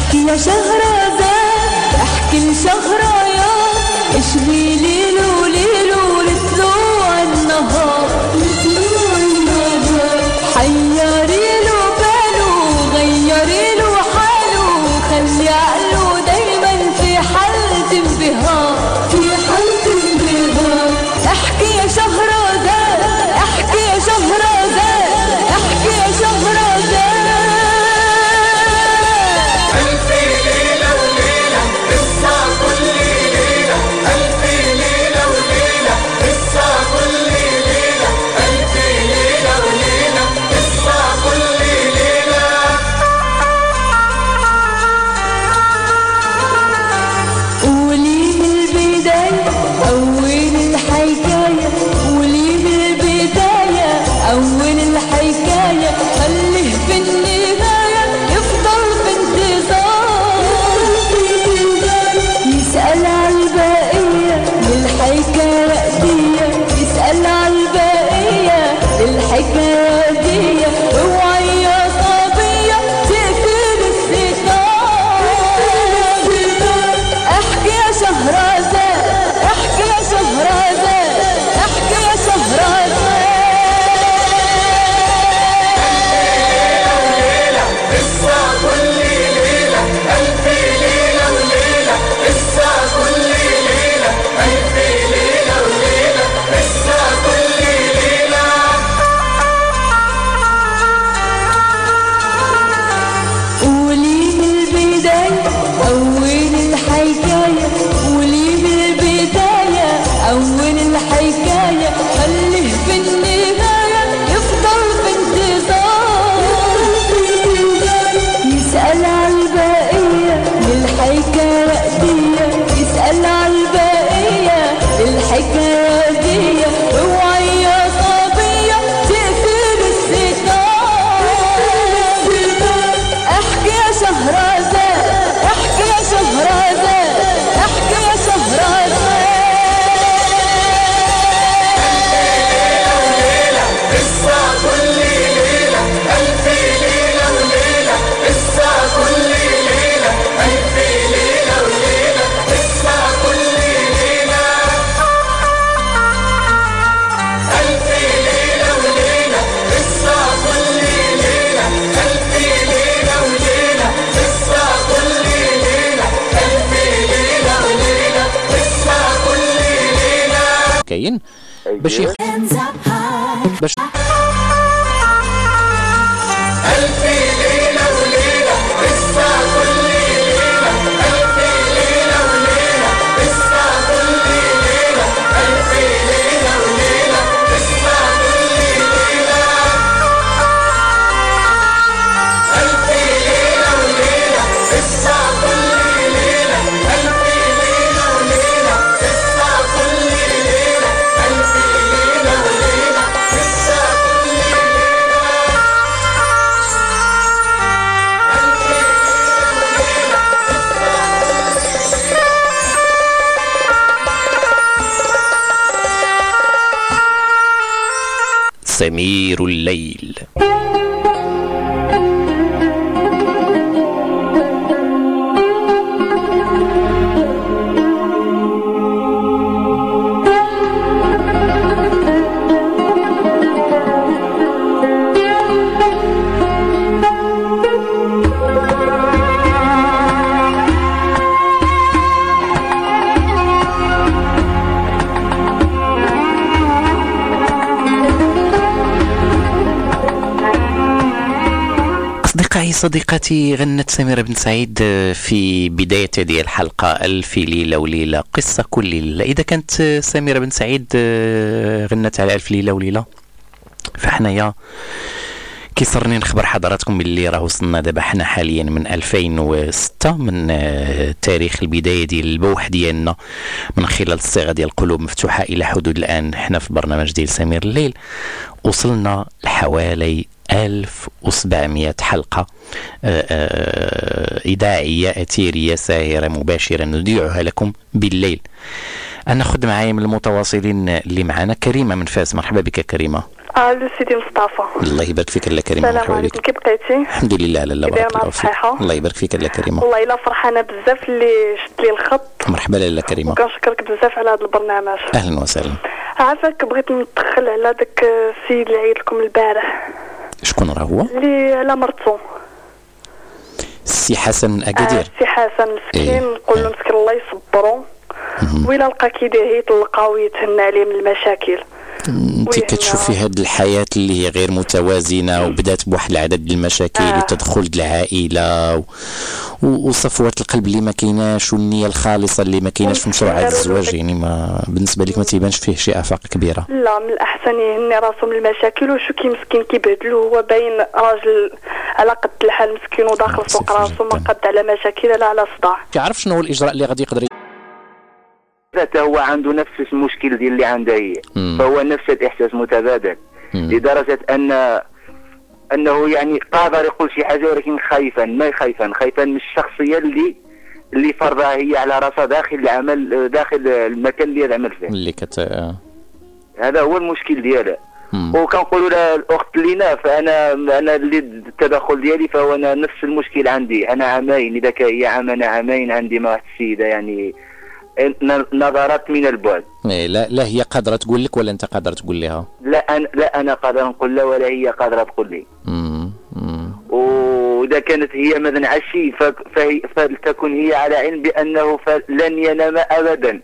احكي يا شهرزاد احكي لشهريار ايش ليلو ليلو لطلوع النهار حيري له باله غيري له حاله خلي عقله دايما في حالة انبهار احكي يا شهرزاد احكي يا شهرزاد احكي يا شهرزاد ألف ليلة وليلة قصة كل ليلة ألف ليلة وليلة قصة كل ليلة ألف ليلة وليلة قصة كل ليلة قولي من البداية أول الحكاية قولي من البداية أول الحكاية خليه في النهاية يفضل في انتظار يسأل على البقية للحكاية دي يسأل على البقية للحكاية دي اوعي يا صبية تقفل الستار احكي يا شهرزاد احكي يا شهرزاد احكي يا شهرزاد قصة كل ليلة ألف ليلة وليلة قصة كل ليلة ألف ليلة وليلة قصة كل ليلة قولي من البداية أول الحكاية قولي من البداية أول الحكاية خليه في النهاية يفضل في انتظار يسأل على البقية للحكاية دي يسأل على البقية للحكاية دي اوعي يا صبية تقفل الستار احكي يا شهرزاد احكي يا شهرزاد احكي يا شهرزاد قصة كل ليلة ألف ليلة وليلة قصة كل ليلة ألف ليلة وليلة قصة كل ليلة ألف ليلة وليلة قصة كل ليلة ألف ليلة وليلة قصة كل ليلة ألف ليلة وليلة قصة كل ليلة كاين باش باش ألف ليلة وليلة قصة كل ليلة ألف ليلة وليلة قصة كل ليلة ألف ليلة وليلة قصة كل ليلة ألف ليلة وليلة قصة كل ليلة ألف ليلة وليلة قصة كل ليلة ألف ليلة وليلة قصة كل سمير الليل. صديقاتي، غنت سميرة بن سعيد في بداية هذه الحلقة ألف ليلة وليلة قصة كل ليلة. إذا كانت سميرة بن سعيد غنت على ألف ليلة وليلة، فحنايا كيسرني نخبر حضراتكم باللي راه وصلنا دابا حنا حاليا من 2006 من تاريخ البداية ديال البوح ديالنا من خلال الصيغة ديال القلوب مفتوحة إلى حدود الآن. حنا في برنامج ديال سمير الليل وصلنا لحوالي 1700 حلقة إذاعية أثيرية ساهرة مباشرة نذيعها لكم بالليل. أنا خد معايا من المتواصلين اللي معنا كريمة من فاس. مرحبا بك كريمة. الو سيدي مصطفى. الله يبارك فيك الله كريمه. السلام عليكم، كيف بقيتي؟ الحمد لله على الله، بارك الله فيك. الله يبارك فيك الله كريمه. والله الا فرحانه بزاف اللي شفت لي الخط. مرحبا لاله كريمه، وكنشكرك بزاف على هذا البرنامج. اهلا وسهلا. عافاك، بغيت ندخل على داك السيد اللي عيط لكم البارح. شكون راه هو؟ اللي على مرتو السي حسن اكادير. السي حسن مسكين، نقول له مسكين الله يصبرو، وإلا لقى كيدير يطلقها ويتهنى عليه من المشاكل. انت كتشوفي هاد الحياه اللي هي غير متوازنه وبدات بواحد العدد ديال المشاكل وتدخل العائله وصفوه القلب اللي ما كايناش والنيه الخالصه اللي ما كايناش في مشروع هذا الزواج، يعني ما بالنسبه لك ما تيبانش فيه شي افاق كبيره؟ لا، من الاحسن يهني راسو من المشاكل وشو كي مسكين كيبهدلو، هو باين راجل على قد الحال مسكين وداخل سوق راسو ما قد على مشاكل لا على صداع. تعرف شنو هو الاجراء اللي غادي يقدر حتى هو عنده نفس المشكل ديال اللي عندها هي، فهو نفس الاحساس متبادل لدرجه انه يعني قادر يقول شي حاجه ولكن خايفا من الشخصيه اللي فرضها هي على راسها داخل العمل، داخل المكان اللي يعمل فيه اللي هذا هو المشكل ديالها. وكنقولوا لها الاخت لينا، فانا اللي التدخل ديالي فهو أنا نفس المشكل عندي، انا عامين، اذا كان هي عام انا عامين عندي مع واحد السيده، يعني نظرات من البعد. لا هي قادره تقول لك ولا انت قادر تقول لها؟ لا انا قادر نقول لها ولا هي قادره تقول لي. واذا كانت هي مثلا عشي فلتكن هي على علم بانه لن ينام ابدا.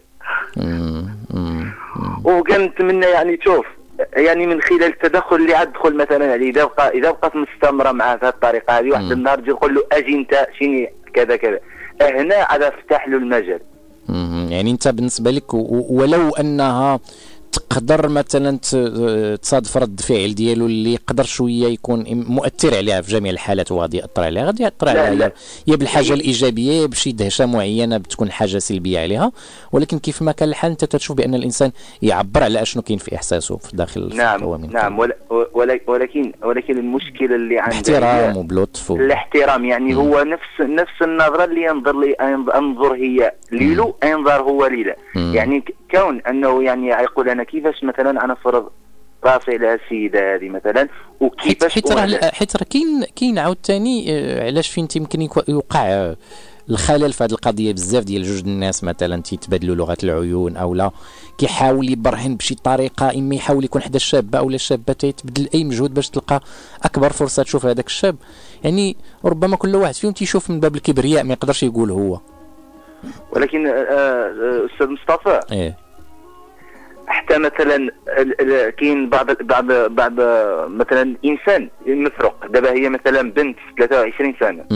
وكنتمنى يعني تشوف يعني من خلال التدخل اللي عاد دخل مثلا عليه، اذا بقات مستمره معاه في هذه الطريقه هذه، واحد النهار تجي تقول له اجي انت شيني كذا هنا عاد افتح له المجال. يعني انت بالنسبه لك ولو انها تقدر مثلا تصادف رد فعل ديالو اللي يقدر شويه يكون مؤثر عليها في جميع الحالات وغادي ياثر عليها، غادي ياثر عليها يا بالحاجه الايجابيه يا بشي دهشه معينه بتكون حاجه سلبيه عليها، ولكن كيف ما كان الحال انت تشوف بان الانسان يعبر على اشنو كاين في احساسه في داخل القوانين. نعم ولكن المشكله اللي عندها الاحترام وبلطف الاحترام، يعني هو نفس النظره اللي انظر هي ليلو ينظر هو ليلى. يعني كون انه يعني يقول انا كيفاش مثلا انا فرض راسي على السيده هذه مثلا، وكيفاش حيت راه كاين عاوتاني علاش فين يمكن يوقع الخلل في هذه القضيه. بزاف ديال جوج الناس مثلا تيتبادلوا لغه العيون او لا كيحاول يبرهن بشي طريقه، اما يحاول يكون حدا الشابه او الشابه تيتبذل اي مجهود باش تلقى اكبر فرصه تشوف هذاك الشاب. يعني ربما كل واحد فيهم تيشوف من باب الكبرياء ما يقدرش يقول هو. ولكن استاذ مصطفى حتى مثلا كاين بعض مثلا انسان مفروق، دابا هي مثلا بنت 23 سنه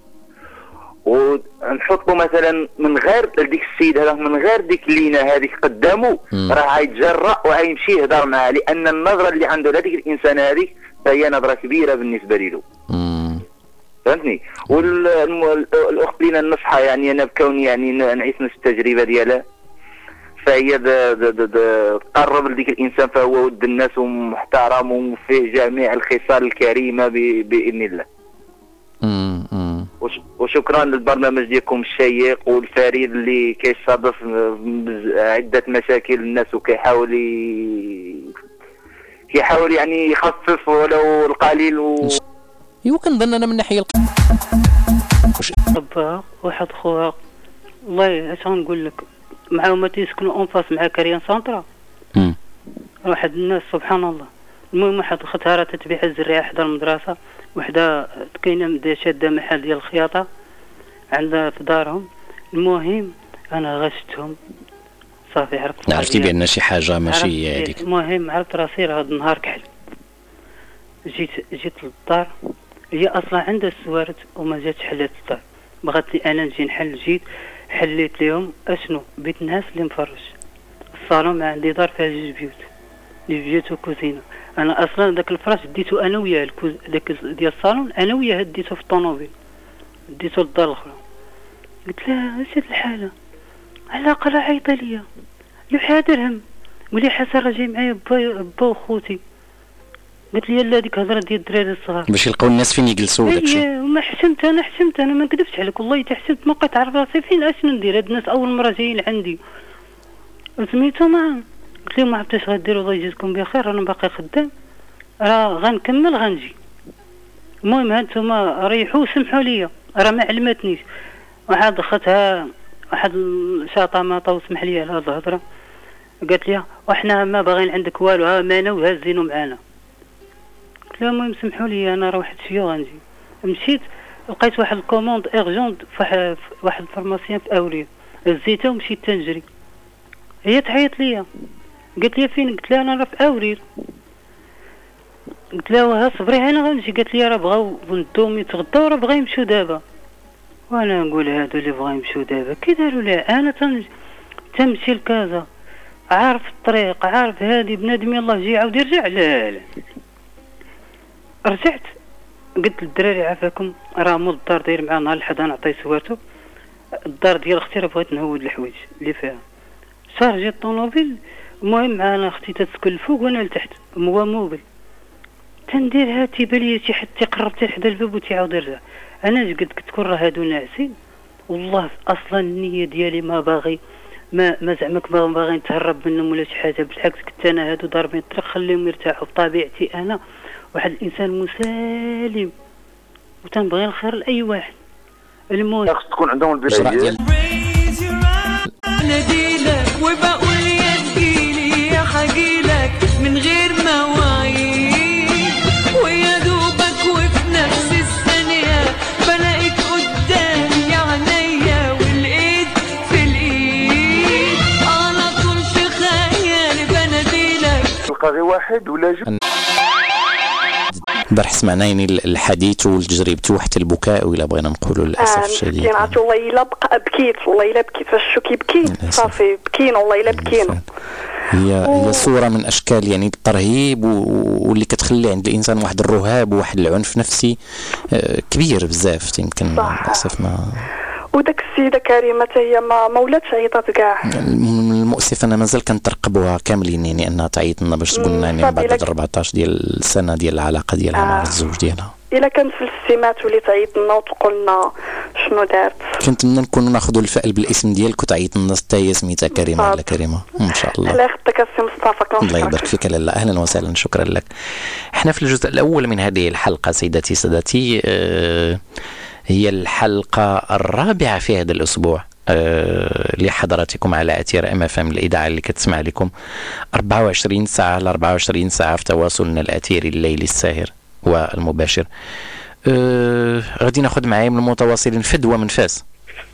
ونحطوا مثلا من غير ديك السيد هذا، من غير ديك لينا هذيك قدامه، راه غيتجرأ وغيمشي يهضر معها، لان النظره اللي عنده لهذيك الانسان هذيك فهي نظره كبيره بالنسبه له. فهمتني؟ والاخت لينا النصحه، يعني انا بكوني يعني نعيش نفس التجربه ديالها، فهي تقرب لديك الانسان فهو ود الناس ومحترم وفيه جميع الخصال الكريمه باذن الله. وشكرا للبرنامج ديالكم الشيق والفريد اللي كيستضيف عده مشاكل الناس وكيحاول يعني يخفف ولو القليل ايوا كنظن انا من ناحيه واحد خوها والله اش غنقول لك، معاهم تيسكنوا اون فاس مع كاريان سانترا. واحد الناس سبحان الله. المهم واحد اختها راه تتبيع الزريعه حدا المدرسه، وحده كاينه شاده محل ديال الخياطه عندها في دارهم. المهم انا غشتهم صافي، عرفتي بان شي حاجه ماشي هذيك. المهم عرفت راسي راه هذا النهار كحل. جيت للدار، هي اصلا عندها السوارت وما جاتش حلات الدار، بغاتني انا نجي نحل. جيت حليت لهم اشنو بيت الناس اللي مفرش الصالون، ما عندي دار فيها جوج بيوت، بيوت وكوزينه. انا اصلا داك الفراش ديته انا وياه، داك ديال الصالون انا وياه ديته في الطوموبيل، ديته للدار الاخرى. قلت لها اش هاد الحاله؟ على الاقل عيط ليا لو حاضرهم ولي حسن راه جاي معايا با وخوتي. قلت لي لا ديك هضره ديال الدراري الصغار باش يلقاو الناس فين يجلسوا وداكشي. وما حشمت انا ما نكذبش عليك والله تحشمت، ما بقيت عارف راسي فين اشنو ندير. هاد الناس اول مره جايين عندي سميتو معاهم، قلت لهم ما عرفتش غديروا الله يجازيكم بخير، انا باقي خدام راه غنكمل غنجي. المهم هانتوما ريحوا سمحوا لي، راه ما علمتنيش. واحد خدها واحد شاطه ما طاو سمح لي على هاد الهضره، قالت لي وحنا ما باغيين عندك والو، ها مانا وهازينو معانا. قلت لها المهم سمحوا لي انا راه واحد شويه غنجي. مشيت لقيت واحد الكوموند ايرجون في واحد الفارماسيان في اوليو، هزيتها ومشيت تنجري. هي تعيط ليا قالت لي فين؟ قلت لها انا راه في اوليو. قلت لها وها صبري انا غنجي. قالت لي راه بغاو ندوم يتغداو راه بغا يمشيو دابا. وانا نقول هادو اللي بغا يمشيو دابا كي داروا لها؟ انا تمشي لكازا، عارف الطريق عارف هادي بنادم يلاه جي عاود يرجع. لا رجعت قلت للدراري عافاكم راه مول الدار داير معاه نهار الحد نعطي سوارتو، الدار ديال اختي راه بغيت نهود الحوايج اللي فيها. شارجي الطوموبيل، المهم انا اختي تسكن الفوق وانا لتحت هو موبل. تندير هاتي بالي شي حد تيقرب حتى لحدا الباب وتيعاود يرجع. انا قد كتكون راه هادو ناعسين والله اصلا النيه ديالي ما باغي ما زعمك ما باغي نتهرب منهم ولا شي حاجه، بالعكس كنت انا هادو ضاربين الطريق خليهم يرتاحوا. بطبيعتي انا واحد الانسان مسالم وتنبغي الخير لاي واحد. المهم خص تكون عندهم البدايه. ناديلك وبقول يا تجيلي يا حجيلك من غير مواعيد، ويا دوبك وفي نفس الثانية بلاقيك قدامي عينيا والايد في الايد، على طول في خيالي بناديلك. تلقى غير واحد ولا جوج. برح سمعنا يعني الحديث والتجربة وحتى البكاء وإلا بغينا نقولوا للأسف الشديد. مسكين والله إلا بكيت، والله إلا بكيت فاش شو كيبكي صافي بكينا والله إلا بكينا. هي صورة من أشكال يعني الترهيب واللي كتخلي عند الإنسان واحد الرهاب وواحد العنف نفسي كبير بزاف. يمكن للأسف ما وداك السيده كريمه هي ما ولاتش عيطات كاع. المؤسف انا مازال كنترقبوها كاملين يعني انها تعيط لنا باش تقول لنا يعني بعد 14 ديال السنه ديال العلاقه ديالها مع الزوج ديالها. الا كان في السمات ولي تعيط لنا وتقول لنا شنو دارت. كنتمنى نكونوا ناخذوا الفأل بالاسم ديالك وتعيط لنا حتى هي سميتها كريمه ولا كريمه ان شاء الله. الله يخطيك السي مصطفى. الله يبارك فيك. لاله اهلا وسهلا شكرا لك. احنا في الجزء الاول من هذه الحلقه سيداتي سادتي هي الحلقة الرابعة في هذا الأسبوع لحضراتكم على أثير MFM الإذاعة اللي كتسمع لكم 24 ساعة ل 24 ساعة في تواصلنا الأثيري الليلي الساهر والمباشر. غادي ناخذ معايا من المتواصلين فدوى من فاس.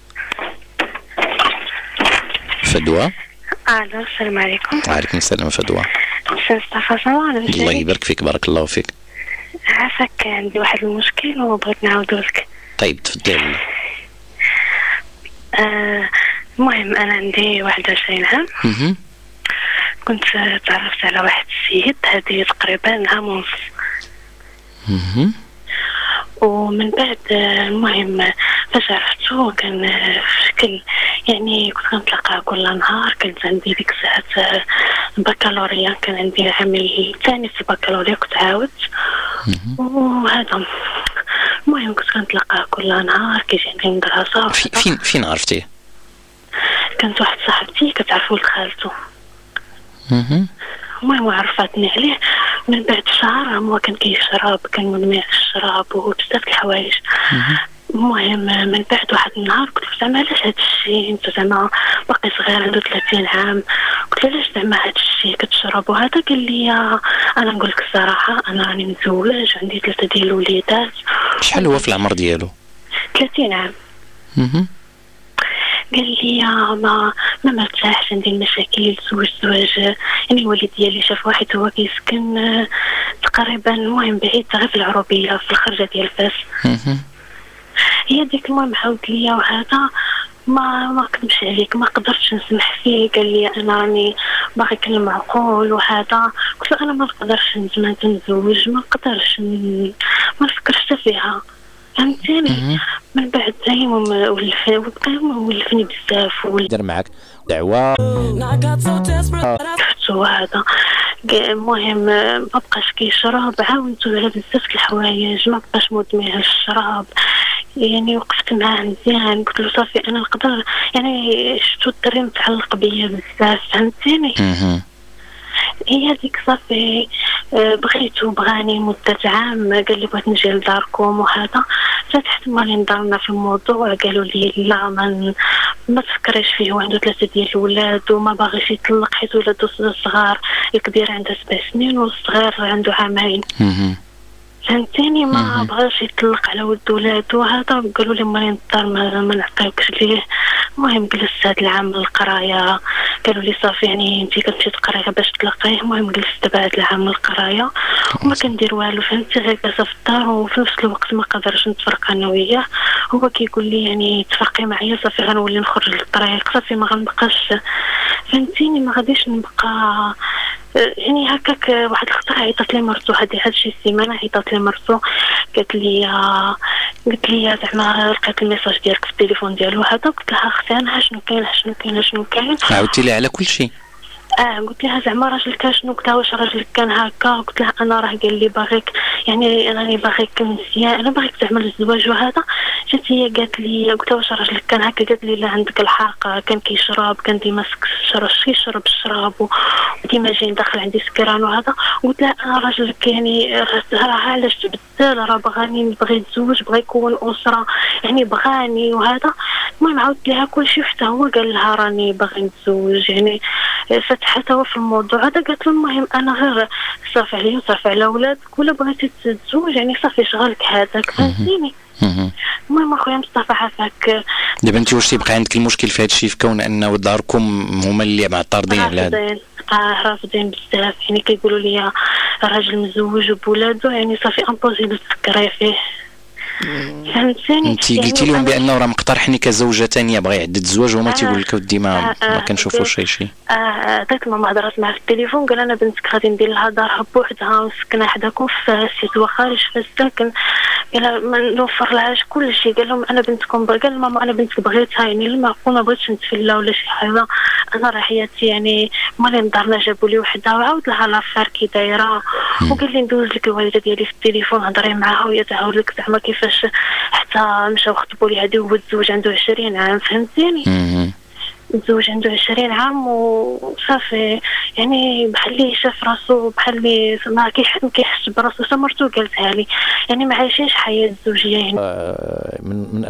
فدوى. السلام عليكم. وعليكم السلام فدوى. الله يبارك فيك بارك الله فيك. عافاك عندي واحد المشكل وبغيت نعاودو لك. طيب تفضل. المهم انا عندي 21 عام. كنت تعرفت على واحد السيد هذه تقريبا عام ونص. ومن بعد المهم فاش عرفتو كان شكل يعني كنت كنتلاقاه كل نهار. كانت عندي ديك الساعات البكالوريا، كان عندي العام الثاني في البكالوريا كنت عاودت وهذا. المهم كنت كنتلاقاه كل نهار كيجي عندي المدرسة. فين عرفتيه؟ كانت واحد صاحبتي كتعرف ولد خالته. المهم عرفتني عليه. من بعد شهر هو كان كيشرب، كان مدمن الشراب وبزاف الحوايج. المهم من بعد واحد النهار قلت له زعما علاش هاد الشيء انت زعما باقي صغير عنده 30 عام، قلت له علاش زعما هاد الشيء كتشرب وهذا؟ قال لي انا نقول لك الصراحه انا راني متزوج عندي 3 ديال الوليدات. شحال هو في العمر ديالو؟ 30 عام. قال لي ما مرتاحش، عندي المشاكل زواج يعني الوالد ديالي شاف واحد هو كيسكن تقريبا المهم بعيد غير في العروبيه في الخرجه ديال فاس. هي ديك المهم عاودت ليا وهذا ما كنمشي عليك ما قدرتش نسمح فيه. قال لي انا راني باغي كلم معقول وهذا. قلت له انا ما نقدرش نتزوج، ما نقدرش ما نفكرش حتى فيها فهمتيني. من بعد دايما ولفني بزاف ودار معك دعوه وهذا. المهم ما بقاش كيشرب، عاونته على بزاف الحوايج، ما بقاش مدمن الشراب يعني. وقفت معاه مزيان قلت له صافي انا نقدر يعني شفتو الدري متعلق بيا بزاف فهمتيني. هي هذيك صافي بغيتو بغاني مدة عام، قال لي بغيت نجي لداركم وهذا. فتحت مالي نضرنا في الموضوع، قالوا لي لا ما تفكريش فيه، وعنده 3 ديال الولاد وما باغيش يطلق حيت ولادو صغار، الكبير عنده 7 سنين والصغير عنده عامين. فهمتيني، ما بغاش يطلق على ولد ولادو وهذا. قالوا لي مالي نضطر ما نعطيوكش ليه. المهم جلست هاد العام القرايه، قالوا لي صافي يعني انت كتمشي تقراي باش تلقيه. المهم جلست دابا هاد العام القرايه وما كندير والو، فهمتي، غير جالسه في الدار. وفي نفس الوقت ما قادرش نتفرق انا وياه. هو كيقول لي يعني تفرقي معايا صافي غنولي نخرج للطريق، صافي ما غنبقاش، فهمتيني، ما غاديش نبقى يعني هكاك. واحد الخطره عيطت لي مرتو، هاد شي سيمانه عيطت لي مرتو، قالت لي زعما لقيت الميساج ديالك في التليفون ديالو هذا. قلت لها اختي انا شنو كاين. عاودتي لي على كل شيء؟ قلت لها زعما راجلك شنو؟ قلت لها واش راجلك كان هكا؟ قلت لها انا راه قال لي باغيك، يعني راني باغيك مزيان، انا باغيك زعما للزواج وهذا. جات هي قالت لي، قلت لها واش راجلك كان هكا؟ قالت لي لا عندك الحق، كان كيشرب، كان ديما يشرب الشراب وديما جاي داخل عندي سكران وهذا. قلت لها انا راجلك يعني راه علاش تبدل، راه بغى يتزوج، بغى يكون اسره، يعني بغاني وهذا. المهم عاودت لها كلشي، حتى هو قال لها راني باغي نتزوج، يعني فتحت هو في الموضوع هذا. قالت له المهم انا غير صافي عليا وصافي على ولادك، ولا بغيتي تتزوج يعني صافي شغلك هذاك، فهمتيني. المهم اخويا مصطفى عافاك، دابا انت واش تيبقى عندك المشكل في هذا الشيء، في كون ان داركم هما اللي معترضين على هذا؟ رافضين بزاف، يعني كيقولوا لي راجل مزوج وبولادو، يعني صافي امبوسيبل تفكري فيه، فهمتيني. انت قلتي لهم بانه راه مقترحني كزوجه ثانيه بغى يعدد الزواج، وهما تيقول لك ودي ما كنشوفوش شي. عطيت ماما هضرات معها في التليفون، قال انا بنتك غادي ندير لها دارها بوحدها ونسكنها حداكم في سيت خارج في السكن، قال ما نوفر لهاش كل شيء. قال لهم انا بنتكم قال ماما انا بنتك بغيتها، يعني المعقول ما بغيتش نتفلا ولا شي حاجه، انا راه حياتي يعني مالي ندارنا جابوا لي وحده. وعاود لها لافير كي دايره، وقال لي ندوز لك الوالده ديالي في التليفون هضري معاها وهي تعاود لك زعما كيفاش حتى مشاو خطبوا لي هذه، وهو تزوج عنده 20 عام، فهمتيني. تزوج عنده 20 عام وصافي، يعني بحال اللي شاف راسو، بحال اللي ما كيحس براسو. سمرتو قالتها لي يعني ما عايشينش حياه زوجيه يعني من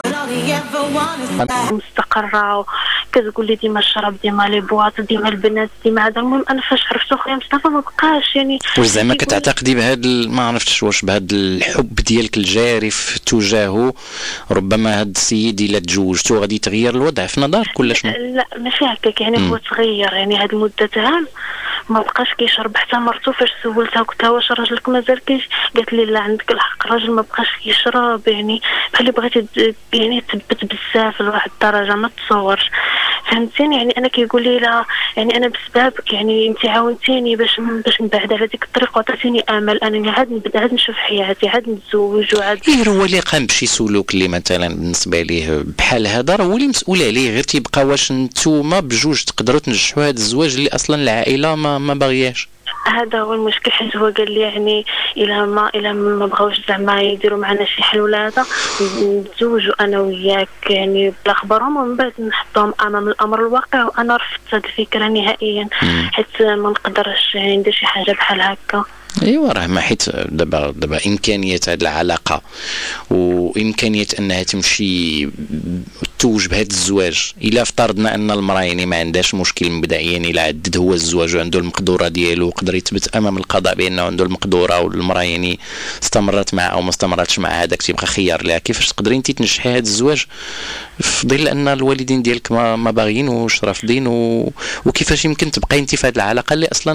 مستقره، كتقول لي ديما الشراب، ديما لي بواط، ديما البنات، ديما هذا. المهم انا فاش عرفتو خويا مصطفى ما بقاش يعني. واش زعما كتعتقدي بهذا ما عرفتش واش بهذا الحب ديالك الجارف تجاهه، ربما هذا السيد الا تزوجتو غادي يتغير الوضع في نظرك ولا شنو؟ لا ماشي هكاك، يعني هو تغير، يعني هاد المده عام ما بقاش كيشرب. حتى مرتو فاش سولتها قلت لها واش راجلك مازال قالت لي لا عندك الحق، الراجل ما بقاش كيشرب، يعني بحال اللي بغيتي يعني تثبت بزاف لواحد الدرجه ما تصورش، فهمتيني. يعني انا كيقول لي لا، يعني انا بسببك يعني انت عاونتيني باش نبعد على ديك الطريق، وعطيتيني امل انني عاد نبدا، عاد نشوف حياتي، عاد نتزوج وعاد. هو اللي قام بشي سلوك اللي مثلا بالنسبه ليه بحال هذا راه هو اللي مسؤول عليه، غير تيبقى واش نتوما بجوج تقدروا تنجحوا هذا الزواج اللي اصلا العائله ما باغياش. هذا هو المشكل، حيت هو قال لي يعني الا ما بغاوش زعما يديروا معنا شي حل ولا هذا نتزوجوا انا وياك يعني بلا خبرهم، ومن بعد نحطهم امام الامر الواقع. وانا رفضت هذه الفكره نهائيا، حيت ما نقدرش يعني ندير شي حاجه بحال هكا. ايوا راه ما حيت دابا امكانيه هذه العلاقه وامكانيه انها تمشي توج بهذا الزواج، الا افترضنا ان المراه يعني ما عندهاش مشكل مبدئيا، الا عدد هو الزواج وعنده المقدوره ديالو وقدر يثبت امام القضاء بانه عنده المقدوره، والمراه يعني استمرت معه او ما استمرتش مع هذاك تيبقى خيار لها، كيفاش تقدري انت تنجحي هذا الزواج في ظل ان الوالدين ديالك ما باغيينوش رافضين، وكيفاش يمكن تبقى انت في هذه العلاقه اللي اصلا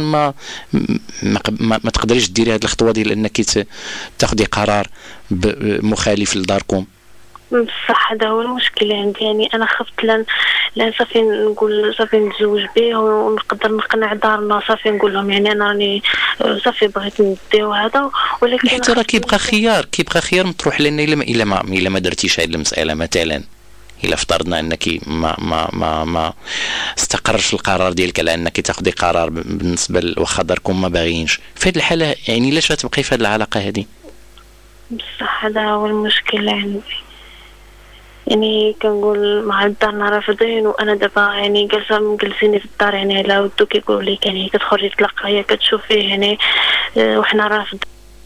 ما تقدريش ديري هذه الخطوه ديال انك تاخذي قرار مخالف لداركم؟ بصح هذا هو المشكل عندي، يعني انا خفت لان صافي نقول صافي نتزوج به ونقدر نقنع دارنا، صافي نقول لهم يعني انا راني صافي بغيت ندي وهذا، ولكن حتى راه كيبقى خيار مطروح لنا الا ما درتيش هذه المساله. مثلا الا افترضنا انك ما استقرش القرار ديالك على انك تاخذي قرار بالنسبه واخا داركم ما باغيينش، في هذه الحاله يعني علاش غتبقاي في هذه العلاقه هذه؟ بصح هذا هو المشكل عندي. يعني كنقول مع دارنا رافضين وانا دابا يعني جالسه مجلسيني في الدار يعني على ودو كيقول لك يعني كتخرجي تلقايه كتشوفيه يعني وحنا رافض.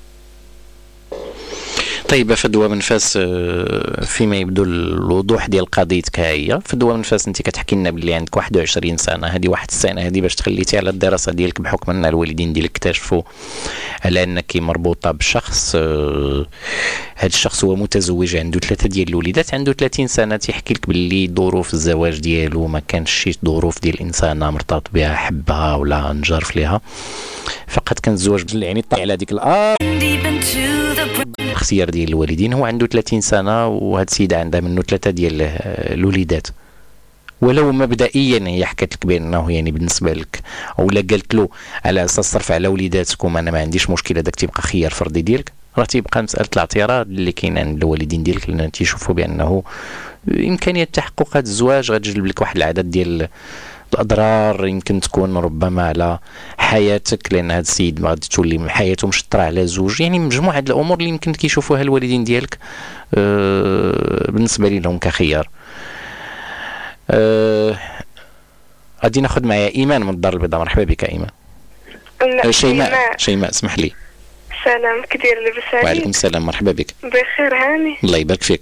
طيب فدوى من فاس فيما يبدو الوضوح ديال قضيتك هي فدوى من فاس انت كتحكي لنا باللي عندك 21 سنه، هذه واحد السنه هذه باش تخليتي على الدراسه ديالك بحكم ان الوالدين ديالك اكتشفوا على انك مربوطه بشخص، هذا الشخص هو متزوج عنده 3 ديال الوليدات، عنده 30 سنه، تيحكي لك باللي ظروف الزواج ديالو ما كانش شي ظروف ديال انسانه مرتبط بها حبها ولا نجرف ليها، فقط كان الزواج يعني طلع على ديك اختيار ديال الوالدين. هو عنده 30 سنه وهاد السيده عندها منه 3 ديال الوليدات، ولو مبدئيا هي حكت لك بانه يعني بالنسبه لك اولا قالت له على اساس صرف على وليداتكم انا ما عنديش مشكل، هذاك تيبقى خيار فردي ديالك، راه تيبقى مساله الاعتراض اللي كاين عند الوالدين ديالك لان تيشوفوا بانه امكانيه تحقق هذا الزواج غتجلب لك واحد العدد ديال الاضرار يمكن تكون ربما على حياتك، لان هذا السيد ما غادي تولي حياته مشطره على زوج، يعني مجموعه الامور اللي يمكن كيشوفوها الوالدين ديالك بالنسبه لهم كخيار. غادي ناخذ معايا ايمان من الدار البيضاء. مرحبا بك ايمان. شيماء اسمح لي. سلام كثير لاباس عليك؟ وعليكم السلام مرحبا بك. بخير هاني؟ الله يبارك فيك.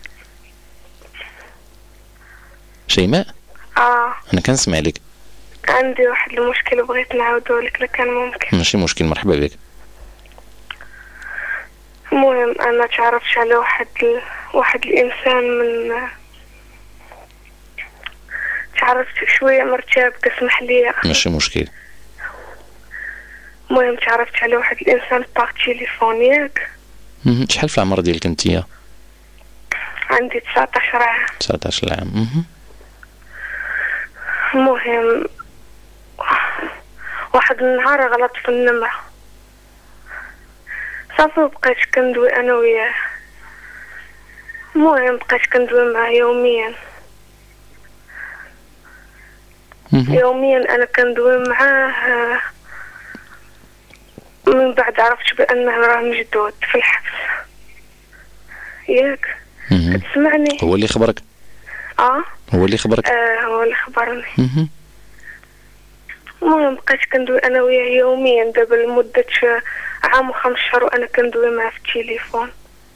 شيماء انا كنسمع لك. عندي واحد المشكل بغيت نعاودو لك لو كان ممكن. ماشي مشكل مرحبا بك. المهم انا تعرفت على واحد الانسان من تعرفت شويه مرتاب تسمح لي. ماشي مشكل. المهم تعرفت على واحد الانسان باغ تيليفون ياك. شحال في العمر ديالك انتيا؟ عندي 19 عام. 19 عام. المهم واحد النهار غلط في النمرة صافي بقيت كندوي انا وياه. المهم بقيت كندوي معاه يوميا انا كندوي معاه. من بعد عرفت بانه راه مجدود في الحبس ياك. كتسمعني؟ هو اللي خبرك؟ هو اللي خبرك؟ هو اللي خبرني. المهم بقيت كندوي انا وياه يوميا دابا لمده عام و5 شهور وانا كندوي معاه في التليفون.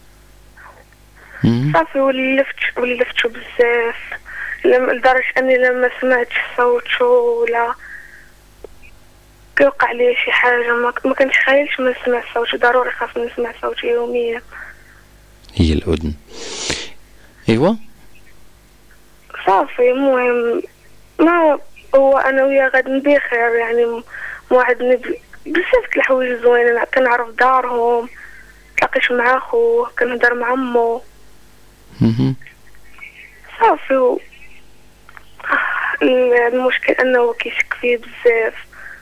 صافي ولفتو بزاف لدرجه اني لما سمعت صوته ولا كيوقع لي شي حاجه ما كنتش خايلش من نسمع صوته، ضروري خاصني نسمع صوته يوميا. هي الاذن. ايوا صافي المهم ما هو انا وياه غادي بخير يعني موعدني بزاف د الحوايج زوينين. كنعرف دارهم، تلاقيت مع خوه، كنهضر مع امو. صافي المشكل انه كيشك فيه بزاف.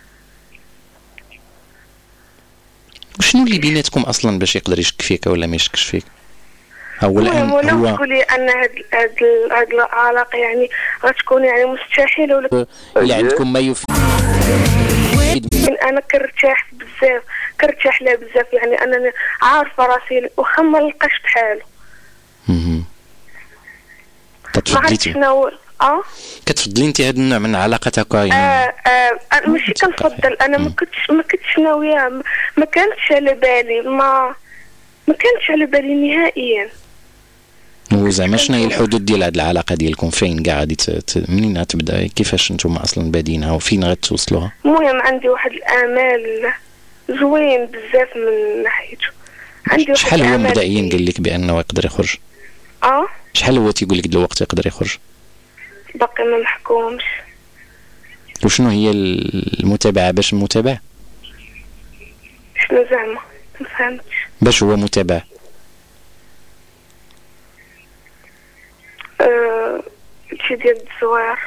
وشنو اللي بيناتكم اصلا باش يقدر يشك فيك ولا ما يشكش فيك؟ هو تقولي ان هاد العلاقه يعني غتكون يعني مستحيله ولا اللي عندكم ما انا كنرتاح بزاف، كنرتاح لها بزاف يعني انني عارفه راسي واخا ما نلقاش بحالو. كتفضلي انت هذا النوع من العلاقات هكا؟ ماشي كنفضل، انا ما كنتش ناويه، ما كانتش على بالي، ما كانتش على بالي نهائيا. وزعما شنو هي الحدود ديال هذه العلاقه ديالكم؟ فين كاع غادي منين تبدا؟ كيفاش نتوما اصلا بادينها وفين غتوصلوها؟ المهم عندي واحد الامال زوين بزاف من ناحيته. عندي شحال هو مبدئيا قال لك بانه يقدر يخرج؟ شحال هو تيقول لك دلوقتي يقدر يخرج؟ باقي ما محكومش. وشنو هي المتابعه باش المتابع؟ شنو زعما؟ ما فهمتش. باش هو متابع؟ شي ديال الزوار.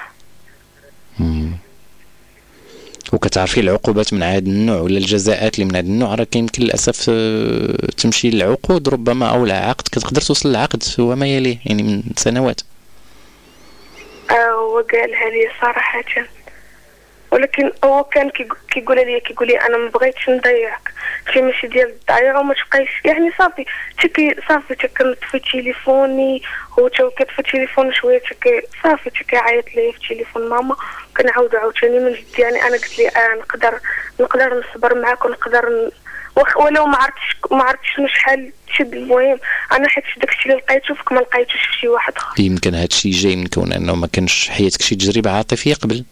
وكتعرفي العقوبات من هذا النوع ولا الجزاءات اللي من هذا النوع؟ راه كاين للاسف تمشي للعقود ربما او العقد، كتقدر توصل للعقد وما يليه يعني من سنوات. هو قالها لي صراحه ولكن هو كان كيقول لي انا ما بغيتش نضيعك شي ماشي ديال الضياع وما تبقايش يعني صافي صافي كنطفي تليفوني هو كيطفي تليفون شويه صافي كيعيط لي في تليفون ماما كنعاودو عاوتاني من جديد. يعني انا قلت لي نقدر نصبر معاك ونقدر ولو ما عرفتش شحال تشد. المهم انا حيت داكشي اللي لقيته فيك ما لقيتوش في شي واحد اخر. يمكن هذا الشيء جاي من كون انه ما كانش حياتك شي تجربه عاطفيه قبل.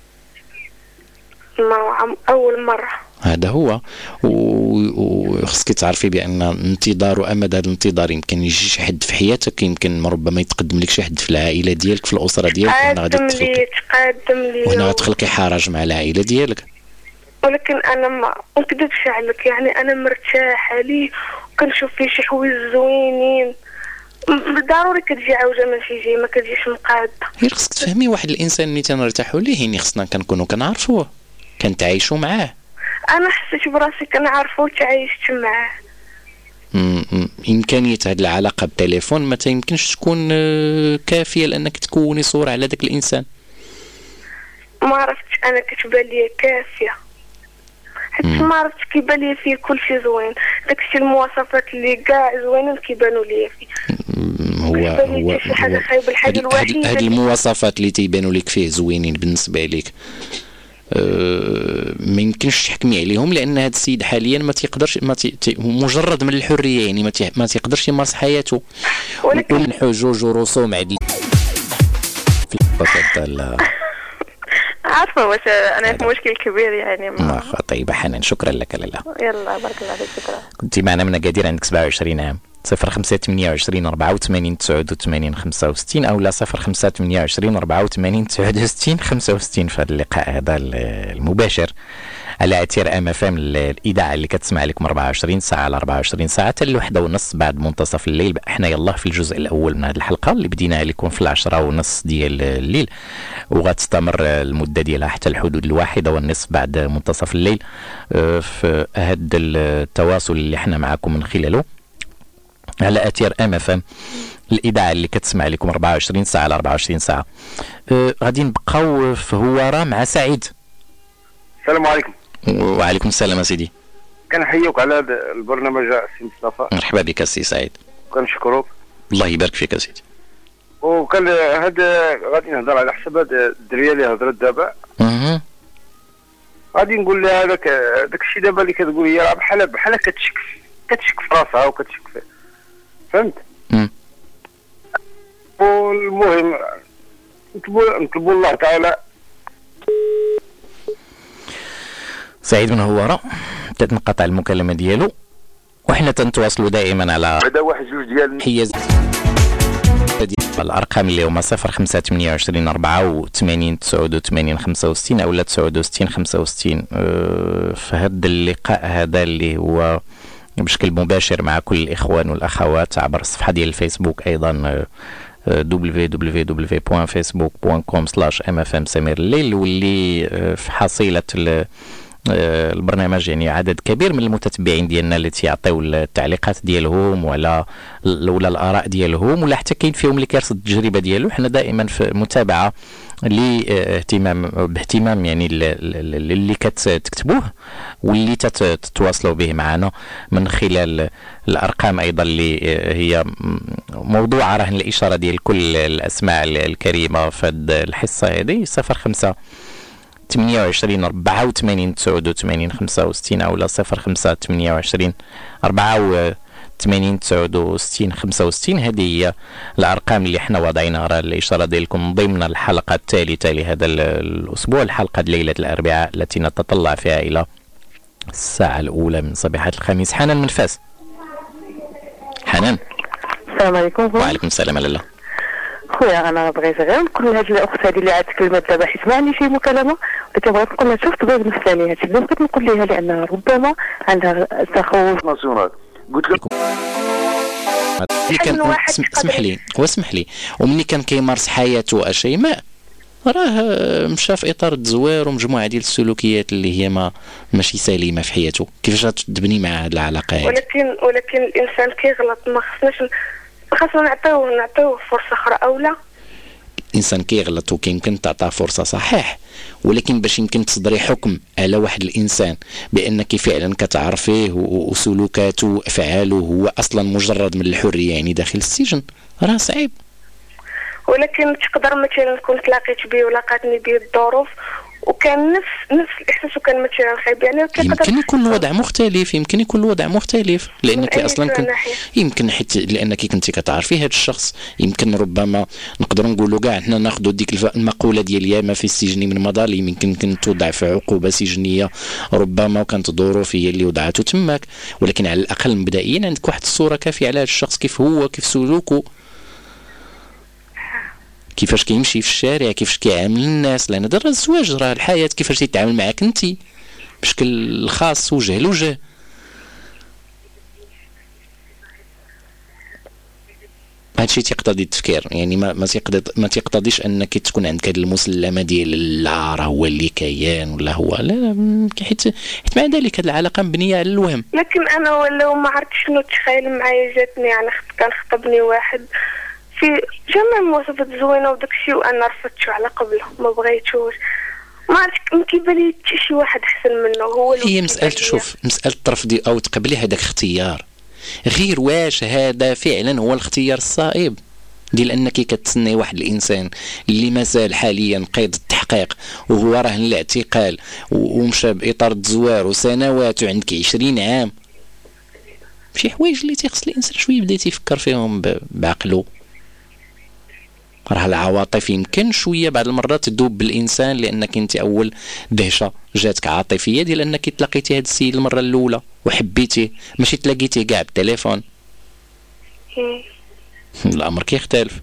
ما اول مره هذا هو. وخصك تعرفي بان انتظار وامد هذا الانتظار يمكن يجي شي حد في حياتك، يمكن ربما يتقدم لك شي حد في العائله ديالك في الاسره ديالك، وهنا غادي تخلقي حرج مع العائله ديالك. ولكن انا ما نكذبش عليك يعني انا مرتاحه ليه وكنشوف فيه شي حوايج زوينين. ضروري كتجي عوجه ماشي جاي ما كتجيش مقاده. غير خصك تفهمي واحد الانسان اللي تنرتاحوا ليه يعني خصنا كنكونوا كنعرفوه كنتعايشوا معاه. انا حسيت براسي كنعرفو وتعايشت معاه. امكانيه هذه العلاقه بالتليفون ما يمكنش تكون كافيه لانك تكوني صوره على ذاك الانسان. ما عرفتش انا كتبان لي كافيه حيت ما عرفتش كيبان لي فيه كلشي زوين. داكشي المواصفات اللي كاع زوينين كيبانوا لي فيه. هو شي حاجه خايبه. الحاجه الوحيده هاد المواصفات اللي تيبانوا لك فيه زوينين بالنسبه لك ما يمكنش تحكمي عليهم لان هذا السيد حاليا ما تيقدرش مجرد من الحريه يعني ما تيقدرش يمارس حياته. ومن حجوج ورسوم عدل في عارفه واش انا في مشكل كبير يعني طيب حنان شكرا لك لاله. يلا بارك الله فيك. شكرا. كنت معنا من أكادير عندك 27 عام. 0528 84 89 65 او لا 0528 84 69 65 في هذا اللقاء هذا المباشر على اثير ام اف ام الاذاعه اللي كتسمع لكم 24 ساعه على 24 ساعه حتى الوحده ونص بعد منتصف الليل. احنا يلا في الجزء الاول من هذه الحلقه اللي بديناها لكم في 10:30 ديال الليل وغتستمر المده ديالها حتى الحدود 1:30 بعد منتصف الليل في هذا التواصل اللي احنا معكم من خلاله على اثير ام اف ام الاذاعه اللي كتسمع لكم 24 ساعه على 24 ساعه. غادي نبقاو في هواره مع سعيد. السلام عليكم. وعليكم السلام سيدي. كنحييك على هذا البرنامج سي مصطفى. مرحبا بك سي سعيد. كنشكرك. الله يبارك فيك سيدي. وكان هذا غادي نهضر على حساب هذا الدريه اللي هضرت دابا. غادي نقول لها داك الشيء دابا اللي كتقول هي راه بحال كتشك في راسها وكتشك فيه. فهمت؟ والمهم نطلبوا الله تعالى. سعيد من هواره تنقطع المكالمه ديالو وحنا تنتواصلوا دائما على هذا واحد جوج ديال حيز الارقام اللي هما 0528 84 89 65 او 69 65 في هذا اللقاء هذا اللي هو بشكل مباشر مع كل الاخوان والاخوات عبر الصفحه ديال الفيسبوك ايضا www.facebook.com/mfm سمير الليل واللي في حصيله البرنامج يعني عدد كبير من المتتبعين ديالنا اللي تيعطيو التعليقات ديالهم ولا الاراء ديالهم ولا حتى كاين فيهم اللي كيرصد التجربه ديالو. حنا دائما في متابعه باهتمام يعني اللي كتكتبوه واللي تتواصلوا به معنا من خلال الارقام ايضا اللي هي موضوع رهن الاشاره ديال كل الاسماء الكريمه في هذه الحصه هذه 05 28 84 89 65 او 05 28 84 69 65. هذه هي الارقام اللي احنا وضعينها راه الاشاره ديالكم ضمن الحلقه الثالثه لهذا الاسبوع، الحلقه ليله الاربعاء التي نتطلع فيها الى الساعه الاولى من صباحه الخميس. حنان من فاس. حنان السلام عليكم. وعليكم السلام لاله. خويا انا بغيت غير نقول لهاد الاخت هذه اللي عاد تكلمت دابا حيت ما عندي شي مكالمه ولكن بغيت نقول لها شوف تبغي نفساني هادشي اللي بغيت نقول لها لانها ربما عندها تخوف ناسيونال. قلت لكم اسمح لي ومني كان كيمارس حياته اشيماء راه مشى في اطار التزوير ومجموعه ديال السلوكيات اللي هي ماشي سليمه في حياته. كيفاش تبني مع هذه العلاقه هذه؟ ولكن الانسان كيغلط ما خصناش نعطيوه فرصه اخرى او لا. الانسان كيغلط وكيمكن تعطاه فرصه صحيح، ولكن باش يمكن تصدري حكم على واحد الانسان بانك فعلا كتعرفيه وسلوكاته وافعاله هو اصلا مجرد من الحريه يعني داخل السجن، راه صعيب. ولكن تقدر مثلا كنت لاقيت بيه ولاقاتني بيه الظروف وكان نفس الاحساس وكان مثلا خايب يعني يمكن يكون الوضع مختلف، يمكن يكون الوضع مختلف لانك اصلا يمكن حيت لانك كنتي كتعرفي هذا الشخص، يمكن ربما نقدروا نقولوا كاع حنا ناخذوا ديك المقوله ديال يا ما في السجن من مظالم، يمكن كنت توضع في عقوبه سجنيه ربما وكانت ظروف هي اللي وضعته تماك، ولكن على الاقل مبدئيا عندك واحد الصوره كافيه على هذا الشخص، كيف هو، كيف سلوكه، كيفاش كيمشي في الشارع، كيفاش كيعامل الناس، لان راه الزواج راه الحياه كيفاش تيتعامل معاك انت بشكل خاص وجه لوجه. هادشي تيقتضي التفكير، يعني ما تيقتضيش انك تكون عندك هذه المسلمه ديال لا راه هو اللي كيان ولا هو لا، حيت مع ذلك هذه العلاقه مبنيه على الوهم. لكن انا ولا ما عرفتش شنو تخيل معايا، جاتني يعني كان خطبني واحد في جميع المواصفات زوينه وداك الشيء وانا رفضته على قبله، ما بغيتوش، ما عرفت ما كيبان لي حتى شي واحد احسن منه. هو هي مساله، شوف مساله ترفضي او تقبلي هذاك اختيار، غير واش هذا فعلا هو الاختيار الصائب ديال انك كتسني واحد الانسان اللي مازال حاليا قيد التحقيق وهو رهن الاعتقال ومشى باطار الزوار وسنوات وعندك 20 عام، شي حوايج اللي تيخص الانسان شويه يبدا يفكر فيهم بعقله. راه العواطف يمكن شويه بعض المرات تذوب بالانسان لانك انت اول دهشه جاتك عاطفيه ديال انك تلاقيتي هذا السيد المره الاولى وحبيتيه، ماشي تلاقيتيه كاع بالتليفون. الامر كيختلف.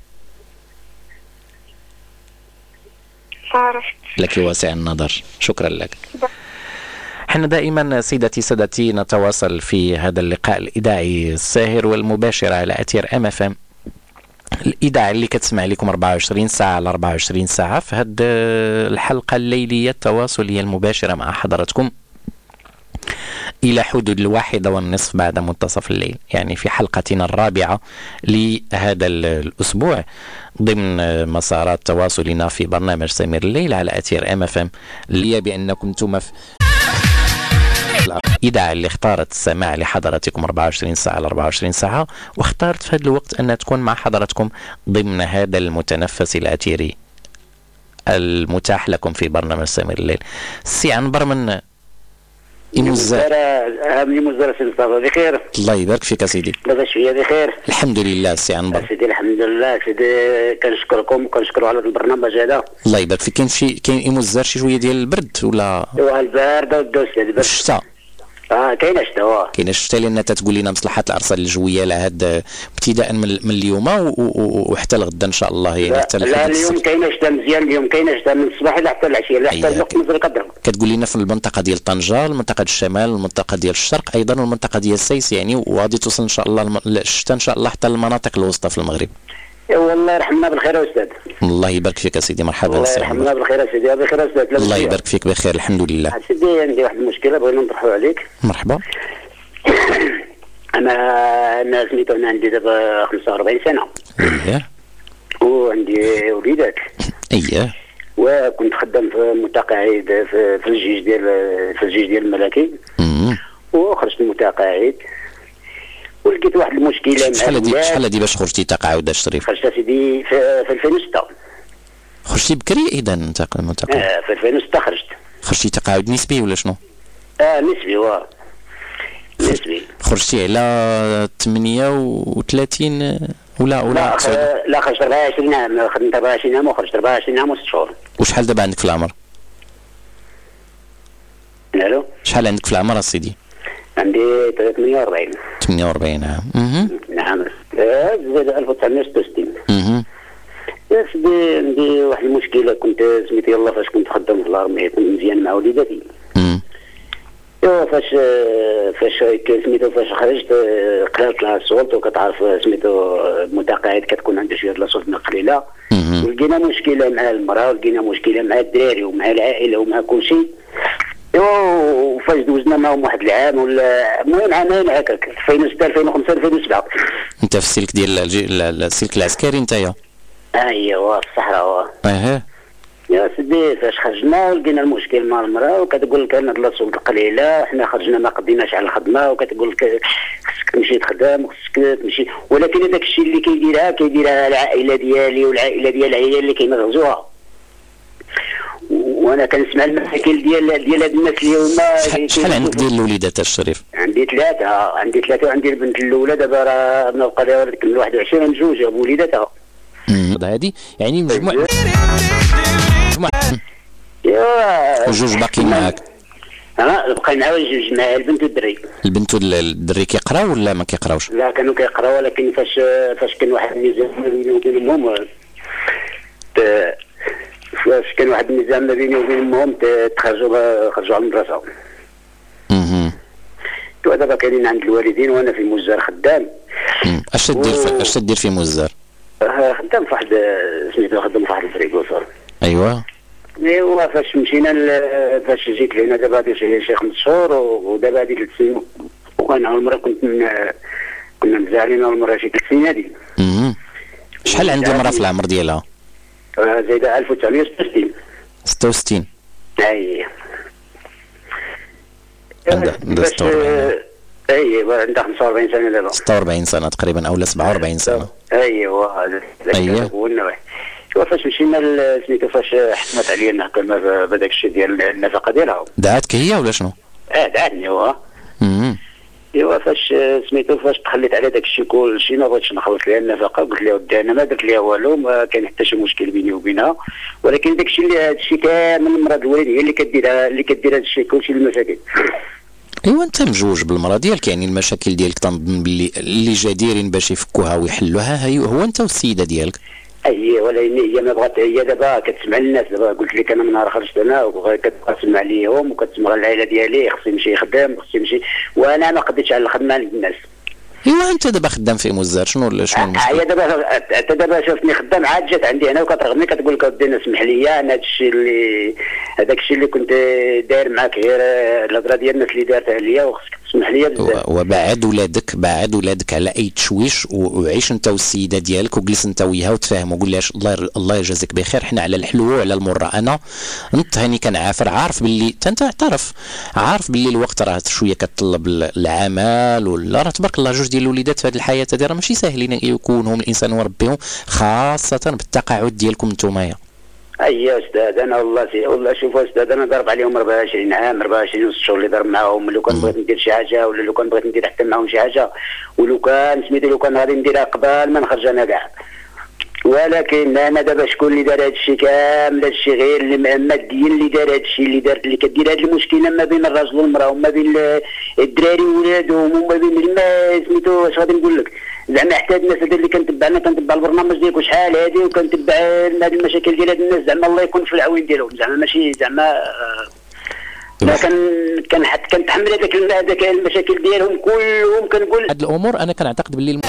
عرفت لك واسع النظر. شكرا لك. حنا دائما سيدتي سادتي نتواصل في هذا اللقاء الاذاعي الساهر والمباشر على اثير MFM، الإذاعة اللي كتسمع لكم 24 ساعة على 24 ساعة في هذه الحلقة الليلية التواصلية المباشرة مع حضراتكم إلى حدود 1:30 بعد منتصف الليل، يعني في حلقتنا الرابعة لهذا الأسبوع ضمن مسارات تواصلنا في برنامج سمير الليل على أثير MFM، اللي بأنكم انتم في الإذاعة اللي اختارت السماع لحضراتكم 24 ساعة على 24 ساعة، واختارت في هذا الوقت أن تكون مع حضراتكم ضمن هذا المتنفس الأثيري المتاح لكم في برنامج سمير الليل. سي عنبر من مزارة سي مصطفى بخير؟ الله يبارك فيك سيدي. لاباس شويه بخير؟ الحمد لله سي عنبر. سيدي الحمد لله سيدي، كنشكركم وكنشكروا على البرنامج هذا. الله يبارك فيك. كاين مزار شي شويه ديال البرد ولا؟ ايوا البرد والدوس ديال البرد. الشتاء كاين الشتاء، كاين الشتاء، لان تتقول لنا مصلحه الارصاد الجويه لهذا ابتداء من اليوم وحتى الغدا ان شاء الله، يعني حتى لا اليوم كاين الشتاء مزيان، اليوم كاين الشتاء من الصباح حتى العشيه، حتى الوقت نزل قدر. كتقول لنا في المنطقه ديال طنجه، المنطقه الشمال، المنطقه ديال الشرق ايضا، والمنطقه ديال السيس يعني، وغادي توصل ان شاء الله الشتاء ان شاء الله حتى المناطق الوسطى في المغرب. والله يرحمنا بالخير يا استاذ. الله يبارك فيك سيدي. مرحبا. الله يرحمنا بالخير يا سيدي. بخير يا استاذ. الله يبارك فيك بخير الحمد لله. سيدي عندي واحد المشكله بغينا نطرحوا عليك. مرحبا. انا سميتو، انا عندي دابا 45 سنه. اييه. وعندي وليدات. اييه. وكنت خدام في متقاعد في الجيش ديال الملكي. وخرجت متقاعد ولقيت واحد المشكله. شحال هادي باش خرجتي تقاعد الشريف؟ خرجت سيدي في 2006. خرجتي بكري اذا انت متقاعد؟ في 2006 خرجتي تقاعد نسبي ولا شنو؟ نسبي. نسبي. خرجتي على 38 ولا لا خرجت 24 عام، خدمت 24 عام وخرجت 24 عام و6 شهور. وشحال دابا عندك في العمر؟ الو شحال عندك في العمر سيدي؟ عندي 48. 48 عام. نعم. زاد 1966. سيدي عندي واحد المشكله، كنت سميتي يلاه فاش كنت خدام في الارمي كنت مزيان مع وليداتي. ايوا فاش سميتو فاش خرجت قلالت لها السلطه، وكتعرف سميتو متقاعد كتكون عنده شويه السلطه قليله. ولقينا مشكله مع المراه، ولقينا مشكله مع الدراري ومع العائله ومع كل شيء. وفاش دوزنا معهم واحد العام ولا المهم عامين هكاك، 2006 2005 2007. انت في السلك ديال السلك العسكري نتايا؟ ايوا في الصحراء. اها يا سيدي فاش خرجنا لقينا المشكل مع المراه وكتقول لك انا لا سوق قليله، حنا خرجنا ما قديناش على الخدمه وكتقول لك خصك تمشي تخدم وخصك تمشي، ولكن هذاك الشيء اللي كيديرها العائله ديالي والعائله ديال العيال اللي كينغزوها. وانا كنسمع المشاكل ديال هاد الناس اليوم. شحال عندك ديال الوليدات الشريف؟ عندي ثلاثه وعندي البنت الاولى دابا راه بقى لها تكمل 21 جوج وليداتها. هذه يعني مجموع وجوج باقيين معاك؟ بقى معايا جوج، مع البنت والدري. البنت والدري كيقراو ولا ما كيقراوش؟ لا كانوا كيقراو، ولكن فاش كان واحد النزاع ما بيني وبين امهم، فاش كان واحد النزاع ما بيني وبين امهم خرجوا على المدرسه. ودابا كاينين عند الوالدين وانا في مزار خدام. اش تدير في مزار؟ خدام في واحد سميتو، خدام في واحد الفريكو صار. ايوا فاش مشينا فاش جيت لهنا دابا هادي شي 5 شهور، ودابا هادي 3 سنين، وانا اول مره كنا مزعلين اول مره شي 3 سنين هادي. شحال عندي المراه في العمر ديالها؟ زايده 1966. 66 اي عندها 46. ايوا عندها 45 سنه دابا. 46 سنه تقريبا اولا 47 سنه. ايوا هذا فاش مشينا سميتو، فاش حكمت عليا المحكمه بهذاك الشيء ديال النفقه ديالها. دعاتك هي ولا شنو؟ دعاتني هو. ايوا فاش سميتو، فاش تخليت على داك الشيء كلشي ما بغيتش نخلص لها النفقه، قلت لها ودي انا ما درت لها والو، ما كان حتى شي مشكل بيني وبينها، ولكن داك الشيء هذا الشيء كامل المراه الوالد هي اللي كدير هذا الشيء كلشي المشاكل. ايوا انت مجوج بالمراه ديالك، يعني المشاكل ديالك تنظن باللي اللي جديرين باش يفكوها ويحلوها هو انت والسيده ديالك. ولكن هي ما بغات، هي دابا كتسمع الناس. دابا قلت لك انا من نهار خرجت انا وكتبقى تسمع ليهم وكتسمع العائله ديالي، خصني نمشي نخدم، خصني نمشي، وانا ما قديتش على الخدمه عند الناس. ايوا انت دابا خدام في مزار، شنو المشكل؟ هي دابا شفتني خدام، عاد جات عندي هنا وكترغبني كتقول لك اودي اسمح لي انا هذاك الشيء اللي كنت داير معاك غير الهضره ديال الناس اللي دارتها ليا، وخصك تسمح لي بزاف. وبعد ولادك على اي تشويش، وعيش انت والسيده ديالك وجلس انت وياها وتفاهموا، وقول لها الله يجازيك بخير، حنا على الحلوه وعلى المره. انا هاني كنعافر، عارف باللي انت عارف باللي الوقت راه شويه كتطلب العمل، ولا راه تبارك الله جوج ديال الوليدات في هذه الحياه هذه راه ماشي ساهلين يكونهم الانسان وربيهم، خاصه بالتقاعد ديالكم نتوما. يا استاذ انا والله شوف استاذ، انا ضرب عليهم 24 عام 24 ونص شهور اللي ضرب معاهم، لو كان بغيت ندير شي حاجه ولا لو كان بغيت ندير حتى معاهم شي حاجه، ولو كان سميتو لو كان غادي نديرها قبل ما نخرج انا كاع. ولكن انا دابا شكون اللي دار هذا الشيء كامل؟ هذا الشيء غير الماديين اللي دار هذا الشيء، اللي كدير هذه المشكله ما بين الرجل والمراه، وما بين الدراري وولادهم، وما بين سميتو اش غادي نقول لك، زعما حتى الناس اللي كنتبع البرنامج ديالك شحال هذه، وكنتبع هذه المشاكل ديال هاد الناس، زعما الله يكون في العون ديالهم، زعما ماشي زعما ما كنتحمل هذاك المشاكل ديالهم كلهم. كنقول هاد الامور انا كنعتقد باللي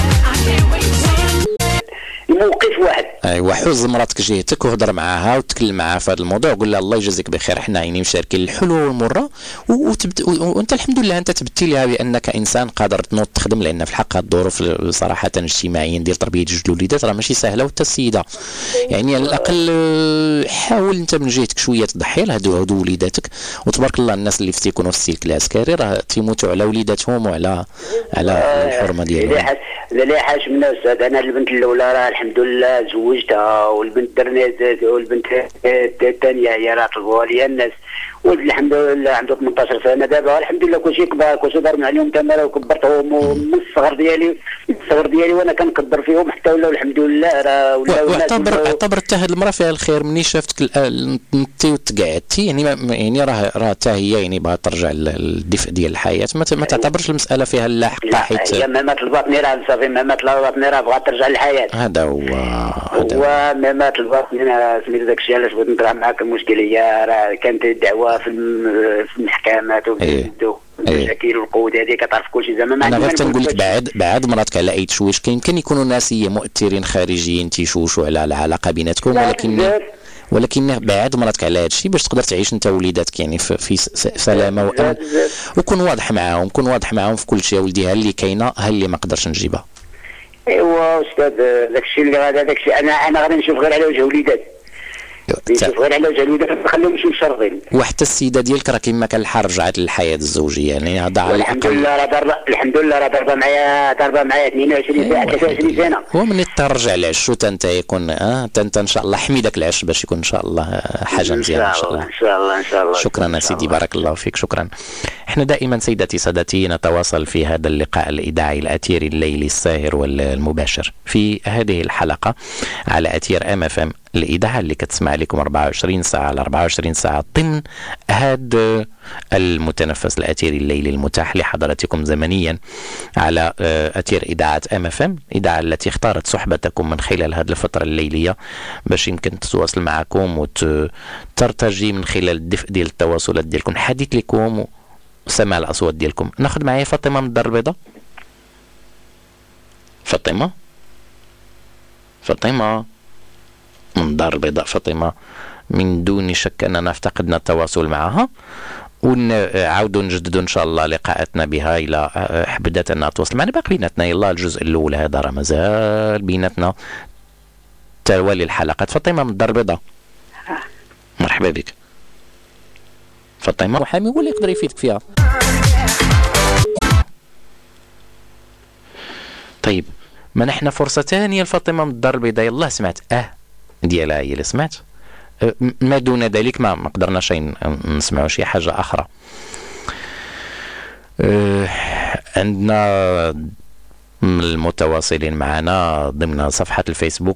موقف واحد. ايوا حوز مراتك جهتك وهضر معاها وتكلم معاها في هذا الموضوع، وقول لها الله يجازيك بخير، حنا يعني مشاركين الحلو والمره، وانت الحمد لله انت تبتي لها بانك انسان قادر تنوض تخدم، لان في الحق الظروف صراحه اجتماعيا ديال تربيه جوج الوليدات راه ماشي سهله، وحتى السيده يعني على الاقل حاول انت من جهتك شويه تضحي لها هادو وليداتك. وتبارك الله الناس اللي تيكونوا في السلك العسكري راه تيموتوا على وليداتهم وعلى الحرمه ديالهم. لا حاش من استاذ، انا البنت الاولى راه الحمد لله زوجتها، والبنت والبنت الثانيه هي راه طلبوها لي الناس، ولد الحمد لله عنده 18 سنه دابا، الحمد لله كلشي كبار، كلشي دار عليهم تماره وكبرتهم من الصغر ديالي وانا كنقدر فيهم حتى ولاو الحمد لله راه ولاو. اعتبر حتى هذه المراه فيها الخير، مني شافتك نتي وتقعدتي يعني راه حتى هي يعني بغات ترجع للدفء ديال الحياه، ما تعتبرش المساله فيها لا حق حيت هي ما طلباتني راه صافي، ما طلباتني راه بغات ترجع للحياه. هذا هو ما طلباتني انا سميت داك الشيء علاش بغيت نطرح معاك المشكل. هي راه كانت الدعوه في المحكمات المشاكل والقود هذه كتعرف كلشي زعما. انا غير تنقول لك بعد مراتك على اي تشويش، كاين يكونوا ناس هي مؤثرين خارجيين تيشوشوا على العلاقه بيناتكم، ولكن بعد مراتك على هذا الشيء باش تقدر تعيش انت ووليداتك يعني في سلامه وامن، وكون واضح معاهم في كل شيء. ولدي ها اللي كاينه ها اللي ما قدرش نجيبها. ايوا استاذ داكشي اللي غادا داكشي انا غادي نشوف غير على وجه وليدات، نشوف غير على وجه وليدات نخليهم يمشيو مشرفين. وحتى السيده ديالك راه كما كان الحال رجعت للحياه الزوجيه، يعني هذا على الحمد لله راه ضربه معايا 22 سنه 23 سنه. هو من ترجع العش وتنتا يكون انت ان شاء الله حمي داك العش باش يكون ان شاء الله حاجه مزيانه ان شاء الله. ان شاء الله. شكرا سيدي، بارك الله فيك، شكرا. احنا دائما سيداتي سادتي نتواصل في هذا اللقاء الاذاعي الاثيري الليلي الساهر والمباشر في هذه الحلقه على اثير MFM الإذاعة اللي كتسمع لكم 24 ساعة على 24 ساعة ضمن هذا المتنفس الأثيري الليلي المتاح لحضراتكم زمنيا على أثير إذاعة MFM، الإذاعة التي اختارت صحبتكم من خلال هذه الفترة الليلية باش يمكن تتواصل معكم وترتجي من خلال الدفء ديال التواصلات ديالكم، حديث لكم وسماع الأصوات ديالكم. ناخذ معايا فاطمة من الدار البيضاء. فاطمة من دار البيضاء. فاطمة من دون شك أننا افتقدنا التواصل معها، ونعاودوا نجددوا إن شاء الله لقاءاتنا بها إلى حبدت أنها تواصل معنا. باقي بيناتنا يلا الجزء الأول هذا راه مازال بيناتنا توالي الحلقات. فاطمة من دار البيضاء، مرحبا بك. فاطمة محامي ولا يقدر يفيدك فيها؟ طيب منحنا فرصة ثانية لفاطمة من الدار البيضاء. يلا سمعت ديالها هي اللي سمعت، ما دون ذلك ما قدرناش نسمعوا شي حاجة أخرى. عندنا من المتواصلين معنا ضمن صفحة الفيسبوك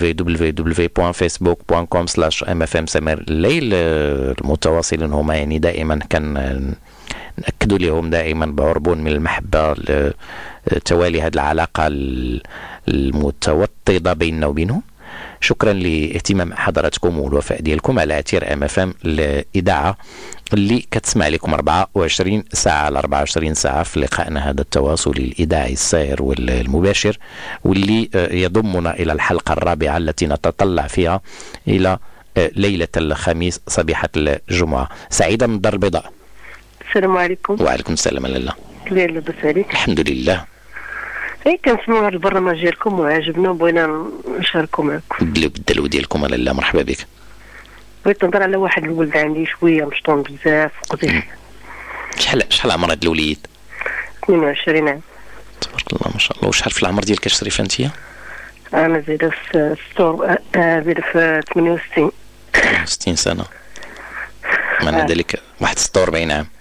www.facebook.com/MFM سمير الليل. المتواصلين هما يعني دائما كان نأكدوا لهم دائما بعربون من المحبة توالي هذه العلاقة المتوطدة بيننا وبينهم. شكرا لاهتمام حضراتكم والوفاء ديالكم على أثير MFM الإذاعة اللي كتسمع لكم 24 ساعة على 24 ساعة في لقائنا هذا التواصلي الإذاعي السائر والمباشر، واللي يضمنا إلى الحلقة الرابعة التي نتطلع فيها إلى ليلة الخميس صبيحة الجمعة. سعيدة من الدار البيضاء. السلام عليكم. وعليكم السلام لاله. كيف لاباس عليك؟ الحمد لله. كنسمعوا هذا البرنامج ديالكم وعجبنا وبغينا نشاركوا معكم. بالدلو ديالكم لاله، مرحبا بك. بغيت نهضر على واحد الولد عندي شويه مشطون بزاف وقضيح. شحال عمر هذا الوليد؟ 22 عام. تبارك الله ما شاء الله. وشحال في العمر ديالك شريفه انت؟ انا زايده في 68. 60 سنه. معنى ذلك واحد 46 عام.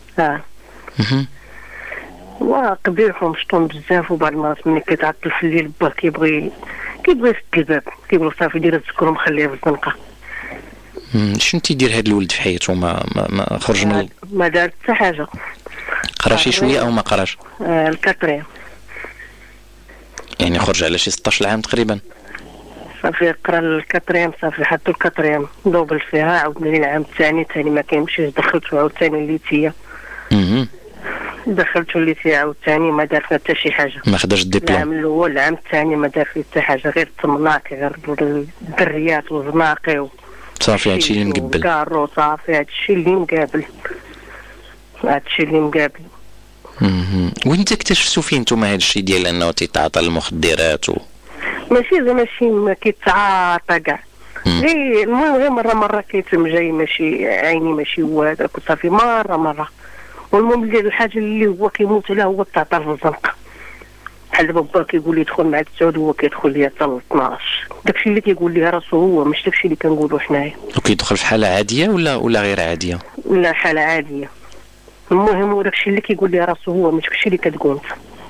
وقبيح ومشطون بزاف، وبعض المرات ملي كيتعطل في الليل باه كيبغي يسد الباب، كيقول صافي دير السكر ومخليها في الزنقه. شنو تيدير هذا الولد في حياته؟ ما خرج من ما دار حتى حاجه. قرا شي شويه او ما قراش؟ الكاتريام. يعني خرج على شي 16 عام تقريبا. صافي قرا الكاتريام، صافي حطوا الكاتريام دوبل فيها، عاودنا لي العام الثاني ما كيمشيش، دخلته عاوتاني الليتيه. دخلته الليتيه عاوتاني ما دار فيها حتى شي حاجه. ما خداش الدبلوم. العام الاول العام الثاني ما دار فيه حتى حاجه، غير التمناكي، غير الدريات والزناقي صافي هادشي اللي مقبل. كارو صافي هادشي اللي مقابل. وانت اكتشفتوا فين نتوما هادشي ديال انه تيتعاطى المخدرات ماشي زعما ما كيتعاطى كاع، غير المهم غير مره كيتم جاي ماشي عيني ماشي هو هذاك، صافي مره والمهم اللي الحاجه اللي هو كيموت عليها هو التعاطى في الزنقه. بحال دابا با كيقول لي دخل مع 9 هو كيدخل ليا حتى ل 12. داكشي اللي كيقول لي راسو هو، مش داكشي اللي كنقولوا حنايا. وكيدخل في حاله عاديه ولا غير عاديه؟ لا حاله عاديه. المهم هو داكشي اللي كيقول لي راسو هو، مش داكشي اللي كتقول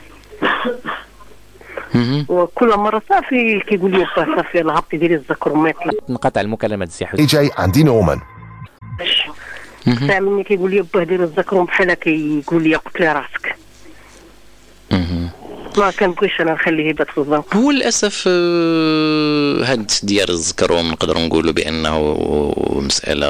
انت. وكل مره صافي كيقول لي صافي يلاه هبطي ديري الذكر وما يطلع. نقطع المكالمه السي حسين. جاي عندي نورمان. ساعه مني كيقول لي باه ديري الذكر بحال كيقول لي قتلي راسك. ما كنبغيش انا نخليه يبات في الزنقه. هو للاسف هاد ديال الذكرهم نقدروا نقولوا بانه مساله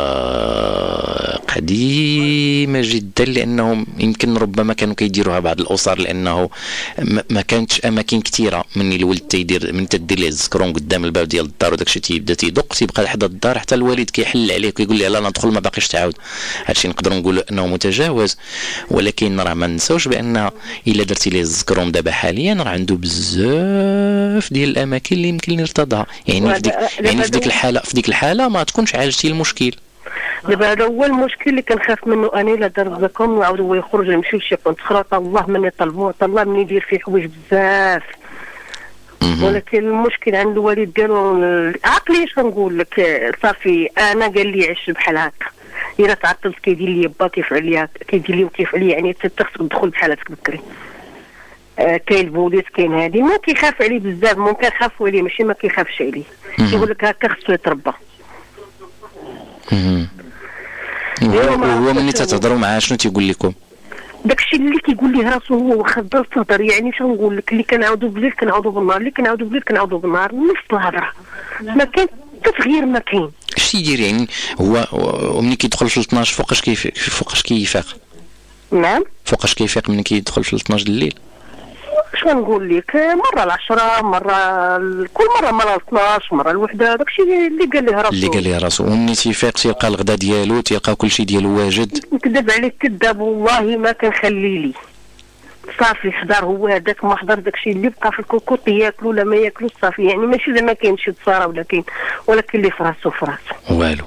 قديمه جدا، لانهم يمكن ربما كانوا كيديروها بعض الاسر، لانه ما كانتش اماكن كثيره من الولد تيدير من تدير ليه الذكرون قدام الباب ديال الدار، وداكشي تيبدا تيدق تيبقى لحد الدار حتى الوالد كيحل عليه ويقول لي لا ندخل ما باقيش تعاود. هادشي نقدروا نقولوا انه متجاوز، ولكن راه ما نساوش بان الا درتي ليه الذكرون دابا حاليا راه عنده بزاف ديال الاماكن اللي يمكن يرتضها، يعني في ديك الحاله ما تكونش عالجتي المشكل. دابا هذا هو المشكل اللي كنخاف منه انا، الا دار الزكام وعاود هو يخرج يمشي لشي بونت اخرى، الله من يطلبو الله من يدير فيه حوايج بزاف. ولكن المشكل عند الوالد ديالو عقلي اش نقول لك، صافي انا قال لي عيش بحال هكا، الا تعطلت كيدير لي با كيف عليا كيدير لي وكيف عليا، يعني حتى خصك تدخل بحال هكا بكري. كاين البوليس كاين هادي، ما كيخاف عليه بزاف، ممكن خافوا عليه ماشي ما كيخافش عليه، يقول لك هكا خصو يتربى. هو ملي تتهضروا معاه شنو تيقول لكم؟ داكشي اللي كيقول ليه راسو هو خدام تهضر، يعني شنو نقول لك، اللي كنعاودوا بالليل كنعاودوا بالنهار، اللي كنعاودوا بالليل كنعاودوا بالنهار، نفس الهضره، ما كاين تغيير ما كاين. اش يدير يعني هو ملي كيدخل في 12 فوقاش كيفيق؟ نعم فوقاش كيفيق ملي كيدخل في 12 الليل؟ شنو نقول لك، مره 10 مره كل مره 12 مره الوحده، داكشي اللي قال ليه راسو. ومني تيفيق تيلقى الغدا ديالو، تيلقى كلشي ديالو واجد. نكذب عليك كذاب والله ما كنخلي لي، صافي حضر هو هذاك ما حضر، داكشي اللي بقى في الكوكوط ياكل ولا ما ياكلوش صافي، يعني ماشي زعما كاين شي تصاره ولا كاين، ولكن اللي في راسو والو.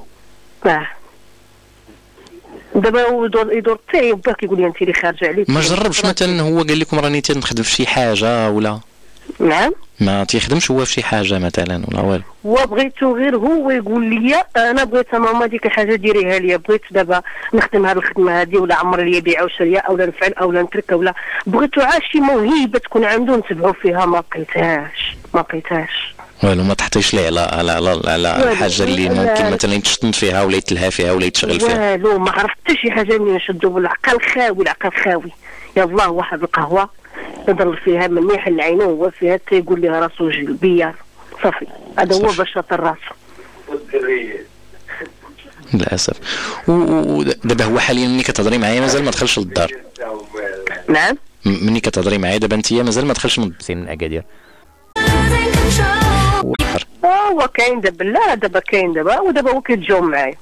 دابا هو يدور حتى يباه كيقول لي انت اللي خارجه عليك. ما جربش مثلا هو قال لكم راني تنخدم في شي حاجه ولا؟ نعم ما تيخدمش هو في شي حاجه مثلا ولا والو؟ وبغيتو غير هو يقول لي انا بغيت ماما ديك الحاجه ديريها لي، بغيت دابا نخدم هذه الخدمه هذه، ولا عمر لي بيع وشريه، اولا نفعل اولا نترك، ولا بغيتو عاد شي موهبه تكون عنده نتبعوا فيها، ما لقيتهاش والو. ما تحطيش ليه على الحاجه اللي ممكن مثلا يتشطن فيها ولا يتلهى فيها ولا يتشغل فيها؟ والو ما عرفت حتى شي حاجه اللي نشدو بالعقل خاوي. يلاه واحد القهوه يضل فيها مليح العينو، هو فيها تيقول لي راسو جلبيه، صافي هذا هو باش يطر راسو للاسف. ودابا هو حاليا ملي كتهضري معايا مازال ما دخلش للدار؟ نعم ملي كتهضري معايا دابا انت مازال ما دخلش من اكادير؟ هو كاين دابا، لا دابا كاين دابا، ودابا هو كيتجاوب معايا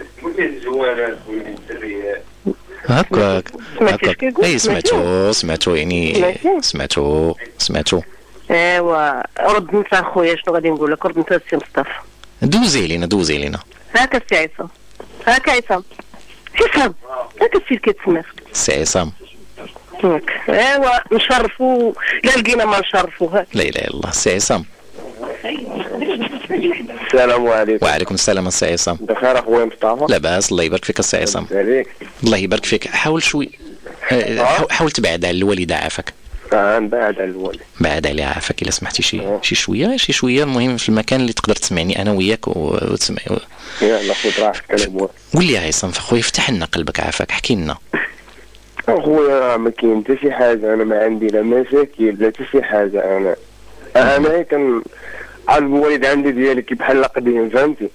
هكاك. اي سمعتو يعني سمعتو. ايوا رد انت اخويا، شنو غادي نقول لك، رد انت السي مصطفى، دوزي لينا هاكا السي عصام، هاكا السي كيتسمى السي عصام. ايوا نشرفو، لا لقينا ما نشرفو. لا اله الا الله. السي عصام. السلام عليكم. وعليكم السلام السي عصام. بخير اخويا مصطفى؟ لاباس الله يبارك فيك السي عصام. الله يبارك فيك. حاول شوي حاول تبعد على الوالده عافاك. نبعد على الوالد، بعد عليها عافاك الا سمحتي شي شويه، المهم في المكان اللي تقدر تسمعني انا وياك وتسمعي. يلا خذ راحتك كلام. قول لي يا عصام خويا، افتح لنا قلبك عافاك، احكي لنا. اخويا ما كاين حتى شي حاجه، انا ما عندي لا مشاكل لا حتى شي حاجه، انا كان الوالد عندي ديالي كي بحال قديم، فهمتي؟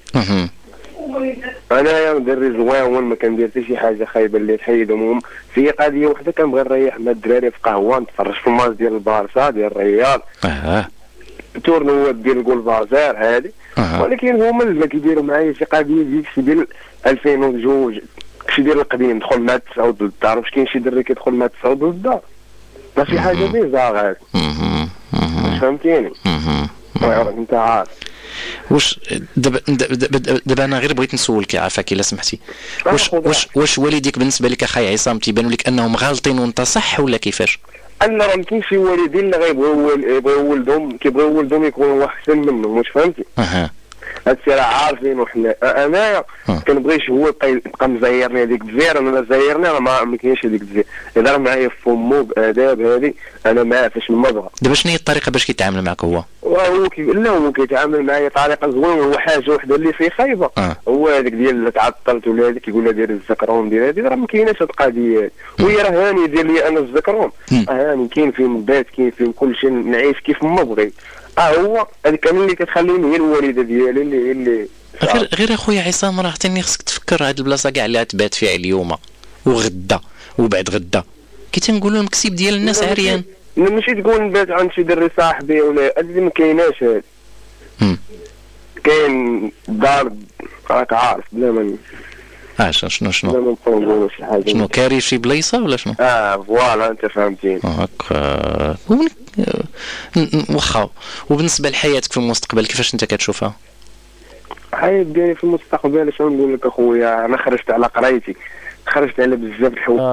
انا مدري زوين ما كندير حتى شي حاجه خايبه اللي تحيدهم. في قضيه وحده كنبغي نريح مع الدراري في قهوه، نتفرج في الماتش ديال البارسا ديال الريال، تورنوات ديال الجول بازار هذه، ولكن هما اللي كيديروا معايا شي قضيه ديال 2002 شي ديال القديم، دخل مع 9 ضد الدار، واش كاين شي دري كيدخل مع 9 ضد الدار؟ ما شي حاجه بيزار هذه، فهمتيني؟ انت عارف واش دابا انا غير بغيت نسولك عافاك الا سمحتي، واش والديك بالنسبه لك اخاي عصام تيبانوا لك انهم غالطين وانت صح ولا كيفاش؟ انا راه كاين شي والدين اللي غيبغيو ولدهم يكونوا احسن منهم، واش فهمتي؟ هادشي راه عارفين وحنا. انايا كنبغيش هو يبقى مزيرني هذيك الجزيره، انا زيرني راه ما كاينش هذيك الجزيره، يهضر معايا في فمو باداب هذه انا ما عرفتش ما نبغى. دابا شنو هي الطريقه باش كيتعامل معك هو؟ هو كيتعامل معايا طريقه زوينه، هو حاجه وحده اللي فيه خايبه، هو هذيك ديال تعطلت ولا هذيك يقول لها دير الزكرون ديال هذه، راه ما كايناش هاد القضيه، وهي راه هاني دير لي انا الزكرون، هاني كاين فيه البيت كاين فيه كلشي، نعيش كيف ما بغيت. هو هذيك كامل اللي كتخليني هي الوالده ديالي اللي غير اخويا عصام، راه حتى خصك تفكر هاد البلاصه كاع اللي تبات فيها اليوم وغدا وبعد غدا، كي تنقولوا المكسب ديال الناس عريان. ماشي تقول نبات عند شي دري صاحبي ولا هادي ما كايناش، هادي كاين دار راك عارف بلا ما شنو كاري شي بلايصه ولا شنو؟ فوالا انت فهمتيني. هكا واخا. وبالنسبه لحياتك في المستقبل كيفاش انت كتشوفها؟ الحياة ديالي في المستقبل شنو نقول لك اخويا، انا خرجت على قرايتي، خرجت على بزاف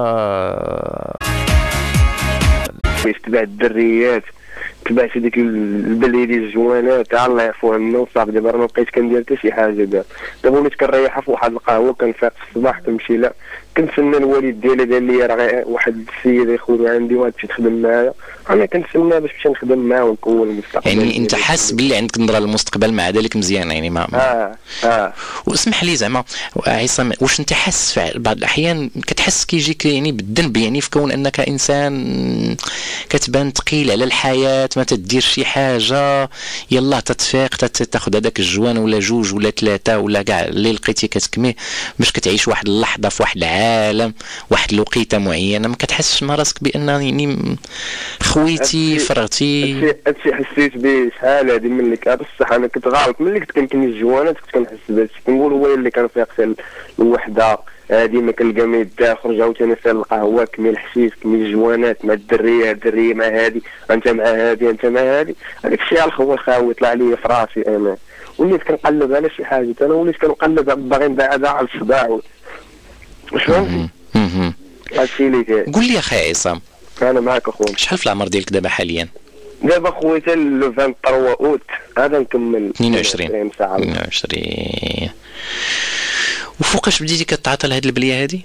الحوايج، تبعت الدريات، تبعت هذيك البليدي الجوانات تاع الله يعفو عنا وصافي. دابا راه ما بقيت كندير حتى شي حاجه. دابا وليت كنريحها في واحد القهوه، كنفيق في الصباح كنمشي لا كنتسنى الوالد ديالي قال لي راه واحد السيد يخوني عندي وغتمشي تخدم معايا، انا كنتسنى باش نمشي نخدم معاه ونكون المستقبل. يعني انت حاس باللي عندك نظره للمستقبل مع ذلك مزيان يعني ما واسمح لي زعما عصام، واش انت حاس في بعض الاحيان كتحس كيجيك يعني بالذنب يعني في كون انك انسان كتبان ثقيل على الحياه، ما تدير شي حاجه يلا تتفيق تاخذ هذاك الجوان ولا جوج ولا ثلاثه ولا كاع اللي لقيتي كتكميه باش كتعيش واحد اللحظه في واحد العالم واحد الوقيته معينه، ما كتحسش مع راسك بان يعني خويتي فرغتي؟ هادشي حسيت به شحال هادي ملي بصح انا كنت غالط ملي كنت كنكني الجوانات كنت كنحس بهادشي، كنقول هو اللي كان فيق الوحده هادي ما كنلقى ما يدا، خرج عاوتاني سال القهوه كمي الحشيش كمي الجوانات مع الدريه مع هادي، انت مع هادي انت مع هادي، هذاك الشيء الخوي خاوي طلع لي في راسي انا، وليت كنقلب على شي حاجه، انا وليت كنقلب باغي نبعد على الصداع واش فهمتي؟ هادشي اللي كاين. قول لي يا اخي عصام، انا معاك اخويا. شحال في العمر ديالك دابا حاليا؟ دابا خويا لو 23 اوت هذا نكمل 22 ساعه 22. وفوقاش بديتي كتعاطى لهاد البليه هادي؟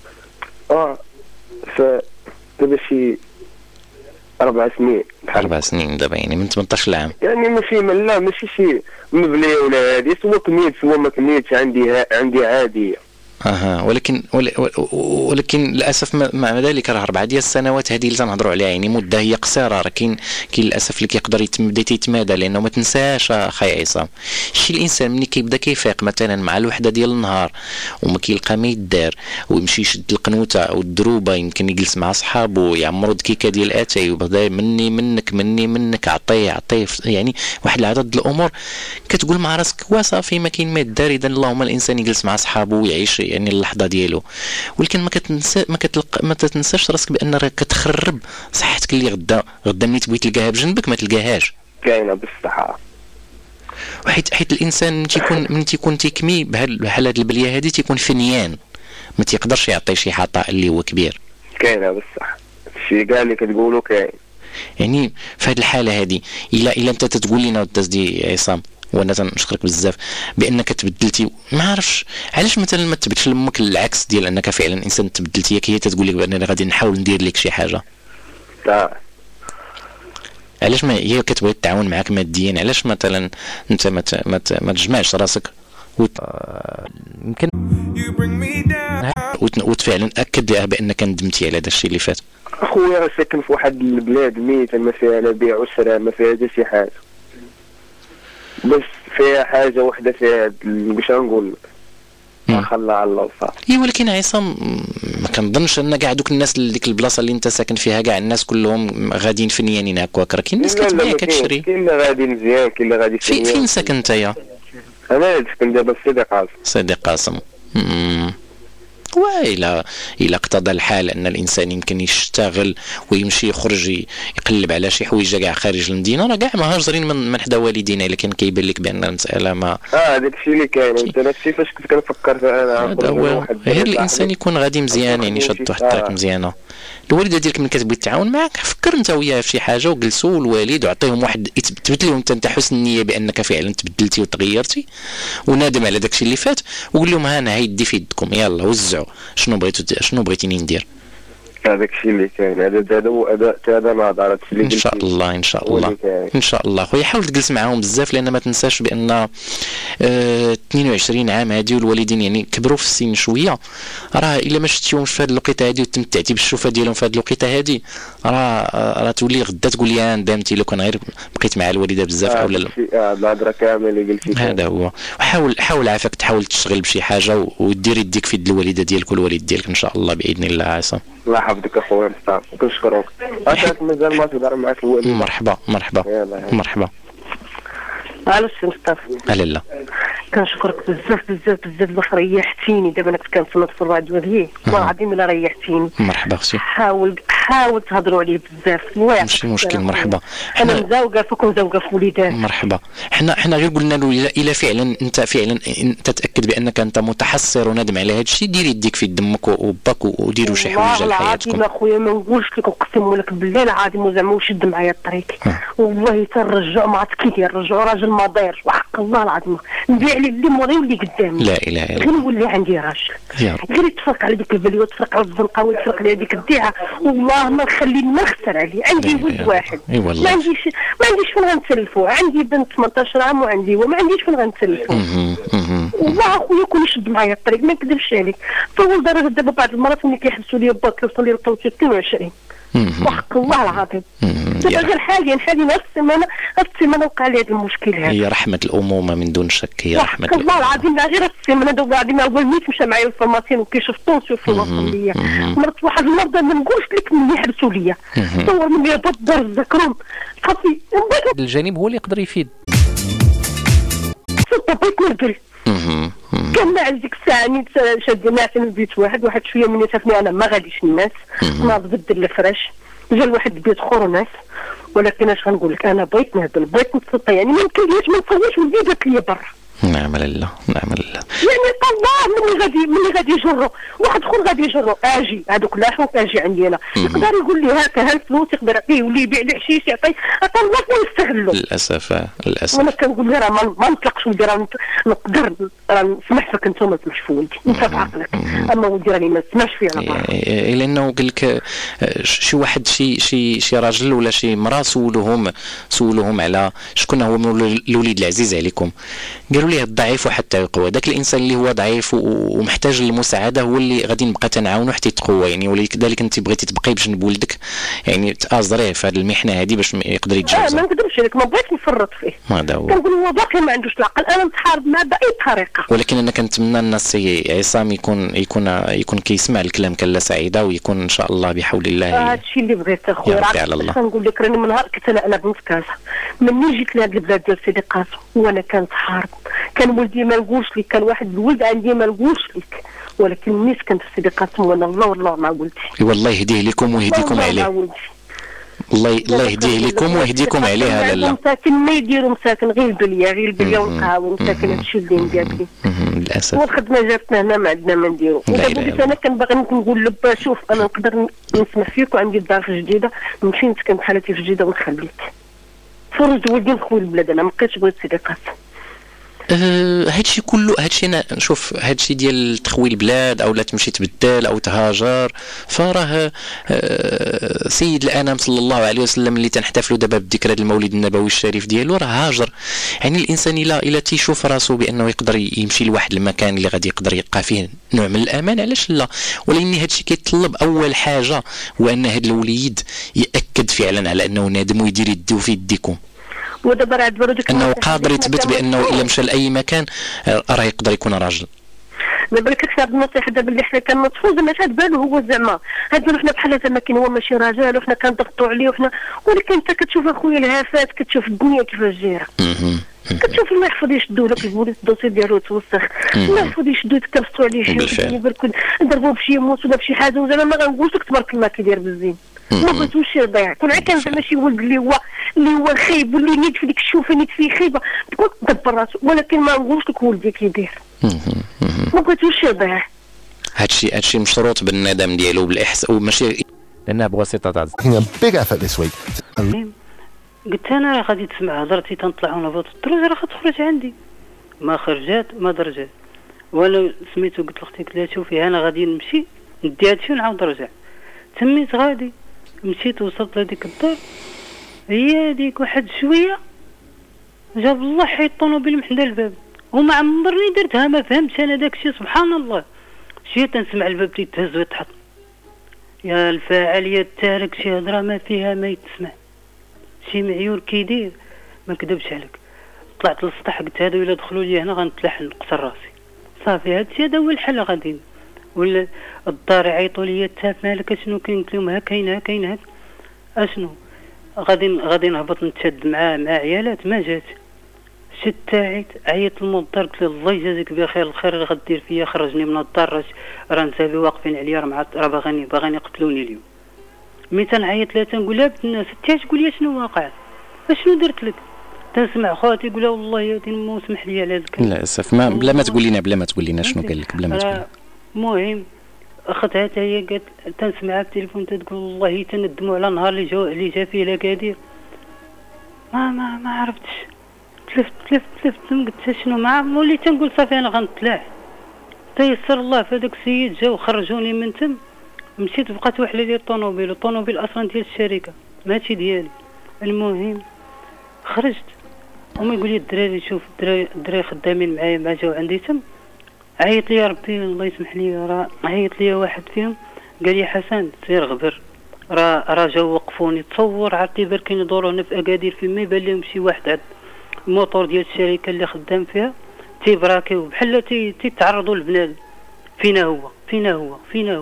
دابا شي 4 سنين. 4 سنين دابا يعني من 18 عام. يعني ماشي شي مبليه ولا هادي، سوا كميت سوا ما كميتش عندي عاديه. ولكن للاسف مع ذلك راه 4 ديال السنوات هذه اللي تنهضروا عليها يعني مده هي قصيره، راه كاين للاسف اللي كيقدر يتمادى، لانه ما تنساش اخي عصام شي الانسان ملي كيبدا كيفيق مثلا مع الوحده ديال النهار وما كيلقى ما يدار ويمشي يشد القنوته او الدروبه، يمكن يجلس مع صحابه يعمروا دكيكه ديال اتاي وبدا مني منك عطيه يعني واحد العدد الامور كتقول مع راسك وصافي ما كاين ما يدار، اذا اللهم الانسان يجلس مع صحابه ويعيش يعني اللحظه ديالو، ولكن ما تنساش راسك بان راك كتخرب صحتك اللي غدا ملي تبغي تلقاها بجنبك ما تلقاهاش كاينه بالصحه. حيت الانسان من تيكون تيكمي بحال هاد البليه هذه تيكون فنيان ما تيقدرش يعطي شي عطاء اللي هو كبير. كاينه بالصح الشيء كاع اللي كتقولوا كاين. يعني في هذه الحاله هذه الا انت تقول لنا دي عصام وانا تنشكرك بزاف بانك تبدلتي، ما عرفش علاش مثلا ما تبدلش لامك العكس ديال انك فعلا انسان تبدلتي، هي تقول لك بان انا غادي نحاول ندير لك شي حاجه. علاش ما هي كتبغي تتعاون معك ماديا، علاش مثلا انت ما تجمعش راسك يمكن وفعلا اكد لها بانك ندمتي على هذا الشيء اللي فات؟ اخويا ساكن في واحد البلاد ميته ما فيها لا بيع وشراء، ما فيها حتى شي حاجه، بس فيها حاجه وحده فيها باش نقول خلى على الله وصافي. ولكن عصام ما كنظنش ان كاع دوك الناس اللي ديك البلاصه اللي انت ساكن فيها كاع الناس كلهم غاديين فنيانين هكاك، راه كاين الناس كتبيع كتشري. كاين اللي غادي مزيان كاين اللي غادي فين ساكن نتايا؟ انا ساكن دابا في سيدي قاسم. وإلا اقتضى الحال أن الإنسان يمكن يشتغل ويمشي يخرج يقلب على شي حويجة كاع خارج المدينة، راه كاع مهاجرين من حدا والدينا، لكن كيبان لك بأن المسألة ما داك الشيء اللي كاين. انت نفسي فاش كنت كنفكر انا غير الإنسان يكون غادي مزيان يعني شاد واحد الطريق مزيانة. الوالده ديالك ملي كتبغي تتعاون معك فكر انت وياه في شي حاجه وجلسوا الوالد وعطيهم واحد تثبت لهم انت حسن النيه بانك فعلا تبدلتي وتغيرتي ونادم على داكشي اللي فات، وقول لهم انا يدي في يدكم يلا وزعوا شنو بغيتيني ندير. هذاك الشيء اللي كاين هذا هو هذا ما دارت ان شاء الله ان شاء الله خويا. حاول تجلس معاهم بزاف، لان ما تنساش بان 22 عام هادي والوالدين يعني كبروا في السن شويه، راه الا ما شفتيهمش في هذه الوقيته هذه وتمتعتي بالشوفه ديالهم في هذه الوقيته هذه راه تولي غدا تقول لي ندمتي لو كان غير بقيت مع الوالده بزاف او لا. الهضره كامل اللي قلتي هذا هو. وحاول عافاك تحاول تشتغل بشي حاجه ودير يديك في يد الوالده ديالك والوالد ديالك ان شاء الله باذن الله. عصام الله يحفظك اخويا مصطفى، كنشكرك. مازال ما تهضر معك الوالد. مرحبا الو سي مصطفى. لا كنشكرك بزاف باش ريحتيني. دابا انا كنت كنصنت في الراديو هذه والله العظيم الا ريحتيني. مرحبا اختي. حاول حاول تهضروا عليه بزاف. ماشي مشكل. مرحبا. انا مزوقه فيك ومزوقه في وليدات. مرحبا. حنا غير قلنا له الى فعلا انت تتاكد بانك انت متحسر وندم على هذا الشيء، دير يديك في دمك وباك وديروا شي حوايج لحياتكم. والله اخويا ما نقولش لك، نقسم لك بالله العظيم وزعما وشد معايا الطريق. والله ترجع ما عرفت كي نرجعوا راجل ما دايرش وحق الله العظيم نبيع لي اللي موري واللي قدامي. لا اله الا الله. غير نولي عندي راجل غير يتفرق على ديك الفيديو، يتفرق على الزنقه ويتفرق على ديك الديعه. والله ما نخلي ما نخسر عليه. عندي ولد واحد ما عنديش فين غنسلفوه. عندي بنت 18 عام وعندي وما عنديش فين غنسلفوه. والله اخويا كون يشد معايا الطريق ما نكذبش عليك. طول درجه دابا بعض المرات ملي كيحبسوا لي باك يوصل لي 22 وحق الله العظيم. دابا غير حاليا نفس السيمانه وقع لي هذا المشكل هذا. هي رحمه الامومه من دون شك. هي رحمه الله العظيم. غير السيمانه دابا غادي اول ميت مشى معايا للفارماسيين وكيشوف الطونسيون في الوصل ليا. مرت واحد المرضى ما نقولش لك ملي حبسوا ليا صور ملي هبط دار الذكرون صافي. الجانب هو اللي يقدر يفيد. بغيت نرقل كنا ديك الساعه نيت شادينا في البيت واحد شويه من شافني انا ما غاديش الناس ناض بدل الفراش جا لواحد البيت اخر ناس. ولكن اش غنقول لك انا بغيت نهضر بغيت نتسطى يعني ما يمكنليش ما نصورش ولدي بات لي برا. نعم لله نعم لله. يعني الله ملي غادي يجرو واحد اخر غادي يجرو اجي هذوك لاحو اجي عندي انا يقدر يقول لي هاكا ها الفلوس يقدر يعطيه يولي يبيع لي حشيش يعطيه الله ويستغلوا. للاسف وانا كنقول لي راه ما نطلقش ولدي راه نقدر نسمح فيك انت وما تسمحش في ولدي انت في عقلك. اما ولدي راني ما نسمعش فيه على برا. لانه قال لك شي واحد شي راجل ولا شي مراه سولوهم على شكون هو الوليد العزيز عليكم. قالوا ليه الضعيف وحتى يقوى. ذاك الانسان اللي هو ضعيف ومحتاج للمساعده هو اللي غادي نبقى تنعاونو حتى يتقوى يعني. ولذلك انت بغيتي تبقاي بجنب ولدك يعني تازريه في هذه المحنه هذه باش يقدر يتجاوز. ما نقدرش عليك ما بغيتش نفرط فيه. هذا هو. كنقول هو باقي ما عندوش العقل انا نتحارب معاه باي طريقه. ولكن انا كنتمنى ان السي عصام يكون كيسمع الكلام كلا سعيده ويكون ان شاء الله بحول الله. هذا الشيء اللي بغيت اخويا. راه كنقول لك راني من نهار كنت انا بنت كازا مني جيت لهاد البلاد ديال سيدي قاسم وانا كنتحارب. كان ولدي ما نقولش لك كان واحد الولد عندي ما نقولش لك ولكن ملي كنت في سيدي قاسم وانا والله مع ولدي. والله يهديه لكم ويهديكم عليه. الله يهديه لكم ويهديكم عليها. لا مساكن ما يديروا مساكن غير البليه والقهاوي مساكن هادشي اللي ندير للاسف. والخدمه جاتنا هنا ما عندنا ما نديروا. ودابا انا كنبغي نقول لبا شوف انا نقدر نسمح فيك وعندي الدار في جديده نمشي نسكن بحالتي في جديده ونخليك فرج ولدي نخوي البلاد. انا ما بقيتش بغيت سيدي قاسم. هادشي كله هادشي انا نشوف هادشي ديال تخوي البلاد او لا تمشي تبدل او تهاجر فراه سيد الانام صلى الله عليه وسلم اللي تنحتفلوا دابا بذكرى المولد النبوي الشريف ديالو راه هاجر. يعني الانسان الا تيشوف راسو بانه يقدر يمشي لواحد المكان اللي غادي يقدر يبقى فيه نوع من الامان علاش لا. ولكن هادشي كيتطلب اول حاجه هو ان هاد الوليد ياكد فعلا على انه نادم ويدير يديه في يديكم ودابا راه دابا انه قادر يثبت بانه الا مشى لاي مكان راه يقدر يكون راجل. دابا كنت هاد النصيحه دابا اللي حنا كنطفوا زعما شاد بالو هو زعما هادو حنا بحال هذا ما هو ماشي راجل وحنا كنضغطوا عليه وحنا ولكن انت كتشوف اخويا الهافات كتشوف الدنيا كيفاش جايه كتشوف الله يحفظ يشدوا لك البوليس الدوسي ديالو توسخ الله يحفظ يشدوا يتكبسوا عليه شي يبركوا ضربوه بشي موت ولا بشي حاجه وزعما ما غنقولش لك تبارك الله كيدير بالزين ما بغيتوش يضيع. كون عاد كان زعما شي ولد اللي هو خايب واللي نيت في ديك الشوفه نيت فيه خايبه تكون دبر راسو ولكن ما نقولش لك ولدي كيدير ما بغيتوش يضيع. هادشي مشروط بالندم ديالو بالاحساس وماشي لانها بواسطه تاع big effort this week. قلت انا راه غادي تسمع هضرتي تنطلعوا نهبط الدروج راه غتخرج عندي ما خرجات ما درجات ولا سميتو قلت لاختي قلت لها شوفي انا غادي نمشي ندي هادشي ونعاود نرجع. تميت غادي مشيت وصلت لهاديك الدار هي هذيك واحد شويه جاب الله حيط طونوبيل من حدا الباب وما عمرني درتها ما فهمتش انا داكشي سبحان الله. شي تنسمع الباب تيتهز ويتحط يا الفاعل يا التارك شي هضره ما فيها ما يتسمع شي معيور كيدير ما كذبش عليك. طلعت للسطح قلت هادو الا دخلوا لي هنا غنتلحن نقصر راسي صافي هادشي هذا هو الحل غادي ولا الدار يعيطوا لي تاف مالك شنو كاين قلت لهم ها كاين اشنو غادي نهبط نتشد مع عيالات ما جات شت تاعيت عيط المدار قلت له الله يجازيك بخير الخير اللي غدير فيا خرجني من الدار راه نسابي واقفين عليا راه باغاني يقتلوني اليوم مي تنعيط لها تنقول لها بنت الناس انت تقول لي شنو واقع اشنو درت لك تنسمع خواتي يقول والله يا دين مو سمح لي على ذلك للاسف ما بلا ما تقول لنا شنو قال لك بلا ما تقول. المهم اختها حتى هي قالت تنسمعها بالتليفون تقول والله تندموا على نهار اللي جا فيه لاكادير ما عرفتش تلفت ما قلت شنو مع وليت تنقول صافي انا غنطلع تيسر الله فهذاك السيد جا وخرجوني من تم مشيت بقات وحله ديال الطوموبيل اصلا ديال الشركه ماشي ديالي. المهم خرجت وما يقول لي الدراري شوف الدراري خدامين معايا ما جاو عندي تم عيط لي ربي الله يسمح لي راه عيط لي واحد فيهم قال لي حسن سير غبر راه جاو وقفوني تصور عرفتي بركين يدورونا في اكادير في ما يبان لهم شي واحد عند الموطور ديال الشركه اللي خدام فيها تيبراكيو بحال تيتعرضوا للبنادم فينا هو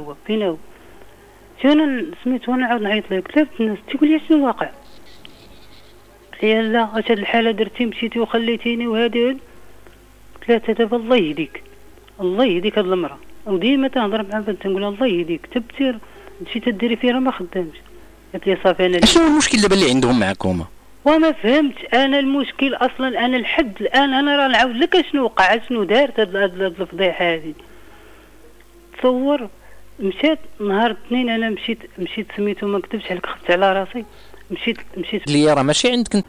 انا سميت وانا عاود نعيط لك ثلاث الناس تيقول لي شنو واقع يا لا اش هاد الحاله درتي مشيتي وخليتيني وهذه ثلاثه دابا الله يهديك هاد المراه وديما تهضر مع بنت نقول الله يهديك تبتي مشيتي تديري فيها ما خدامش قالت لي صافي انا شنو المشكل دابا اللي عندهم معكم وما فهمت انا المشكل اصلا انا لحد الان انا راه نعاود لك شنو وقع شنو دارت هاد الفضيحه هذه تصور مشات نهار الاثنين انا مشيت سميتو ما كتبش عليك خفت على راسي مشيت لي راه ماشي عندك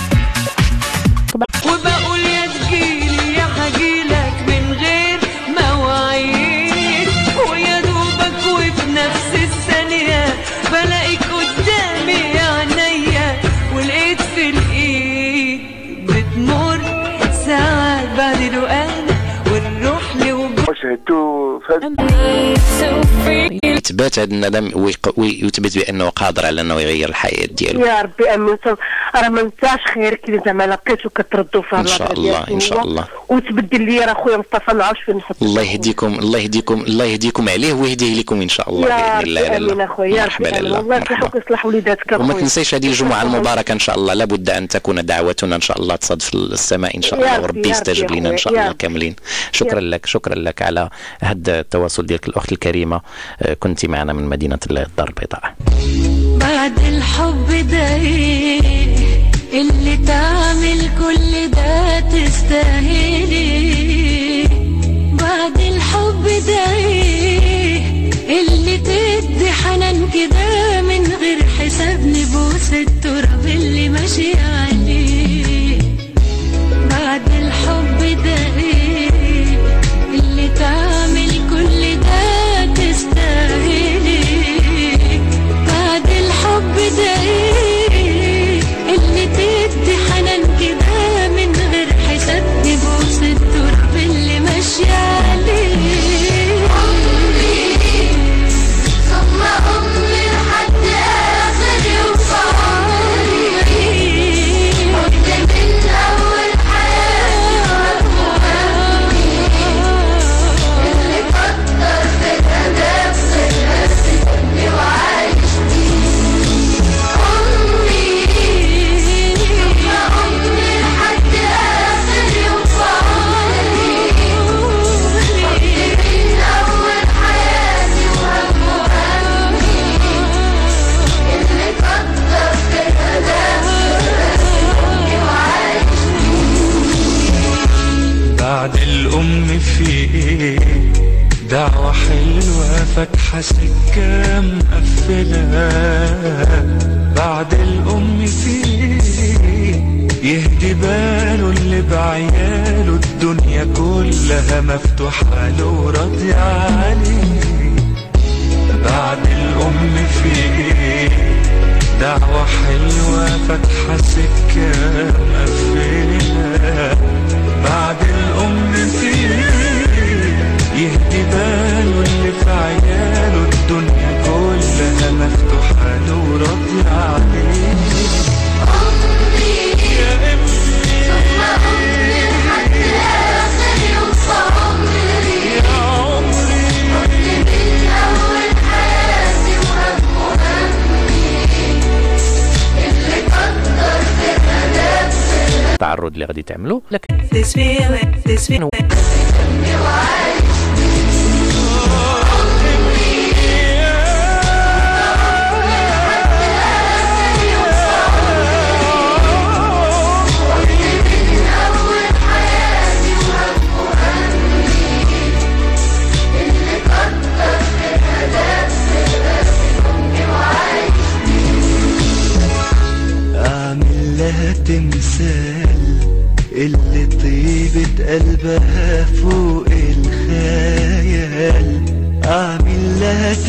وبقول يا تجيلي يا حجيلك من غير مواعيد ويا دوبك وفي نفس الثانية بلاقيك قدامي عينيا ولقيت في الايد بتمر ساعات بعد الوقت والروح وشهدتو يثبت هذا الندم ويثبت بانه قادر على انه يغير الحياه ديالو. يا ربي امين راه ما نتاش خير كي زعما لقيتو كتردوا فيها ان شاء الله ان شاء الله وتبدل لي راه خويا مصطفى ما عرفتش فين نحط. الله يهديكم عليه ويهديه لكم ان شاء الله باذن الله. امين اخويا يا ربي الله يصلحك ويصلح وليداتك اخويا. وما تنسيش هذه الجمعه المباركه ان شاء الله لابد ان تكون دعوتنا ان شاء الله تصادف السماء ان شاء الله وربي يستجب لنا ان شاء الله كاملين. شكرا لك على هذا التواصل ديالك الاخت الكريمه كنت معنا من مدينه الدار البيضاء. بعد الحب ده اللي تعمل كل ده تستاهلي بعد الحب ده اللي تدي حنان كده من غير حساب نبوس التراب اللي ماشي عليه بعد الحب ده اللي تعمل كل ده تستاهلي بعد الحب ده اللي تدي حنان كده من غير حساب نبوس التراب اللي ماشي عليه عمري ثم عمري لحد آخر يوم في عمري كنت من أول حياتي وهمي اللي فكر فيها نفس الناس اللي وعايش فيه عمري ثم عمري لحد آخر يوم في عمري كنت من أول حياتي وهمي اللي فكر فيها نفس الناس اللي وعايش بعد الأم في إيه دعوة حلوة فاتحة سكة مقفلة بعد الأم في إيه يهدي باله اللي بعياله الدنيا كلها مفتوحة له وراضية عليه بعد الأم في إيه دعوة حلوة فاتحة سكة مقفلة بعد الأم فيه يهدي باله اللي في عياله الدنيا كلها مفتوحة له وراضية عليه عمري يا أمي ثم عمري لحد آخر يوم في عمري يا عمري كنت من أول حياتي وهمي اللي قدر فيها نفس التعرض اللي غادي تعملوا لكن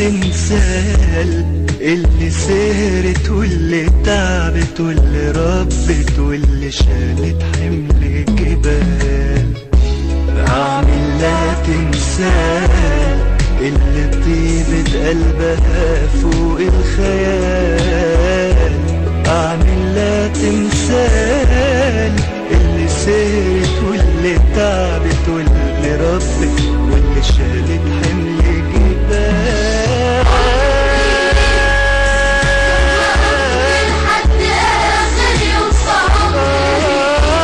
تنسال اللي سهرت واللي تعبت واللي ربت واللي شالت حمل جبال. اعمل لا تنسال اللي طيبة قلبها فوق الخيال. اعمل لا تنسال اللي سهرت واللي تعبت واللي ربت واللي شالت حمل جبال. لحد آخر يوم في عمري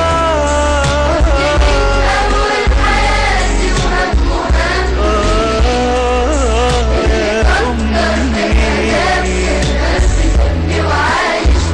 أول حياتي وهم همي وعايش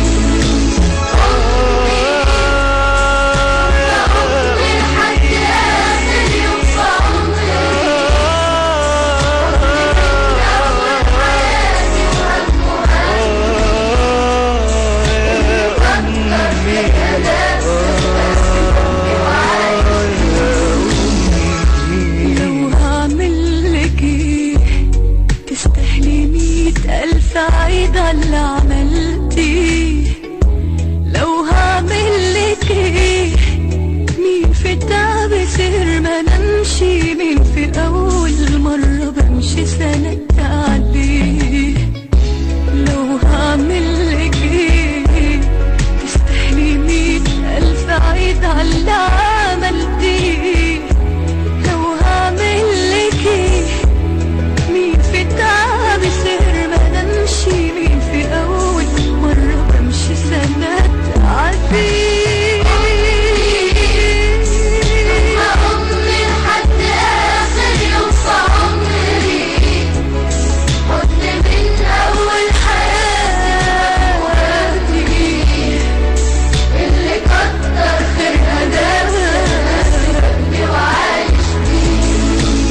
لو هعمل لك ايه تستاهلي 100,000 عيد على اللي عملتيه. لو هعمل لك ايه مين في التعب سهر ما نمشي، مين في اول مرة بمشي سند عليه. لو هعمل لك ايه تستاهلي 100,000 عيد على اللي عملتيه. لو هعمل لك ايه مين في التعب سهر ما نمشي، مين في اول مرة بمشي سند عليه. عمري لحد آخر يوم في عمري حضن من أول حياتي اللي كتر خيرها داس قلبي وعايش فيه.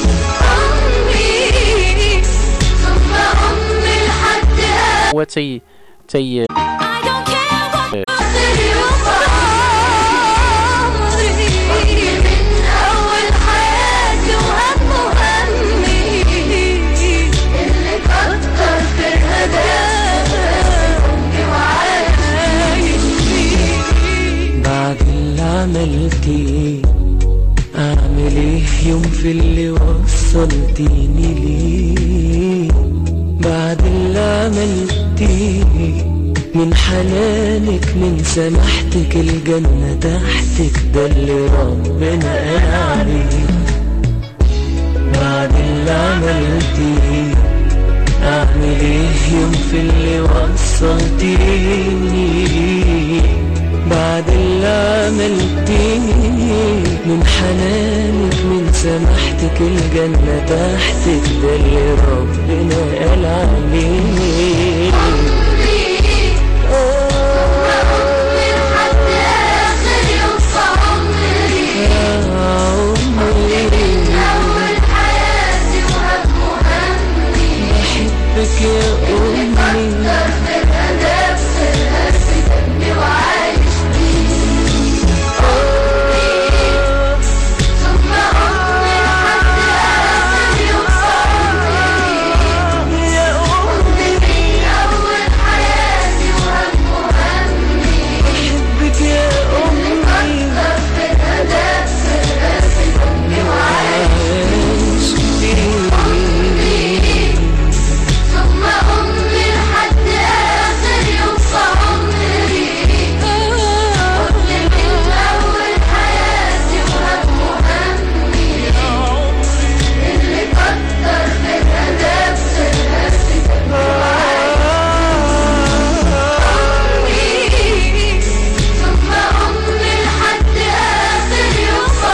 عمري ثم عمري لحد وتي آخر يوم في عمري حضن من أول حياتي وهم همي اللي كتر خيرها داس قلبي وعايش فيه. بعد اللي عملتيه اعمل ايه يوم في اللي وصلتيني ليه. بعد اللي عملتيه من حنانك من سماحتك الجنة تحتك ده اللي ربنا قال عليه. بعد اللي عملتيه اعمل ايه يوم في اللي وصلتيني. بعد اللي عملتيه من حنانك من سماحتك الجنة تحتك ده اللي ربنا قال عليه. عمري لحد آخر يوم في عمري من أول حياتي وهم همي بحبك يا أمي كتر خيرها داس في دمي وعايش فيه. ثم عمري لحد آخر يوم في عمري يا أمي من أول حياتي وهم همي بحبك يا أمي كتر خيرها داس في دمي وعايش ثم عمري لحد آخر يوم في عمري حضن من أول حياتي وهم همي اللي كتر خيرها داس في دمي وعايش ثم عمري لحد آخر يوم في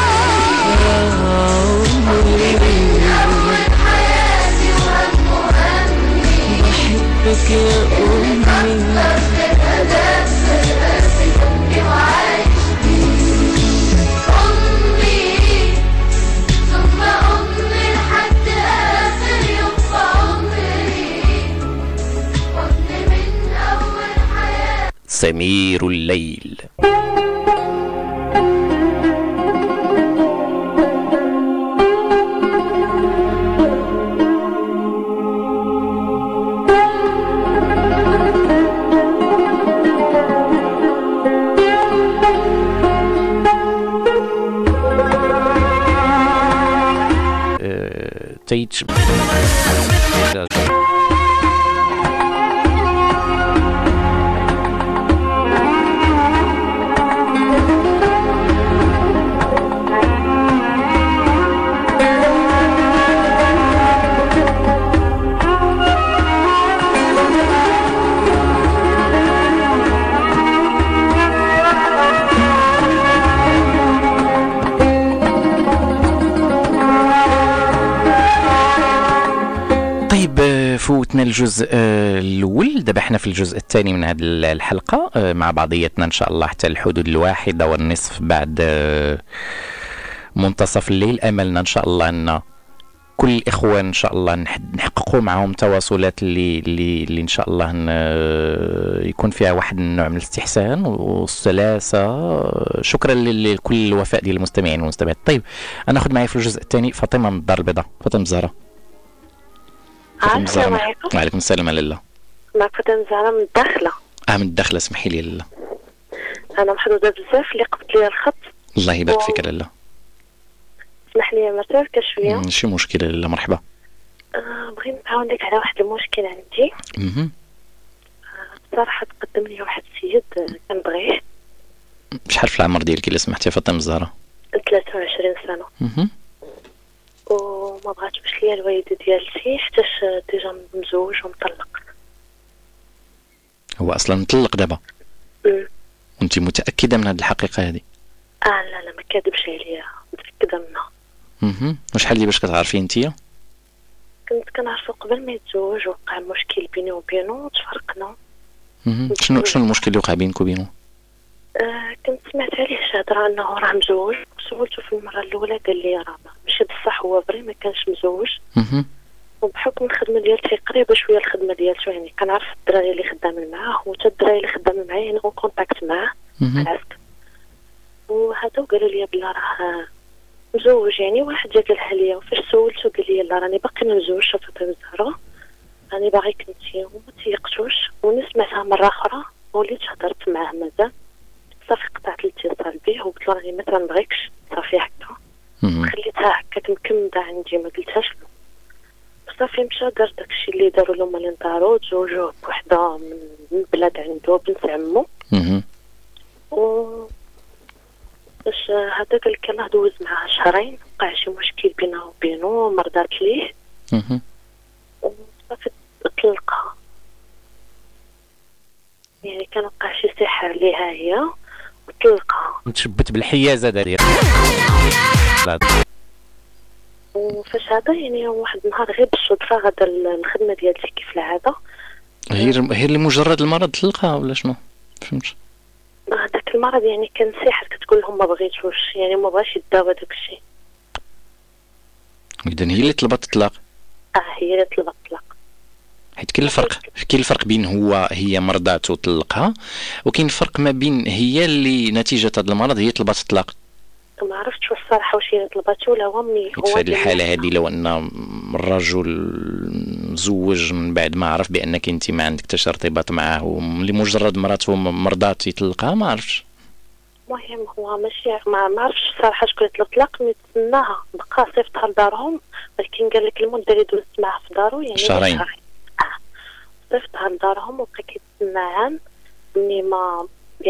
عمري من أول حياتي وهم همي بحبك يا أمي كتر خيرها داس في دمي وعايش فيه. أمي ثم أمي لحد آخر يوم في عمري حضن من أول حياتي. سمير الليل. تيتش. فوتنا الجزء الأول، دابا حنا في الجزء الثاني من هذه الحلقة مع بعضياتنا إن شاء الله حتى الحدود 1:30 بعد منتصف الليل. أملنا إن شاء الله أن كل الإخوان إن شاء الله نحققوا معهم تواصلات اللي إن شاء الله يكون فيها واحد النوع من الاستحسان والسلاسة. شكرا لكل الوفاء ديال المستمعين والمستمعات. طيب أنا أخذ معي في الجزء الثاني فاطمة من الدار البيضاء. فاطمة الزهراء. السلام عليكم. وعليكم السلام. لاله معك فاطمة الزهراء من الداخلة. من الداخلة. اسمحي لي لاله، أنا محظوظة بزاف اللي قبت لي الخط. الله يبارك فيك لاله. اسمح لي مرتبكة شوية. ماشي مشكلة لاله، مرحبا. بغيت نعاونك على واحد المشكل عندي. بصراحة تقدم لي واحد السيد كنبغيه. شحال في العمر ديالك إلا سمحتي فاطمة الزهراء؟ 23 سنة. وما بغاتوش ليا الوالده ديالتي حتىش ديجا مزوج ومطلق. هو اصلا مطلق دابا؟ وانت متاكده من هذه الحقيقه هذه؟ لا ما كذبش عليا، متاكده منها. وشحال اللي باش كتعرفي انتيا؟ كنت كنعرفو قبل ما يتزوج، وقع مشكل بيني وبينه وتفرقنا. شنو المشكل اللي وقع بينك وبينه؟ كنت سمعت عليه شهدرة انه راه مزوج، سولته في المره الاولى قال لي راه ماشي بصح، هو بري ما كانش مزوج. وبحكم الخدمه ديالتي قريبه شويه الخدمه ديالته، يعني كنعرف الدراري اللي خدامين معاه وحتى الدراري اللي خدامين معايا يعني اون كونتاكت معاه عرفت. وهذا قالوا لي بلا راه مزوج، يعني واحد جا قالها لي، وفاش سولته قال لي لا راني باقي ما مزوجش فاطمة الزهراء، راني باغيك انتي، وما تيقتوش. ونسمعتها مره اخرى وليت هضرت معاه مازال، صافي قطعت الاتصال به وقلت له راني ما تنبغيكش، صافي هكا خليتها هكاك مكمده عندي، ما قلتهاش له. صافي مشى دار داكشي اللي داروا له مالين دارو، تزوجوه بوحده من بلاد عنده بنت عمو. و باش هذا قال لك الله دوز معاه شهرين، وقع شي مشكل بينه وبينه، مرضات ليه وصافي طلقها. يعني كان وقع شي سحر ليها هي وطلقها، متشبت بالحيازه ديالها. وفاش هذا يعني واحد النهار غير بالصدفه غدا الخدمه ديالتي كيف العاده، هي لمجرد المرض طلقها ولا شنو؟ فهمت. هذاك المرض يعني كان سحر، كتقول لهم ما بغيتوش، يعني ما بغاش يداوى داك الشيء. اذا هي اللي طلبت الطلاق؟ هي اللي طلبت الطلاق. حيت كاين الفرق بين هي مرضات وطلقها، وكاين الفرق ما بين هي اللي نتيجه هذا المرض هي طلبت الطلاق. ما عرفتش الصراحه واش هي طلبته ولا هو مي هو. في هذه الحاله هذه لو ان الرجل مزوج من بعد ما عرف بانك انت ما عندك حتى ارتباط معاه، ولمجرد مراته مرضات يطلقها، ما عرفتش. المهم هو ماشي ما عرفتش الصراحه شكون اللي طلق، متسناها بقى صيفطها لدارهم، ولكن قال لك المده اللي دوزت معاه في دارو يعني شهرين. صيفطها لدارهم وبقى كيتسنى عام، ملي ما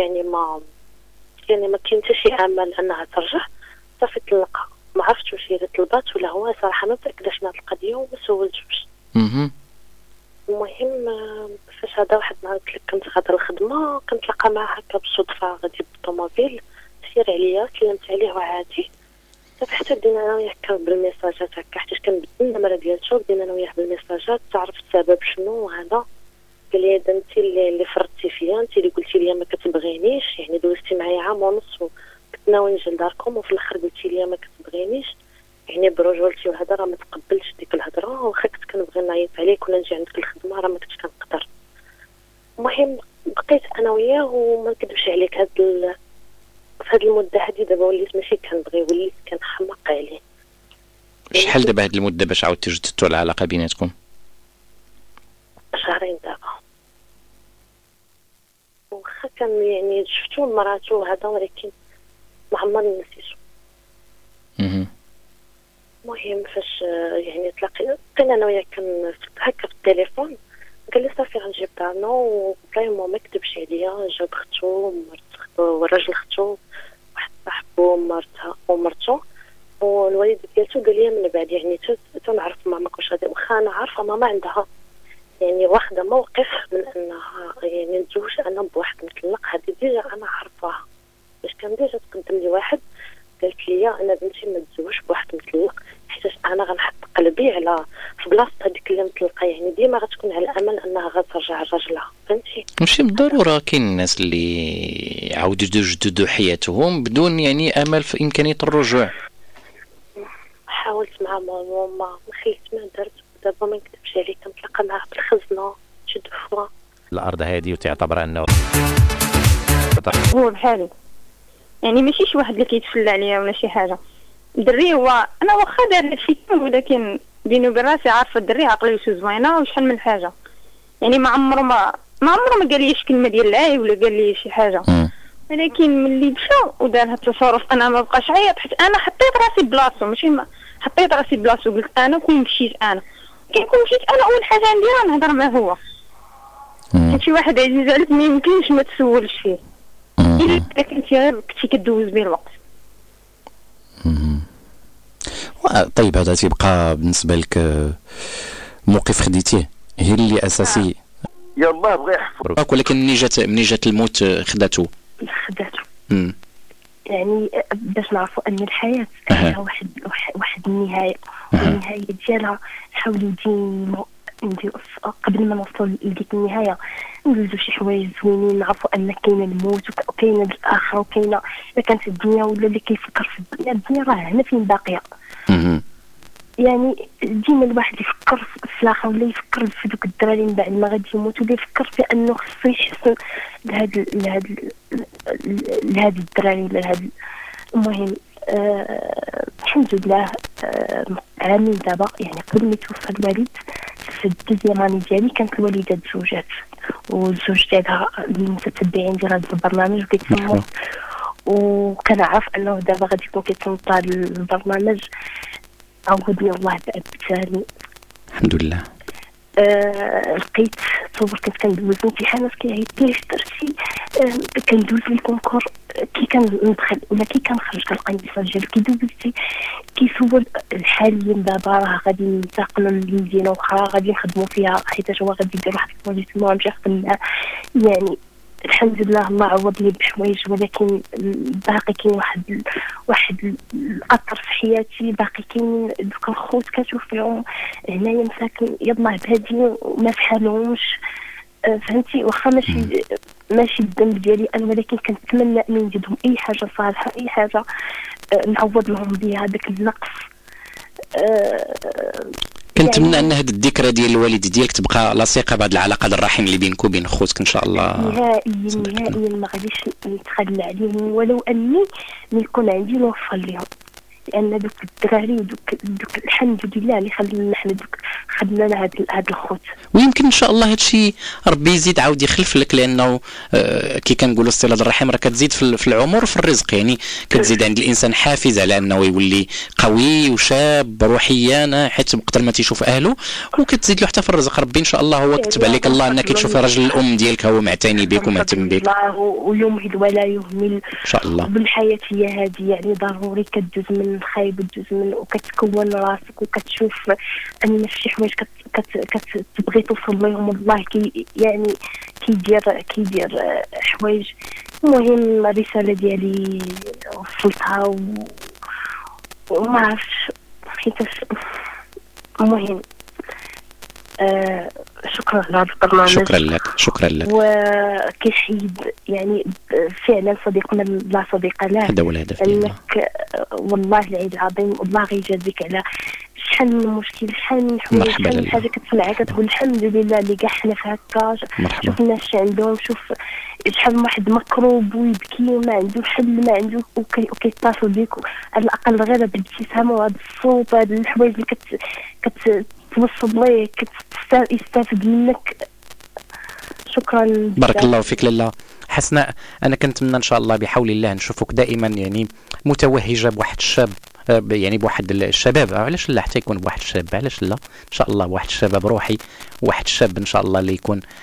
كاين حتى شي امل انها ترجع، صافي طلقها. ما عرفتش واش هي اللي طلبات ولا هو، صراحه ما متاكداش من هاد القضيه وما سولتوش. المهم فاش هذا واحد النهار قلت لك كنت غادا الخدمه، كنتلاقى معاه هكا بالصدفه غادي بالطوموبيل، سير عليا كلمت عليه وعادي، صافي حتى بدينا انا وياه هكا بالميساجات هكا، حيت كنبدل النمره ديالته، بدينا انا وياه بالميساجات، تعرف السبب شنو وهذا. قال لي هذا انت اللي فرضتي فيا، انت اللي قلتي لي ما كتبغينيش، يعني دوزتي معايا عام ونص وكنت ناوي نجي لداركم، وفي الاخر قلتي لي ما كتبغينيش، يعني برجولتي وهذا راه ما تقبلتش ديك الهضره، واخا كنت كنبغي نعيط عليك ولا نجي عندك الخدمه راه ما كنتش كنقدر. المهم بقيت انا وياه وما نكذبش عليك، في هاد المده هادي دابا وليت ماشي كنبغي، وليت كنحماق عليه. شحال دابا هاد المده باش عاودتي جددتوا العلاقه بيناتكم؟ شهرين دابا. واخا كان يعني شفتو مراتو هذا، ولكن ما عمرني نسيتو. المهم فاش يعني تلاقينا انا وياه هكا في التليفون، قال لي صافي غنجيب دارنا وفريمون ما كذبش عليا. جاب اختو والراجل اختو واحد صاحبو ومرته والوالد ديالته. قال لي من بعد يعني تنعرف ماما واش غادي، واخا انا عارفه ماما عندها يعني واخده موقف من انها يعني نتزوج انا بواحد مطلق. هذه ديجا انا عارفاها باش كان ديجا تقدم لي واحد قالت لي انا بنتي ما تزوجش بواحد مطلق، حيت انا غنحط قلبي على في بلاصه هذيك اللي مطلقه. يعني ديما غتكون على امل انها غترجع لراجلها، فهمتي؟ ماشي بالضروره، كاين الناس اللي عاودوا يجددوا حياتهم بدون يعني امل في امكانيه الرجوع. حاولت مع ماما ما خليت ما درت. دابا ما نكذبش عليك كنتلاقى معاه بالخزنه شي دفوا الارض هذه وتعتبر انه هو بحالي، يعني ماشي شي واحد اللي كيتفلى عليا ولا شي حاجه. الدري هو انا واخا دار هادشي ولكن بيني وبين راسي عارفه الدري عقلي شي زوينه وشحال من حاجه. يعني ما عمره ما قال لي شي كلمه ديال العاي ولا قال لي شي حاجه، ولكن ملي مشى ودار هاد التصرف انا ما بقاش عيط، حيت انا حطيت راسي بلاصتو. ماشي ما حطيت راسي بلاصتو قلت انا كون مشيت انا اول حاجه نديرها نهضر معاه هو. حيت شي واحد عزيز عليك ما يمكنش ما تسولش فيه الا كنتي غير كدوز به الوقت. طيب هذا تيبقى بالنسبه لك موقف خديتيه هي اللي اساسي. يلاه بغى يحفظك، ولكن مني جات الموت خداتو. يعني باش نعرفوا ان الحياه فيها واحد النهايه، والنهايه ديالها نحاولوا نديروا قبل ما نوصلوا لديك النهايه ندوزوا شي حوايج زوينين، نعرفوا ان كاين الموت وكاين الاخره وكاينه اذا كانت الدنيا ولا اللي كيفكر في الدنيا راه هنا فين باقيه. يعني ديما الواحد يفكر في الاخر ولا يفكر في دوك الدراري من بعد ما غادي يموتوا، ولا يفكر في انه خصو يحسن لهاد الدراري ولا لهاد. المهم الحمد لله عامين دابا، يعني قبل ما يتوفى الوالد في الدوزيام اني ديالي كانت الوالده تزوجات، والزوج ديالها المتتبعين ديال هذا البرنامج وكيتسموا، وكنعرف انه دابا غادي يكون كيتنطى البرنامج. عوضني الله بعد ثاني الحمد لله. لقيت تصور كنت كندوز امتحانات كيعيط لي درتي، كندوز الكونكور كي كندخل ولا كي كنخرج كنلقى الميساج كيدوزتي كيسول حاليا دابا راه غادي ننتقلوا لمدينه اخرى غادي نخدموا فيها، حيت هو غادي يدير واحد البروجيكت نمشي نخدم معاه. يعني الحمد لله الله عوضني بحوايج، ولكن باقي كاين واحد الاثر في حياتي. باقي كاين دوك الخوت كتشوف فيهم هنايا مساكن يلاه بهادين وما فحالهمش، فهمتي؟ واخا ماشي الذنب ديالي انا، ولكن كنتمنى ان نجدهم اي حاجه صالحه، اي حاجه نعوض لهم بها داك النقص. كنتمنى يعني ان هذه الذكرى ديال الوالد ديالك تبقى لاصقه بهذه العلاقه الرحيم اللي بينك وبين خوتك ان شاء الله. نهائيا ما غاديش نتخلى عليهم، ولو اني من يكون عندي نوفر لهم، لان دوك الدراري ودوك الحمد لله اللي خلينا حنا دوك خدنا هذا الخوت. ويمكن ان شاء الله هذا الشيء ربي يزيد عاود يخلف لك، لانه كي كنقولوا الصله الرحم راه كتزيد في العمر وفي الرزق. يعني كتزيد عند الانسان حافز على انه يولي قوي وشاب روحيا حيت بقدر ما تيشوف اهله، وكتزيد له حتى في الرزق. ربي ان شاء الله هو كتب عليك الله انك تشوف راجل الام ديالك هو معتني بك ومهتم بك، ويمهل ولا يهمل ان شاء الله. بالحياه هي هذه، يعني ضروري كتدوز من الخايب وتدوز من وكتكون راسك وكتشوف ان شي حوايج كتبغي توصل لهم، والله يعني كيدير حوايج. المهم الرساله ديالي وصلتها وما عرفتش حيتاش. المهم شكرا على هذا البرنامج. شكرا لك. وكيحيد يعني فعلا صديقنا لا صديق له، هذا هو الهدف ديالنا. انك والله العيد العظيم والله غيجازيك على شحال من مشكل، شحال من حوايج، شحال من حاجه كتسمعها كتقول الحمد لله اللي كاع حنا في هكا. شوف الناس شي عندهم، شوف شحال من واحد مكروب ويبكي وما عنده حل ما عنده وكيتصل بك على الاقل غير بالابتسامه وهذا الصوت وهاد الحوايج اللي كتوصل ليه يستافد منك. شكرا بارك الله فيك لاله حسناء. انا كنتمنى ان شاء الله بحول الله نشوفك دائما يعني متوهجه بواحد الشاب يعني بواحد الشباب، علاش لا حتى يكون بواحد الشاب، علاش لا ان شاء الله بواحد الشباب روحي، واحد الشاب ان شاء الله اللي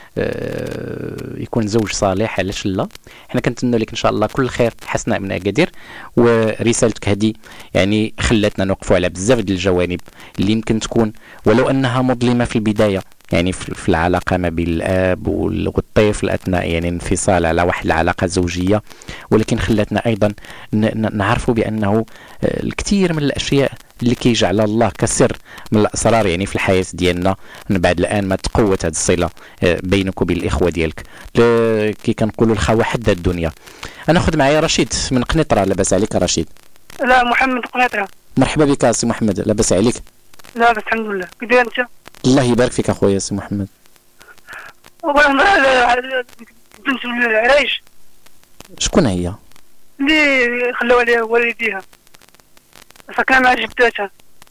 يكون زوج صالح، علاش لا. حنا كنتمنوا لك ان شاء الله كل خير حسناء من اكادير، ورسالتك هذه يعني خلاتنا نوقفوا على بزاف ديال الجوانب اللي يمكن تكون ولو انها مظلمه في البدايه، يعني في العلاقه ما بين الاب والطفل اثناء يعني انفصال على واحد العلاقه زوجيه، ولكن خلاتنا ايضا نعرفوا بانه الكثير من الاشياء اللي كيجعل الله كسر من الاسرار يعني في الحياه ديالنا من بعد الان ما تقوت هذه الصله بينك وبين الاخوه ديالك. كي كنقولوا الخوه حد الدنيا. انا خذ معايا رشيد من قنيطره. لاباس عليك رشيد؟ لا محمد قنيطره. مرحبا بك سي محمد، لاباس عليك؟ لا بس الحمد لله. كي داير انت؟ الله يبارك فيك اخويا سي محمد. بنت العرايش. شكون هي؟ اللي خلاو عليها والديها فكان مع جداتها.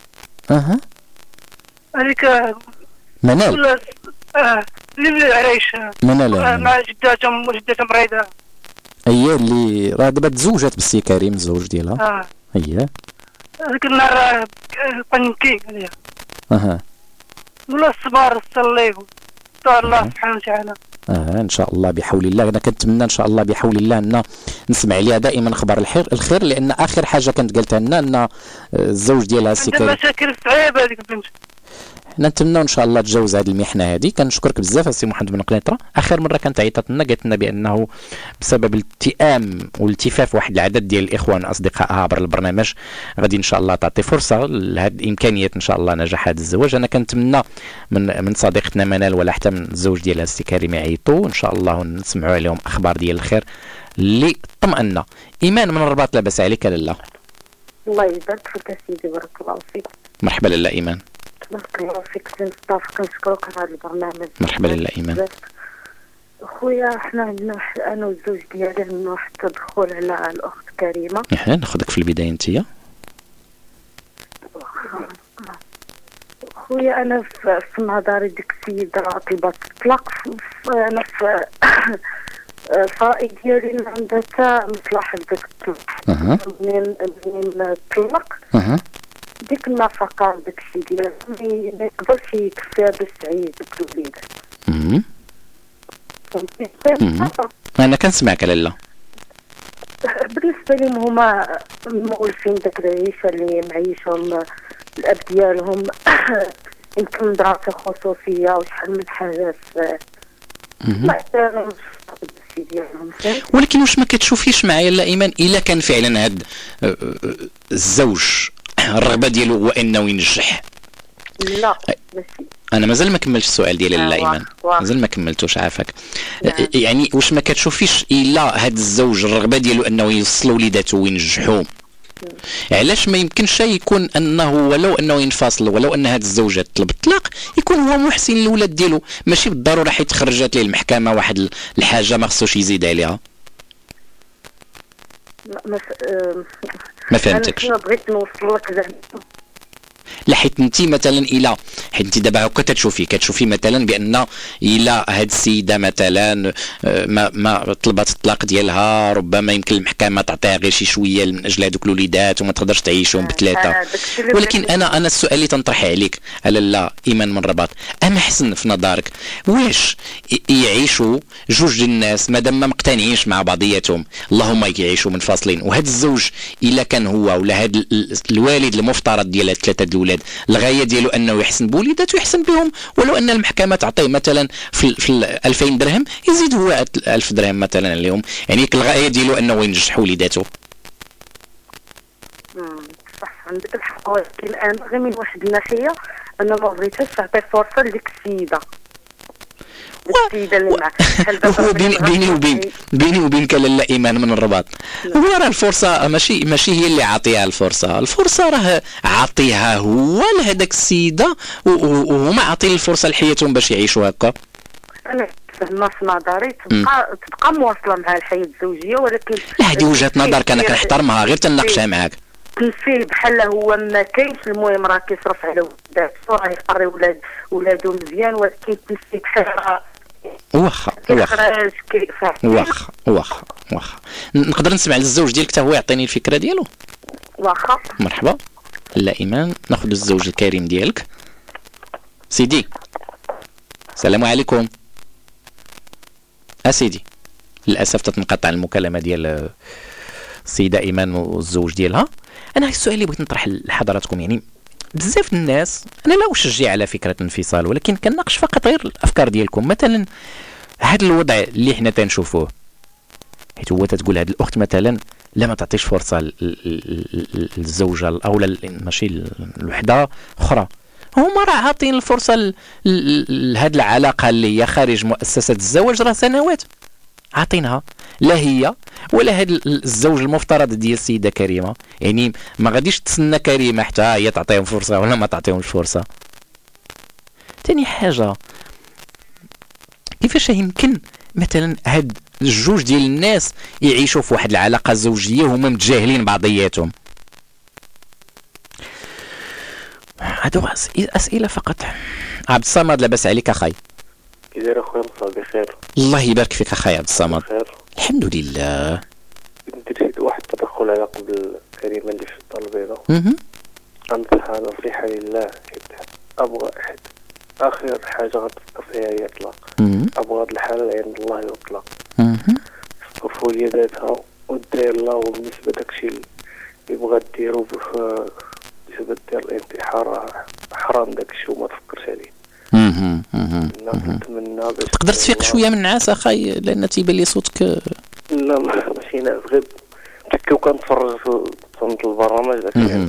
هذيك منال. اللي العرايش منال مع جداتهم وجداتها مريضه. هي اللي راه دابا تزوجات بالسي كريم الزوج ديالها. هي هذيك النهار قنكي عليها. ولا الصبر صليوا طال الله سبحانه وتعالى. ان شاء الله بحول الله. انا كنتمنى ان شاء الله بحول الله ان نسمع عليها دائما خبر الخير، لان اخر حاجه كانت قالتها لنا ان الزوج ديالها السي كريم عندها مشاكل صعيبه هذيك البنت. نتمنى ان شاء الله تجاوز هذه المحنه هذه. كنشكرك بزاف السي محمد بن قنيطره. اخر مره كانت عيطت لنا قالت لنا بانه بسبب الالتئام والالتفاف واحد العدد ديال الاخوان اصدقائها عبر البرنامج غادي ان شاء الله تعطي فرصه لهذه الامكانيات ان شاء الله نجاح هذا الزواج. انا كنتمنى من صديقتنا منال ولا حتى من الزوج ديالها السي كريم يعيطوا ان شاء الله ونسمعوا عليهم اخبار ديال الخير اللي طمأنا. ايمان من الرباط، لاباس عليك لاله؟ الله يبارك فيك سيدي، بارك الله فيك. مرحبا لاله ايمان. بارك الله فيك سي مصطفى، كنشكرك على هذا البرنامج. مرحبا لاله ايمان. خويا حنا عندنا انا والزوج ديالي عندنا واحد التدخل على الاخت كريمه. ناخذك في البدايه انتيا. خويا انا في نظري ديك السيده طلبات الطلاق، انا في الفرائض ديالي عندها حتى مصلحه بداك الطلاق. منين طلق ديك النفقه داك الشيء ديالها ما يقدرش يكفيها باش تعيش ديك الوليدات. انا كنسمعك لاله. بالنسبه لهم هما مؤلفين داك العيشه اللي معيشهم الاب ديالهم، يمكن دراسه خصوصيه وشحال من حاجات ما ولكن واش ما كتشوفيش معايا لا ايمان الا كان فعلا هاد الزوج الرغبه ديالو هو انه ينجح؟ لا ماشي. انا مازال ما كملتش السؤال ديالي لا ايمان، مازال ما كملتوش عافاك. يعني واش ما كتشوفيش الا هاد الزوج الرغبه ديالو انه يوصل وليداته وينجحوا، علاش ما يمكنش يكون انه ولو انه ينفصل ولو ان هاد الزوجه تطلب الطلاق يكون هو محسن للولاد ديالو، ماشي بالضروره حيت خرجت ليه المحكمه واحد الحاجه ما خصوش يزيد عليها. ما فهمتكش. انا بغيت نوصل لك زعما لا حيت انت مثلا الى حيت انت دابا هكا كتشوفي مثلا بان الى هاد السيده مثلا ما طلبات الطلاق ديالها ربما يمكن المحكمه تعطيها غير شي شويه من اجل هذوك الوليدات وما تقدرش تعيشهم بثلاثه. ولكن انا السؤال اللي تنطرح عليك على لا ايمان من الرباط، اما حسن في نظرك واش يعيشوا جوج الناس مادام ما مقتنعينش مع بعضياتهم اللهم يعيشوا منفصلين، وهذا الزوج الا كان هو ولا هذا الوالد المفترض ديال ثلاثه الولاد الغايه ديالو انه يحسن بوليداته ويحسن بهم، ولو ان المحكمه تعطيه مثلا في 2000 درهم يزيد هو 1000 درهم مثلا عليهم، يعني الغايه ديالو انه ينجح وليداته. صح عندك الحق، ولكن انا غير من واحد الناحيه انا ما بغيتش نعطي فرصه لديك السيده اللي هو بيني وبينك لاله ايمان من الرباط، هو راه الفرصه ماشي هي اللي عاطيها الفرصه راه عاطيها هو لهداك السيده وهما عاطين الفرصه لحياتهم باش يعيشوا هكا. انا في نظري تبقى مواصله مع الحياه الزوجيه، ولكن لا هذه وجهه نظرك انا كنحترمها غير تناقشها معاك. فيه بحال هو ما كاينش، المهم راه كيصرف على ولادو راه يقري ولادو مزيان، ولكن فيه بحال واخا نقدر نسمع للزوج ديالك حتى هو يعطيني الفكره ديالو. واخا. مرحبا لا ايمان. ناخذ الزوج الكريم ديالك سيدي. السلام عليكم. سيدي للاسف تتنقطع المكالمه ديال السيده ايمان والزوج ديالها. انا السؤال اللي بغيت نطرح لحضراتكم، يعني بزاف الناس، انا لا اشجع على فكره الانفصال، ولكن كنناقش فقط غير الافكار ديالكم. مثلا هذا الوضع اللي حنا تنشوفوه، حيت هو تتقول هذه الاخت مثلا لا ما تعطيش فرصه للزوجه او ماشي الوحده اخرى، هما راه عاطين الفرصه لهذه العلاقه اللي هي خارج مؤسسه الزواج راه سنوات عاطينها، لا هي ولا هذا الزوج المفترض ديال السيده كريمه. يعني ما غاديش تسنى كريمه حتى هي تعطيهم فرصه ولا ما تعطيهمش فرصه. ثاني حاجه، كيفاش يمكن مثلا هاد الجوج ديال الناس يعيشوا في واحد العلاقه زوجيه وهما متجاهلين بعضياتهم؟ هادو اسئله فقط. عبد الصمد لاباس عليك اخاي؟ كي داير اخويا مصاب بخير؟ الله يبارك فيك اخاي عبد الصمد. بخير الحمد لله. درت واحد التدخل على قبل كريمه اللي في الدار البيضاء. انصحها نصيحه لله، ابغى حد اخر حاجه غتفكر فيها هي اطلاق. ابغى هاد الحاله عند الله يطلق. صرفوا اليداتها ودير الله. وبالنسبه داكشي اللي بغا ديرو بالنسبه ديال الانتحار حرام داكشي وما تفكرش عليه. نتمنى باش تقدر تفيق شويه من النعاس اخاي، لان تيبان لي صوتك. لا ماشي ناس، غير تكي وكنتفرج في صمت البرامج داك اللي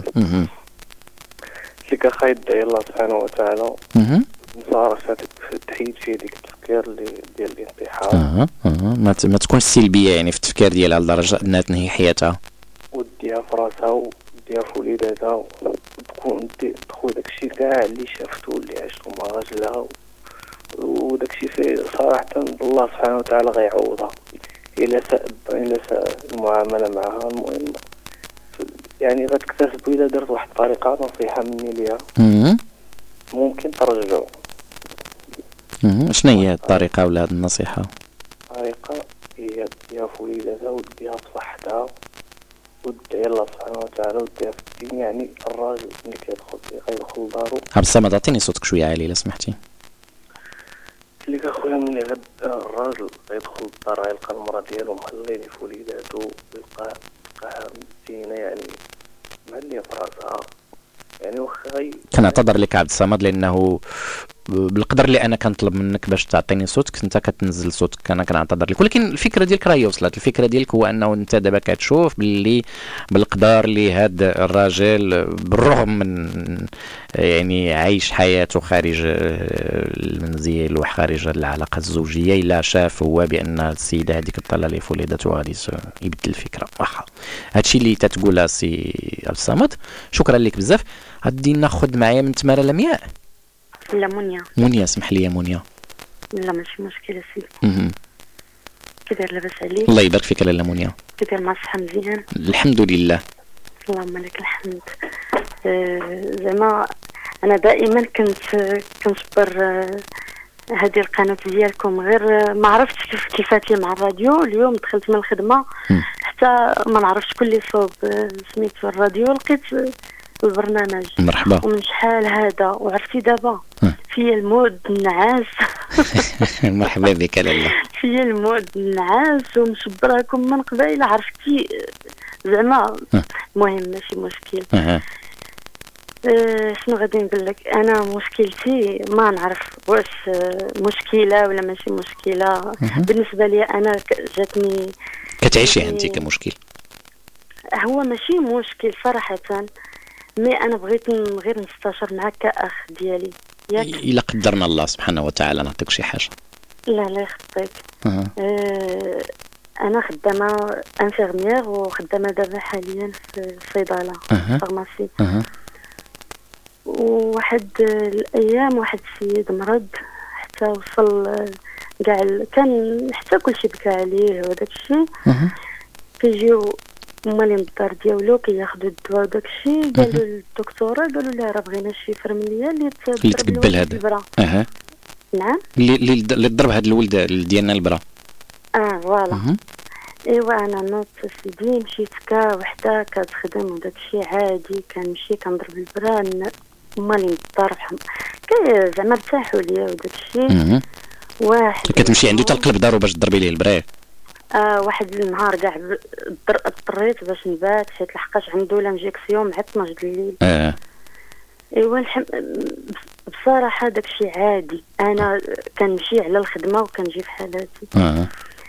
كاخاي دعي الله سبحانه وتعالى نصارى في تحيد فيه ديك التفكير اللي ديال الانتحار. ما تكونش سلبيه يعني في التفكير ديالها لدرجه انها تنهي حياتها، وديها في راسها وديها في وليداتها، وتكون تخوي داكشي كاع اللي شافته واللي عشتو مع راجلها، وداكشي فيه صراحه الله سبحانه وتعالى غيعوضها الا ساء المعامله معها. المهم يعني غتكتسب الا درت واحد الطريقه، نصيحه مني ليها ممكن ترجعوا. شنو هي الطريقه ولا هذه النصيحه؟ الطريقه هي ديها في وليداتها وديها في صحتها ودعي الله سبحانه وتعالى وديها في الدين. يعني الراجل اللي كيدخل لدارو. عبد الصمد اعطيني صوتك شويه عالي الا سمحتي. اللي كاخويا ملي الراجل غيدخل للدار غيلقى المراه ديالو مخليني في وليداتو، يلقاها مزينه يعني مهليه في راسها. يعني واخا كنعتذر لك عبد الصمد، لانه بالقدر اللي انا كنطلب منك باش تعطيني صوتك انت كتنزل صوتك، انا كنعتذر لك. ولكن الفكره ديالك راهي وصلت. الفكره ديالك هو انه انت دابا كتشوف باللي بالقدر اللي هاد الراجل بالرغم من يعني عايش حياته خارج المنزل وخارج العلاقه الزوجيه، الا شاف هو بان السيده هذيك طلع لي وليدته غادي يبدل الفكره. واخا هادشي اللي تتقولها سي عبد الصمد، شكرا لك بزاف. غادي ناخذ معايا من تمارا لمياء. لا منيا. منيا اسمح لي يا منيا. لا ماشي مشكله سيدي. كي داير لاباس عليك؟ الله يبارك فيك لاله منيا. كي داير مع الصحه مزيان؟ الحمد لله. اللهم لك الحمد. زعما انا دائما كنصبر هذه القناه ديالكم، غير ما عرفتش كيفاتي مع الراديو. اليوم دخلت من الخدمه حتى ما نعرفش كل صوب سميتو الراديو، لقيت البرنامج. مرحبا. ومن شحال هذا وعرفتي دابا في المود النعاس. مرحبا بك لاله. في المود النعاس ومشبراكم من قبيل عرفتي زعما. المهم ماشي مشكل. شنو غادي نقول لك، انا مشكلتي ما نعرف واش مشكله ولا ماشي مشكله. بالنسبه لي انا جاتني كتعيشي انت كمشكل. هو ماشي مشكل صراحه، مي انا بغيت غير نستشر معك كاخ ديالي ياك. الا قدرنا الله سبحانه وتعالى نعطيك شي حاجه. لا يخطيك. انا خدامه انفيرميير وخدامه دابا حاليا في الصيدله فارماسي. وواحد الايام واحد السيد مرض حتى وصل كاع كان حتى كلشي بكى عليه وداك الشيء. كيجيو هما اللي من الدار ديالو كياخذوا الدواء وداك الشيء. قالوا للدكتوره قالوا لها راه بغينا شي فرمليه اللي تقبل هذا. نعم اللي ضرب هذا الولد ديالنا البرا. فوالا. ايوا انا نوض سيدي مشيت كا وحده كتخدم وداكشي عادي، كنمشي كنضرب البران مالي الدار كي زعما ارتاحوا ليا وداكشي. واحد كتمشي عنده حتى القلب دارو باش تضربي ليه البراد. واحد النهار كاع اضطريت باش نبات حيت لحقاش عنده لانجيكسيون مع 12 د الليل. ايوا بصراحه داكشي عادي، انا كنمشي على الخدمه وكنجي في حالاتي.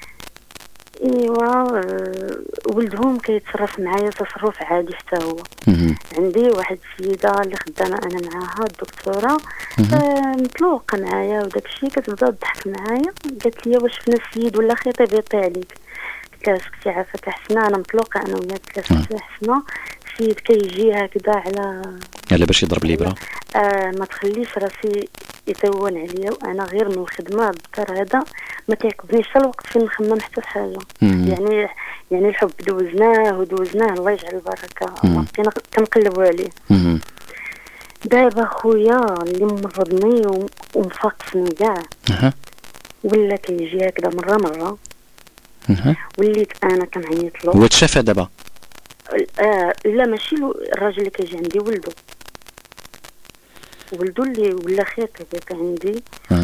ايوا ولدهم كيتصرف معايا تصرف عادي حتى هو. عندي واحد السيده اللي خدامه انا معاها الدكتوره مطلوقه معايا وداكشي، كتبدا تضحك معايا قالت لي واش شفنا السيد ولا خيطي بيطي عليك؟ قلت لها سكتي عافاك حسنه انا مطلوقه انا وياك. قالت لها سكتي حسنه السيد كيجي هكذا على باش يضرب لي برا. ما تخليش راسي يطول عليا وانا غير من الخدمه الدكتور هذا ما تيعقبنيش حتى الوقت فين نخمم حتى في حاجه. يعني الحب دوزناه الله يجعل البركه، بقينا كنقلبوا عليه. دابا خويا اللي مرضني ومفاقسني كاع ولا كيجي هكذا مره وليت انا كنعيط له. هو تشافى دابا؟ لا ماشي الراجل اللي كيجي عندي، ولدو اللي ولا خيط هكاك عندي.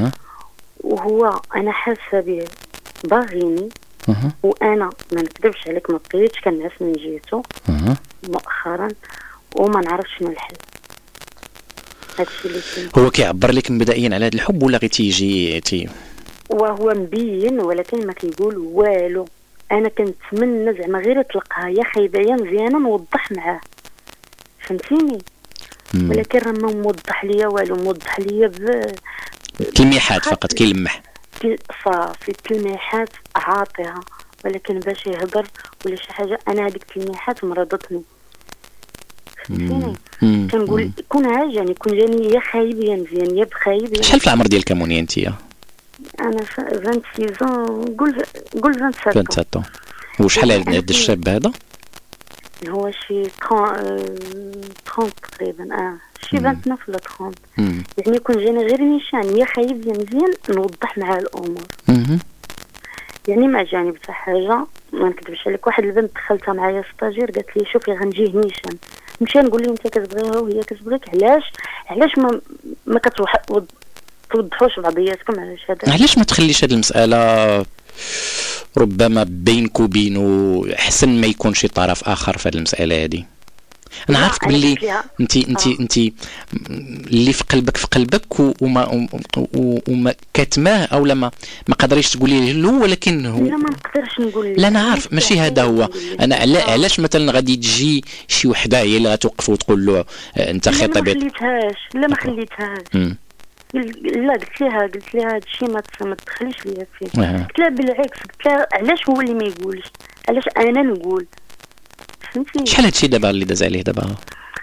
وهو انا حاسه به باغيني وانا ما نكذبش عليك ما بقيتش كنعس من جهته مؤخرا وما نعرفش شنو الحل. هادشي اللي هو كيعبر لك مبدئيا على هذا الحب ولا غير تيجي وهو مبين ولكن ما كيقول والو. انا كنتمنى زعما غير تلقاها يا خايبه يا مزيانه نوضح معاه، فهمتيني؟ ولكن راه ما موضح ليا والو، موضح ليا تلميحات فقط كيلمح صافي تلميحات عاطيها، ولكن باش يهضر ولا شي حاجه انا هذيك التلميحات مرضتني. فهمتيني؟ كنقول كون عاجاني كون جاني يا خايب يا مزيان يا بخايب. شحال في العمر ديالك موني انتيا؟ انا 26 قول 27. وشحال هذا الشاب هذا؟ هو شي 30 تقريبا شي 29 ولا 30. يعني يكون جاني غير نيشان يا خايب يا مزيان نوضح معاه الامور. يعني ما جاني بتا حاجه ما نكذبش عليك. واحد البنت دخلتها معايا ستاجير قالت لي شوفي غنجيه نيشان، نمشي نقول لها انت كتبغيها وهي كتبغيك، علاش ما توضحوش بعضياتكم؟ علاش ما تخليش هذه المساله ربما بينك وبينه احسن ما يكون شي طرف اخر في هذه المساله هذه؟ انا عارفك باللي انت اللي في قلبك وما كاتماه او لما ما قدريش تقولي له، ولكن هو لا ما نقدرش نقول. لا انا عارف ماشي هذا هو. انا علاش مثلا غادي تجي شي وحده هي اللي توقف وتقول له انت خطيبك؟ ما خليتهاش لا قلت لها هذا الشيء ما تدخليش ليا فيه. قلت لها بالعكس، قلت لها علاش هو اللي ما يقولش، علاش انا نقول؟ فهمتي؟ شحال هادشي دابا اللي داز عليه دابا؟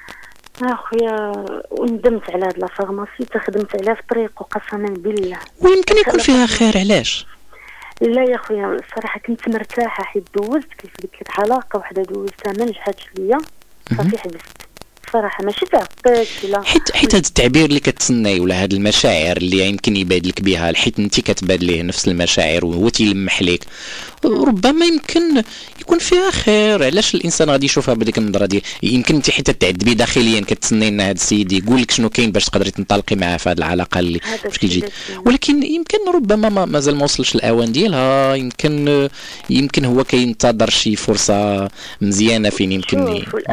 اخويا وندمت على هاد لا فارماسي، خدمت عليها في طريق وقسما بالله ويمكن يكون فيها خير. علاش؟ لا يا خويا الصراحه كنت مرتاحه حيت دوزت كيف قلت لك علاقه وحده دوزتها ما نجحتش ليا صافي حبست صراحه. ماشي تعطيت لا حيت هذا التعبير اللي كتسناي ولا هاد المشاعر اللي يمكن يبادلك بها حيت انت كتبادليه نفس المشاعر وهو تيلمح لك، ربما يمكن يكون فيها خير. علاش الانسان غادي يشوفها بديك النظره ديال يمكن انت حيت تعذبي داخليا كتسني ان هذا السيد يقول لك شنو كاين باش تقدري تنطلقي معاه في هذه العلاقه اللي باش كيجي، ولكن يمكن ربما مازال ما وصلش الاوان ديالها. يمكن هو كينتظر شي فرصه مزيانه فين يمكن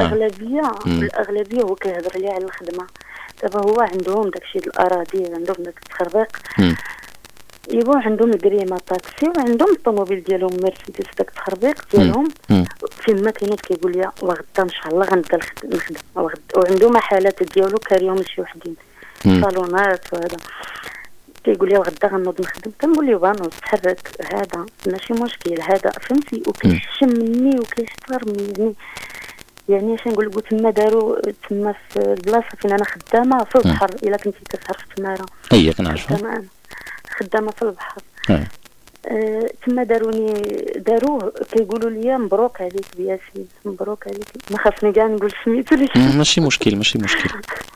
الاغلبيه هو كيهضر لي على الخدمه. دابا هو عندهم داكشي د الاراضي، عندهم داك التخربيق، يبغوا عندهم الكريمه طاكسي وعندهم الطوموبيل ديالهم مرسيدس داك التخربيق ديالهم. فيما كاينات كيقول لي وغدا ان شاء الله غنبدا نخدم وعندهم محلات ديالو كاريهم شي وحدين صالونات وهذا. كيقول لي وغدا غنوض نخدم، كنقول له بانو تحرك هذا ماشي مشكل هذا فهمتي. وكيحشم مني وكيحترمني يعني اش نقول لك تما داروا تما في البلاصه فين انا خدامه في البحر. الا كنتي كتعرف تماره هي كنعرفها خدامه في البحر. تما داروه كيقولوا لي مبروك عليك بياسين مبروك عليك. ما خاصني كاع نقول سميتو ماشي مشكل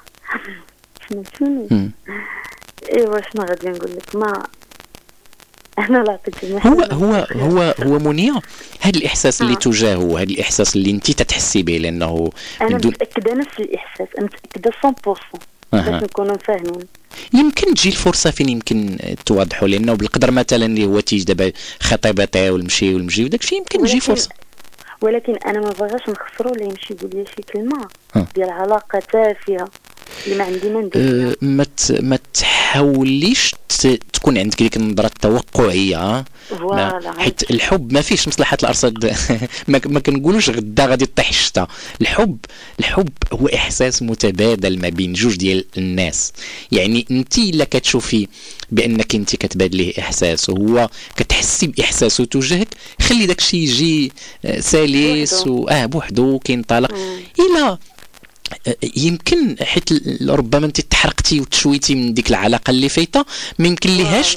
سمعتوني. ايوا شنو غادي نقول لك، ما انا لا عطيتك هو منيا، هذا الاحساس اللي تجاهه، هذا الاحساس اللي انت تتحسي به، لانه انا متاكده نفس الاحساس، انا متاكده 100% باش نكونوا فاهمين. يمكن تجي الفرصه فين يمكن توضحوا، لانه بالقدر مثلا اللي هو تيجي دابا خطيبته والمشي وداك الشيء يمكن تجي فرصه، ولكن انا ما بغاش نخسروا ولا يمشي يقول لي شي كلمه ديال علاقه تافهه اللي ما عندي ما ندير. ما تحاوليش تكون عندك ديك النظره التوقعيه، حيت الحب ما فيش مصلحه الارصاد ما كنقولوش غدا غادي تطيح الشتا. الحب هو احساس متبادل ما بين جوج ديال الناس، يعني انت الا كتشوفي بانك انت كتبادليه احساس وهو كتحسي باحساسه تجاهك، خلي داك الشيء يجي سلس بوحدو كينطلق. الى يمكن حيت ربما انت تحرقتي وتشويتي من ديك العلاقه اللي فايته، ما يمكن ليهاش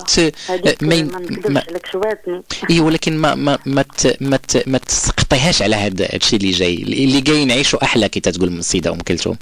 ولكن ما تسقطيهاش على هذا الشيء اللي جاي، اللي جاي نعيشوا احلى كي تقول السيده ام كلثوم.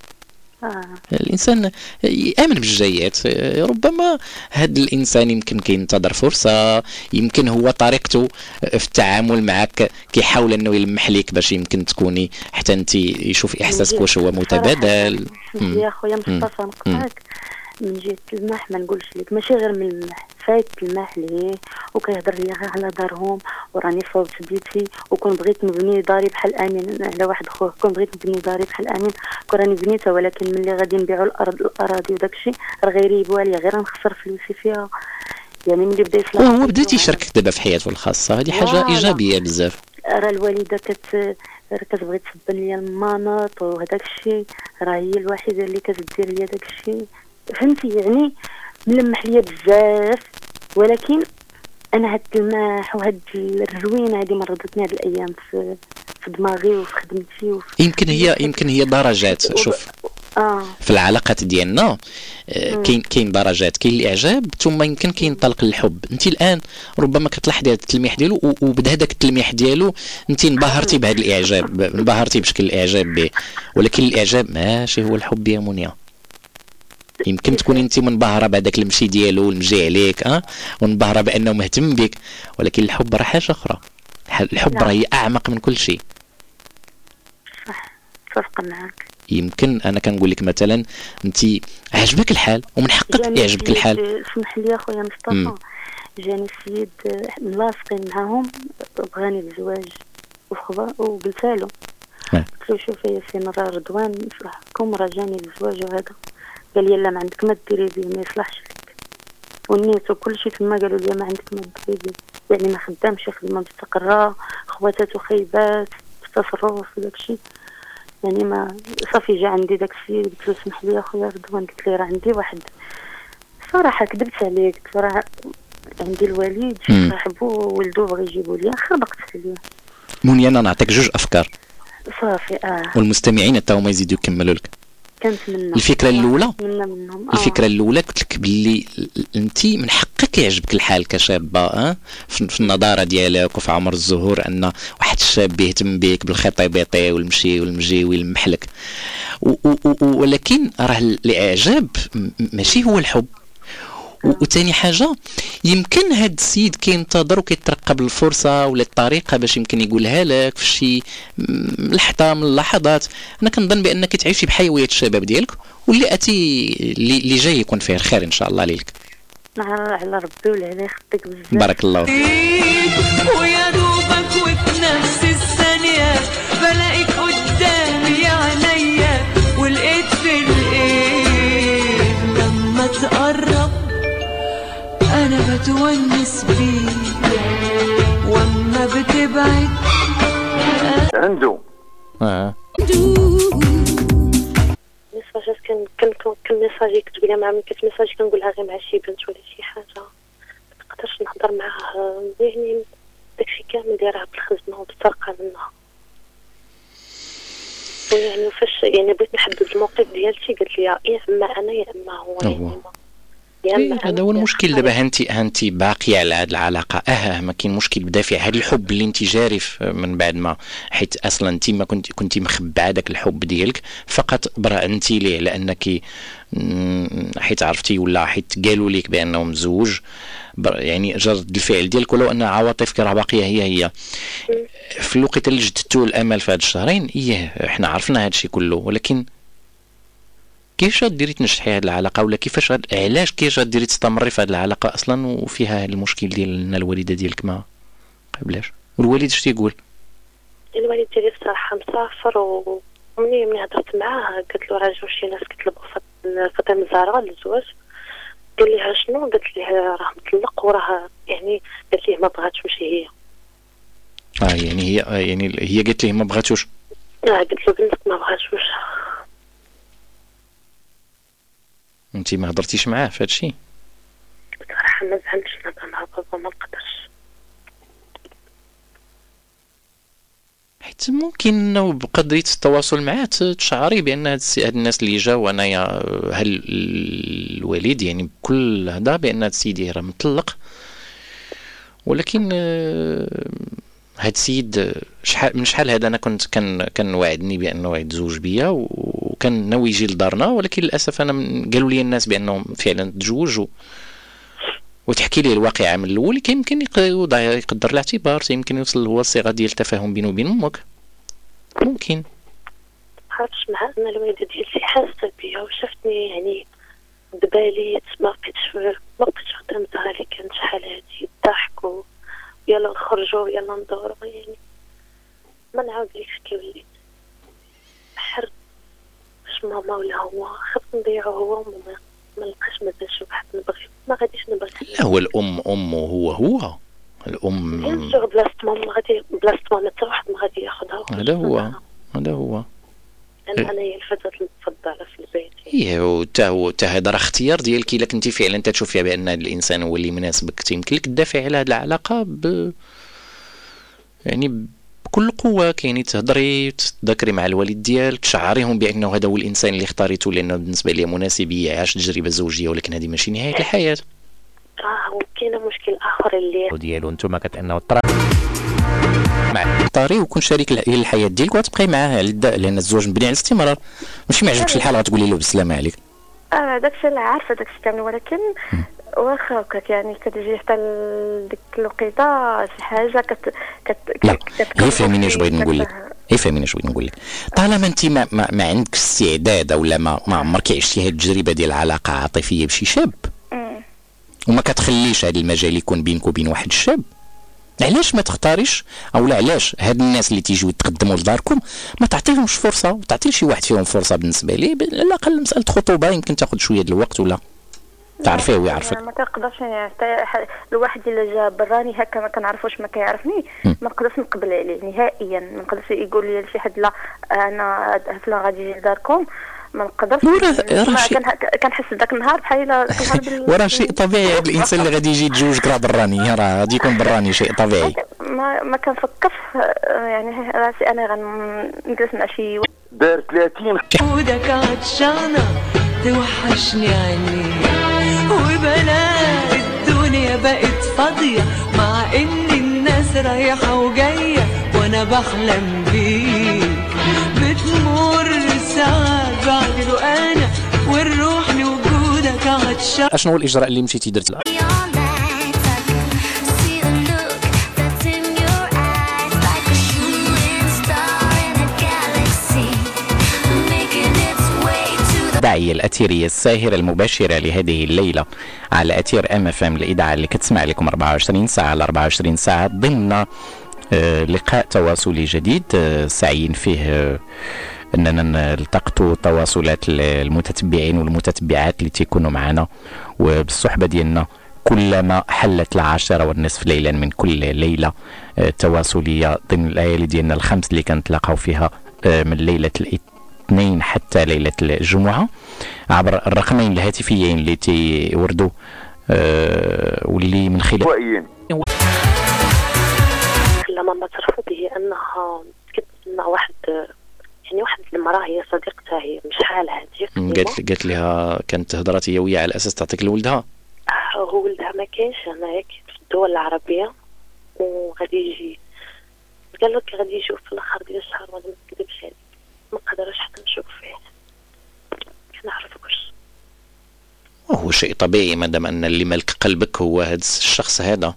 الانسان يامن بالجايات، ربما هذا الانسان يمكن كينتظر فرصه، يمكن هو طريقته في التعامل معك كيحاول انه يلمح لك باش يمكن تكوني حتى انت يشوف احساسك واش هو متبادل. يا خويا مصطفى نقطعك من جهه الماح، ما نقولش لك ماشي غير من الماح، فايت الماح ليه وكيهضر لي غير على دارهم وراني صوبت بيتي وكون بغيت نبني داري بحال امين على واحد خوه، كون بغيت نبني داري بحال امين كون راني بنيتها، ولكن ملي غادي نبيعوا الاراضي وداك الشيء راه غير يبوا لي غير نخسر فلوسي فيها. يعني ملي بدا يصلح هو بدا تيشاركك دابا في حياته الخاصه، هذه حاجه ايجابيه بزاف. راه الوالده كتبغي تسبن لي المناط وهداك الشيء، راه هي الوحيده اللي كتدير لي داك الشيء، فهمتي؟ يعني ملمح ليا بزاف، ولكن انا هاد الماح وهاد الروينه هذه مرضتني هاد الايام في دماغي وفي خدمتي يمكن هي درجات. شوف في العلاقات ديالنا كاين درجات، كاين الاعجاب ثم يمكن كينطلق الحب. انت الان ربما كتلاحظي هذا التلميح ديالو وبدا هذاك التلميح ديالو انت انبهرتي بهذا الاعجاب، انبهرتي بشكل الاعجاب به، ولكن الاعجاب ماشي هو الحب يا منيا. يمكن تكون انت منبهره بهذاك المشي ديالو والمجي عليك ومنبهره بانه مهتم بك، ولكن الحب راه حاجه اخرى. الحب راه اعمق من كل شيء. صح، اتفق معك. يمكن انا كنقول لك مثلا انت عجبك الحال ومن حقك يعجبك الحال. اسمح لي اخويا مصطفى، جاني السيد ملاصقين معاهم بغاني الزواج وقلت له قلت له شوف يا سي راه رضوان يفرحكم، راه جاني الزواج وهذا. قال لي لا ما عندك ما ديري بيه، ما يصلحش لك، والنيت وكل شيء تما قالوا لي ما عندك ما ديري بيه، يعني ما خدامش خدمه مستقره، خواتاتو خايبات في التصرف وداك الشيء، يعني ما صافي جا عندي داك السيد قلت له اسمح لي اخويا رضوان، قلت لي راه عندي واحد صراحه كذبت عليك، قلت له راه عندي الوالد صاحبو ولدو بغى يجيبوا لي، خربقت عليه. منيا انا نعطيك جوج افكار صافي والمستمعين حتى هما يزيدوا يكملوا لك. الفكره الاولى الفكره الاولى قلت لك باللي انت من حقك يعجبك الحال كشابه في النضاره ديالك وفي عمر الزهور، ان واحد الشاب يهتم بك بالخطيبيطي والمشي والمجي ويلمح لك، ولكن راه الاعجاب ماشي هو الحب. وثاني حاجه يمكن هاد السيد كينتظر وكيترقب الفرصه ولا الطريقه باش يمكن يقولها لك في شي لحظه من اللحظات. انا كنظن بانك تعيشي بحيويه الشباب ديالك واللي اتي اللي جاي يكون فيه الخير ان شاء الله ليلك. على ربي وعلى خدك بزاف. بارك الله فيك. ويا دوبك وفي نفس الثانيه بلاقيك قدامي عينيا، ولقيت في الايد لما تقرب أنا بتونس بيك، وأما بتبعد عنده ميساجات كان ميساج يكتب لي مع من كنت ميساج كنقولها غير مع شي بنت ولا شي حاجة ما نقدرش نهضر معاها، يعني داكشي كامل دايرها بالخزنة وبالسرقة منها. ويعني فاش يعني بغيت نحدد الموقف ديالتي قالت لي يا اما انا يا اما هو، يعني هذا هو المشكل دابا. انت باقيه على هذه العلاقه، ما كاين مشكل بدافع هذا الحب اللي انت جارف من بعد ما، حيت اصلا انت ما كنتي مخبعه داك الحب ديالك، فقط برعنتي ليه لانك حيت عرفتي ولا حيت قالوا لك بانه مزوج، يعني جرد الفعل ديالك ولو ان عواطفك راه باقيه هي في الوقت اللي جددتوا الامل في هاد الشهرين. احنا عرفنا هذا الشيء كله، ولكن كيفاش غديري تنجحي هذه العلاقه، ولا علاش كيفاش غديري تستمري في هذه العلاقه اصلا وفيها المشكل ديال ان الوالده ديالك ما قبلاش؟ والوالد اش تيقول؟ الوالد ديالي بصراحه مسافر، ومني هضرت معاه قلت له راه جوج شي ناس كيطلبوا فاطمه الزهراء للزواج، قال لي شنو؟ قلت ليه راه مطلق وراه يعني قالت ليه ما بغاتش ماشي هي. يعني هي قالت ليه ما بغاتوش. قلت له بنتك ما بغاتوش. انت ما هضرتيش معاه في هذا الشيء؟ بصراحه ما زعلتش نهضر مع بابا، ما نقدرش، حيت ممكن انه بقدريه التواصل معاه تشعري بان هاد الناس اللي جاوا انايا هل الوالد يعني بكل هذا بان هاد السيد راه مطلق، ولكن هاد السيد شحال هذا انا كان واعدني بانه غيتزوج بيا وكان ناوي يجي لدارنا، ولكن للاسف انا قالوا لي الناس بانهم فعلا تزوجوا وتحكي لي الواقعه من الاول. يمكن يقدر الاعتبار، يمكن يوصل هو الصيغه ديال التفاهم بينه وبين امك، ممكن عرفتش مع ان الوالده ديالي حاسه بيا وشفتني يعني دبالي ما بقيتش خدامتها لي، كانت شحال هادي الضحك يلا نخرجوا يلا ندوروا، يعني ما نعاود ليش كي وليت بحر باش ماما ولا هو خفت نضيعو هو وماما، ما لقاش مازال شي واحد نبغي، ما غاديش نبغي. لا هو الام وهو الام ينشغل بلاصه ماما، غادي بلاصه ماما حتى واحد ما غادي ياخذها. هذا هو انا هي الفتاه المفضله في البيت. وتا هذا راه اختيار ديالك، الا كنتي فعلا تشوفيها بان هذا الانسان هو اللي مناسبك، يمكن لك تدافعي على هذه العلاقه يعني بكل قوه، كاينه تهضري تذكري مع الوالد ديالك، تشعريهم بانه هذا هو الانسان اللي اختاريته لانه بالنسبه لي مناسب يعيش تجربه زوجيه، ولكن هذه ماشي نهايه الحياه. وكاين مشكل اخر اللي ديالو نتوما كتانه مع طاري وكون شريك الحياه ديالك وتبقاي معاه لان الزواج مبني على الاستمرار. ماشي ما عجبكش الحال غتقولي له بالسلامه عليك. داكشي اللي عارفه داكشي كامل، ولكن واخا هكاك يعني كتجي حتى لديك الوقيته شي حاجه لا هي فهميني اش بغيت نقول لك، طالما انت ما عندكش استعداد ولا ما عمرك عشتي هذه التجربه ديال العلاقه عاطفيه بشي شاب وما كتخليش هذا المجال يكون بينك وبين واحد الشاب، علاش ما تختاريش اولا علاش هاد الناس اللي تيجيو يتقدموا لداركم ما تعطيهمش فرصه وتعطي شي واحد فيهم فرصه؟ بالنسبه لي على الاقل مساله خطوبه يمكن تاخذ شويه د الوقت ولا تعرفيه ويعرفك. ما كنقدرش يعني الواحد الا جا براني هكا ما كنعرفوش ما كيعرفني ما نقدرش نقبل عليه نهائيا، ما نقدرش يقول لي شي حد لا انا فلان غادي يجي لداركم، ما نقدرش. كنحس داك النهار بحال وراه شيء طبيعي، هذا الانسان اللي غادي يجي يتزوجك راه براني، راه غادي يكون براني، شيء طبيعي. ما كنفكرش يعني راسي انا غنجلس مع شي دار 30 ودك عطشانه توحشني عينيك وبلاقي الدنيا بقت فاضيه مع ان الناس رايحه وجايه وانا بحلم بيك، بتمر ساعات بعد انا والروح لوجودك عطشانه. اشنو هو الاجراء اللي مشيتي درتي؟ الداعية الأثيرية الساهرة المباشرة لهذه الليلة على أثير MFM الإذاعة اللي كتسمع لكم 24 ساعة على 24 ساعة ضمن لقاء تواصلي جديد سعيين فيه أننا نلتقطوا تواصلات المتتبعين والمتتبعات اللي تيكونوا معنا وبالصحبة ديالنا كلما حلت 10:30 ليلا من كل ليلة تواصلية ضمن الليالي ديالنا الخمس اللي كنتلاقاو فيها من ليلة الاثنين حتى ليلة الجمعة عبر الرقمين الهاتفيين اللي تيوردوا واللي من خلال لما ما ترفض هي انها كتبنا واحد يعني واحد المراه هي صديقتها هي مش حالها هذيك قالت لها كانت هضرات هي وياه على اساس تعطيك لولدها. هو ولدها ما كاينش هنايا في الدول العربيه وغادي يجي قال لك غادي يجيو في الاخر ديال الشهر وانا ما نكذبش عليك ما قدرش حتى نشوف فيه كنعرفوش. وهو شيء طبيعي مادام ان اللي ملك قلبك هو هذا الشخص هذا،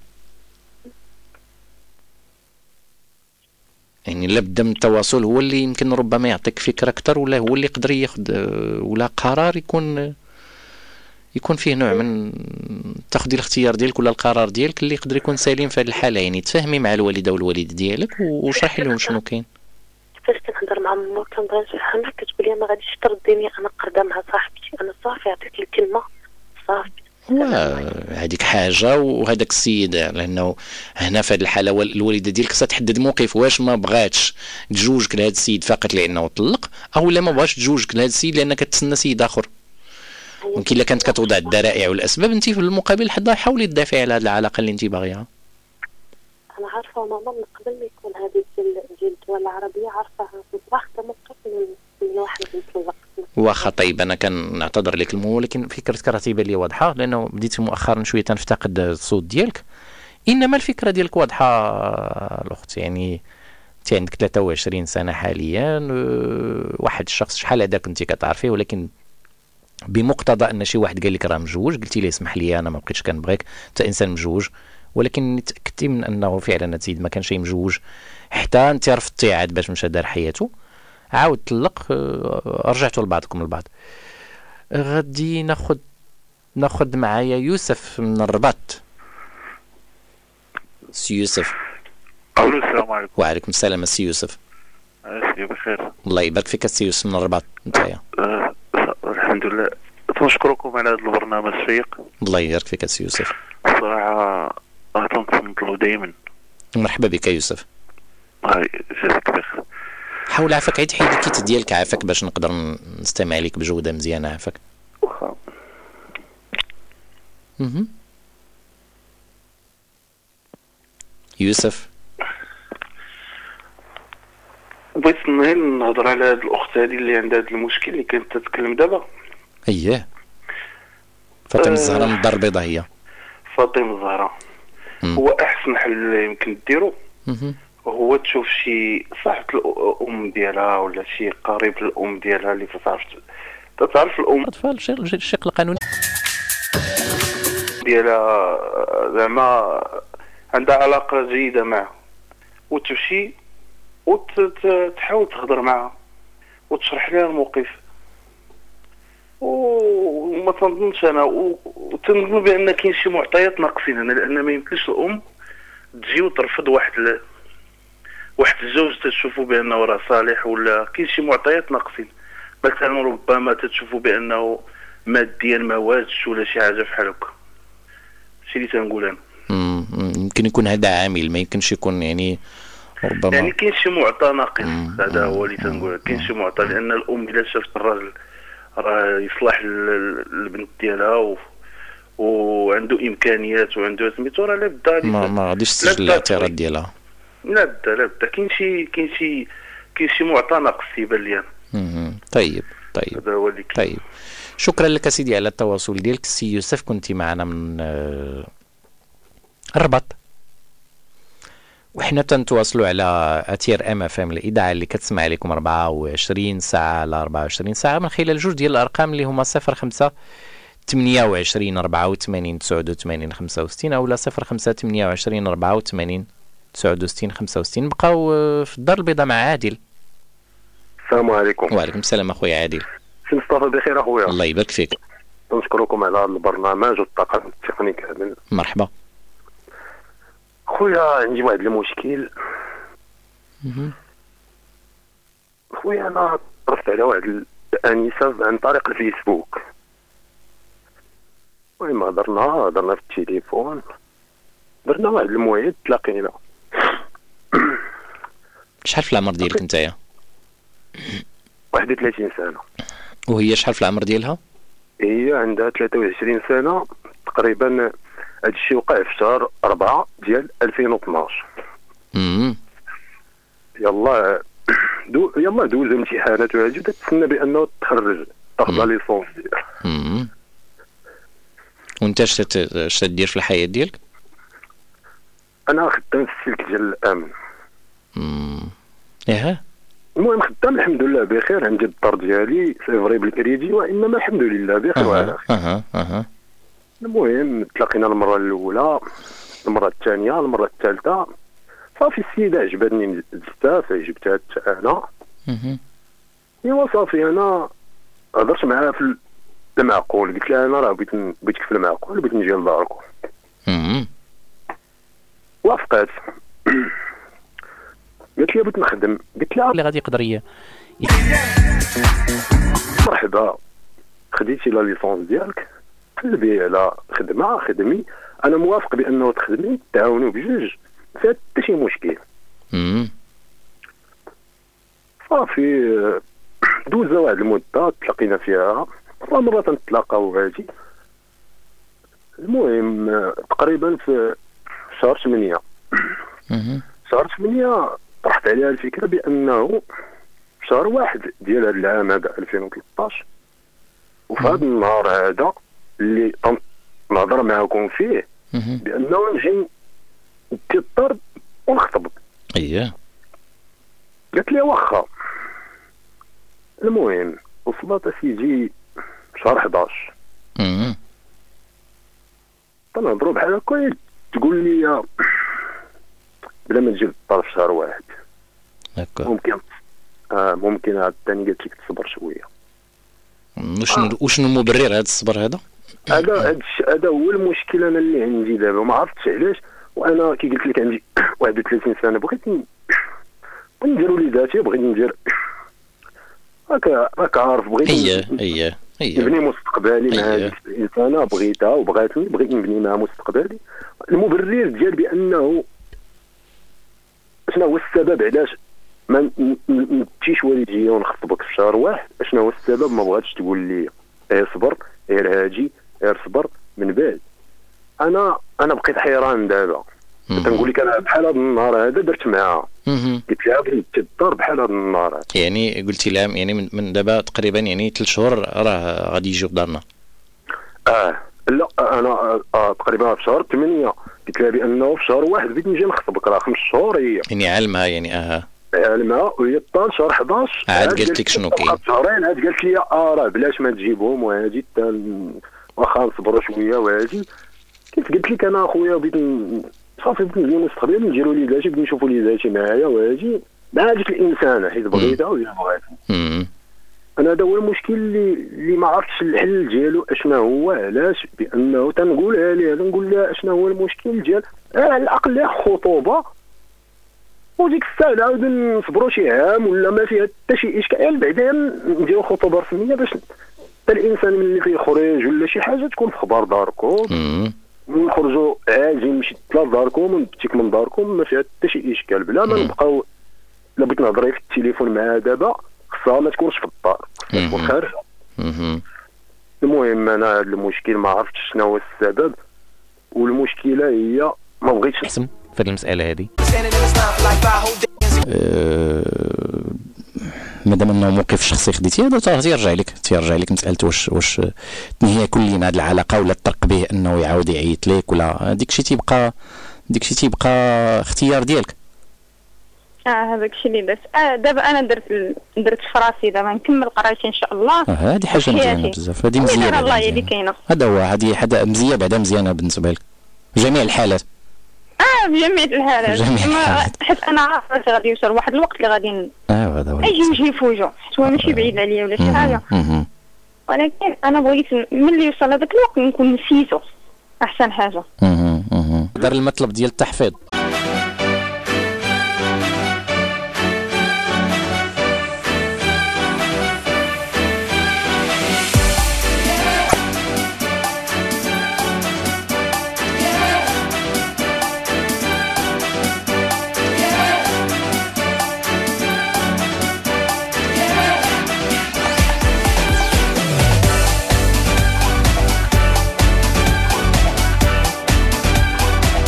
يعني لابد من التواصل هو اللي يمكن ربما يعطيك فكره اكثر، ولا هو اللي يقدر ياخذ ولا قرار يكون فيه نوع من تاخذي الاختيار ديالك ولا القرار ديالك اللي يقدر يكون سليم في هذه الحاله. يعني تفهمي مع الوالده والوالد ديالك وشرحي لهم شنو كاين. كيفاش كنهضر مع ماما كنبغي نفهمها كتقول لي ما غاديش ترديني انا قرده مع صاحبتي انا صافي عطيت الكلمه صافي. هذيك حاجه وهذاك السيد لانه هنا في هذه الحاله الوالده ديالك ستحدد موقف واش ما بغاتش تجوجك لهذا السيد فقط لانه طلق او لا ما بغاش تجوجك لهذا السيد لانك كتسنى سيد اخر. ممكن الا كانت كتوضع الذرائع والاسباب انت في المقابل حاولي تدافعي على هذه العلاقه اللي انت باغيها. انا عارفه ماما من قبل ما يكون هذه ديال الدول العربيه عارفاها في الوقت موقف من واحد مطلق. واخا طيب انا كنعتذر لك ولكن فكرتك راه تيبان لي واضحه لانه بديت مؤخرا شويه تنفتقد الصوت ديالك، انما الفكره ديالك واضحه الاخت. يعني انت عندك 23 سنه حاليا، واحد الشخص شحال هذا كنتي كتعرفيه ولكن بمقتضى ان شي واحد قال لك راه مجوج قلتي ليه اسمح لي انا ما بقيتش كنبغيك انت انسان مجوج، ولكن تاكدتي من انه فعلا السيد ما كانش مجوج حتى انت رفضتي عاد باش مشى دار حياته عاود طلق رجعتوا لبعضكم البعض. غادي ناخذ معايا يوسف من الرباط. سي يوسف. الو السلام عليكم. وعليكم السلام السي يوسف. عايشك بخير. الله يبارك فيك السي يوسف من الرباط. نتايا الحمد لله تنشكركم على هذا البرنامج الشيق. الله يبارك فيك السي يوسف. الصراحه تنطلبوا دائما. مرحبا بك يوسف. جزاك بخير. حاول عافاك عيد حيد الكيت ديالك عافاك باش نقدر نستمع لك بجوده مزيانه عافاك. واخا. يوسف بغيت نهضر على هذه الاخت هذه اللي عندها هذا المشكل اللي كانت تتكلم دابا. اييه فاطمه الزهراء من الدار البيضاء هي. فاطمه الزهراء. هو احسن حل يمكن ديرو هو تشوف شي صاحبة الام ديالها ولا شي قريب للام ديالها اللي تعرف الام اطفال الشق القانوني ديالها زعما عندها علاقه جيده معه وتمشي وتحاول تهضر معها وتشرح لها الموقف وما تنظنش انا وتنظن بان كاين شي معطيات ناقصين هنا لان ما يمكنش الام تجي وترفض واحد الزوج تشوفوا بانه راه صالح ولا كاين شي معطيات ناقصين. مثلا ربما تشوفوا بانه ماديا ما واجدش ولا شي حاجه بحال هكا. شي اللي تنقول انا يمكن يكون هذا عامل ما يمكنش يكون يعني ربما يعني كاين شي معطى ناقص. هذا هو اللي تنقول كاين شي معطى لان الام الا شافت الراجل راه يصلح البنت ديالها وعنده امكانيات وعنده سميتو راه لابد ما غاديش تسجل الاعتراض ديالها. لا كاين شي معطى ناقص يبان لي. طيب هذا هو اللي طيب شكرا لك سيدي على التواصل ديالك. السي يوسف كنتي معنا من الرباط وحنا تنتواصلوا على اثير ام اف ام الاذاعه اللي كتسمع لكم 24 ساعه على 24 ساعه من خلال جوج ديال الارقام اللي هما 05 28 84 89 65 او 05 28 84 69 65. بقاو في الدار البيضاء مع عادل. السلام عليكم. وعليكم السلام اخويا عادل. سي مصطفى بخير اخويا. الله يبارك فيك. نشكركم على هذا البرنامج والطاقم التقني كامل. مرحبا خويا. عندي واحد المشكل. خويا انا تعرفت على واحد الانسه عن طريق الفيسبوك. المهم هضرنا في التليفون درنا واحد الموعد تلاقينا. شحال في العمر ديالك نتايا؟ 31 سنه. وهي شحال في العمر ديالها؟ هي عندها 23 سنه تقريبا. هذا الشيء وقع في شهر 4 ديال 2012. يلا يلا دوز الامتحانات وهادي تتسنى بانه تخرج تاخذ لا ليسونس ديالك. وانت اش تدير في الحياه ديالك؟ انا خدام في السلك ديال الامن. ياها المهم خدام الحمد لله بخير، عندي الدار ديالي سيفري بالكريدي، وانما الحمد لله بخير وعلى خير. المهم تلاقينا المره الاولى، المره الثانيه، المره الثالثه، صافي السيده عجبتني بزاف، عجبتها حتى انا. ايوا صافي انا هضرت معاها في المعقول، قلت لها انا راه بغيتك في المعقول، بغيت نجي لداركم. وافقات. قلت لي بغيت نخدم، قلت لها اللي غادي يقدر مرحبا، خديتي لا ليسونس ديالك، قلبي على خدمه خدمي، انا موافق بانه تخدمي تعاونوا بجوج، فيها حتى شي مشكل. صافي دوزا واحد المده تلاقينا فيها، مرة تنتلاقاو هادي. المهم تقريبا في شهر 8 شهر 8 طرحت عليها الفكره بانه في شهر 1 ديال هذا العام هذا 2013، وفي هذا النهار هذا اللي نهضر معكم فيه بانه نجي نتضرب ونخطب. قالت لي واخا. المهم وصلت اسيدي شهر 11 تنهضروا بحال هكا، تقول لي بلا ما تجي للدار في شهر 1 ممكن عاد الثاني قالت لك تصبر شويه. وشنو مبرر هذا الصبر هذا؟ هذا هو المشكل انا اللي عندي دابا، ما عرفتش علاش. وانا كي قلت لك عندي 31 سنه، بغيت ندير وليداتي، بغيت ندير راك عارف، بغيت نبني مستقبلي مع هذيك الانسانه، بغيتها وبغاتني، بغيت نبني معها مستقبلي. المبرر ديال بانه شنو هو السبب علاش ما نمشيش والديا ونخطبك في شهر 1؟ شنو هو السبب؟ ما بغاتش تقول لي اصبر، هاجي صبر من بعد. انا بقيت حيران دابا. تنقول لك انا بحال هذا النهار هذا درت معاها، قلت لها بغيت تدار بحال هذا النهار هذا. يعني قلتي لها يعني من دابا تقريبا يعني 3 شهور راه غادي يجيو دارنا. لا انا تقريبا في شهر 8 قلت لها بانه في شهر 1 بغيت نجي نخطبك، راه 5 شهور هي يعني عالمها يعني عالمها، وهي طال شهر 11 عاد قالت لك شنو كاين؟ شهرين عاد قالت لي راه بلاش ما تجيبهم وهادي، واخا نصبروا شويه وهادي. كيف قلت لك انا اخويا بغيت صافي بغيت نجي نستقبل ندير وليداتي، بغيت نشوف وليداتي معايا وهادي مع ديك الانسانه حيت بغيتها وهي بغاتني. انا هذا هو المشكل اللي ما عرفتش الحل ديالو اشنا هو. علاش؟ بانه تنقولها ليه، نقول لها اشنا هو المشكل ديال على الاقل ليه خطوبه، وديك الساعه نعاود نصبروا شي عام ولا ما فيها حتى شي اشكال، بعدين نديروا خطوبه رسميه باش حتى الانسان ملي كيخرج ولا شي حاجه تكون في خبر داركم، ونخرجوا عادي نمشي لداركم ونبتيك من داركم، ما فيها حتى شي اشكال. بلا ما نبقاو الا بغيت نهضر في التليفون معها دابا خصها ما تكونش في الدار، تكون خارجه. المهم انا هذا المشكل ما عرفتش شنو هو السبب، والمشكله هي ما بغيتش نحسم في المساله هذه. مادام انه موقف شخصي خديتي هذا تيرجع لك مساله واش تنهي كلنا هذه العلاقه ولا تطرق به انه يعاود يعيط لك، ولا داكشي تيبقى اختيار ديالك. هذاك الشيء اللي درت. دابا انا درت في راسي دابا نكمل قرايتي ان شاء الله. هذه حاجه مزيانه بزاف، هذه مزيانه والله هي اللي كاينه. هذا هو، هذه حاجه مزيانه بعدا مزيانه بالنسبه لك جميع الحالات. بجميع الحالات. حيت انا عارفه غادي يوصل واحد الوقت اللي غادي هذا هو اجي نجي فوجو، حيت هو ماشي بعيد عليا ولا شي حاجه، ولكن انا بغيت ملي يوصل هذاك الوقت نكون نسيتو احسن حاجه. دار المطلب ديال التحفيظ.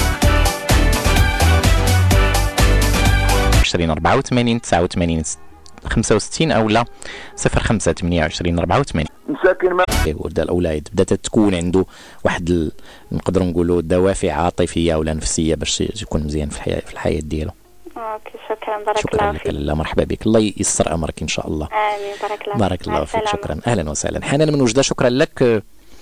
عشرين 84 89 65 او لا 05 28 84. مساكن ما ولد الاولاد بدات تكون عنده واحد نقدروا نقولوا دوافع عاطفيه ولا نفسيه باش يكون مزيان في الحياه ديالو. اوكي شكرا بارك شكرا الله لك فيك. لا مرحبا بك، الله ييسر امرك ان شاء الله. امين بارك الله بارك فيك. الله مع فيك السلامة. شكرا اهلا وسهلا. حنان من وجده شكرا لك.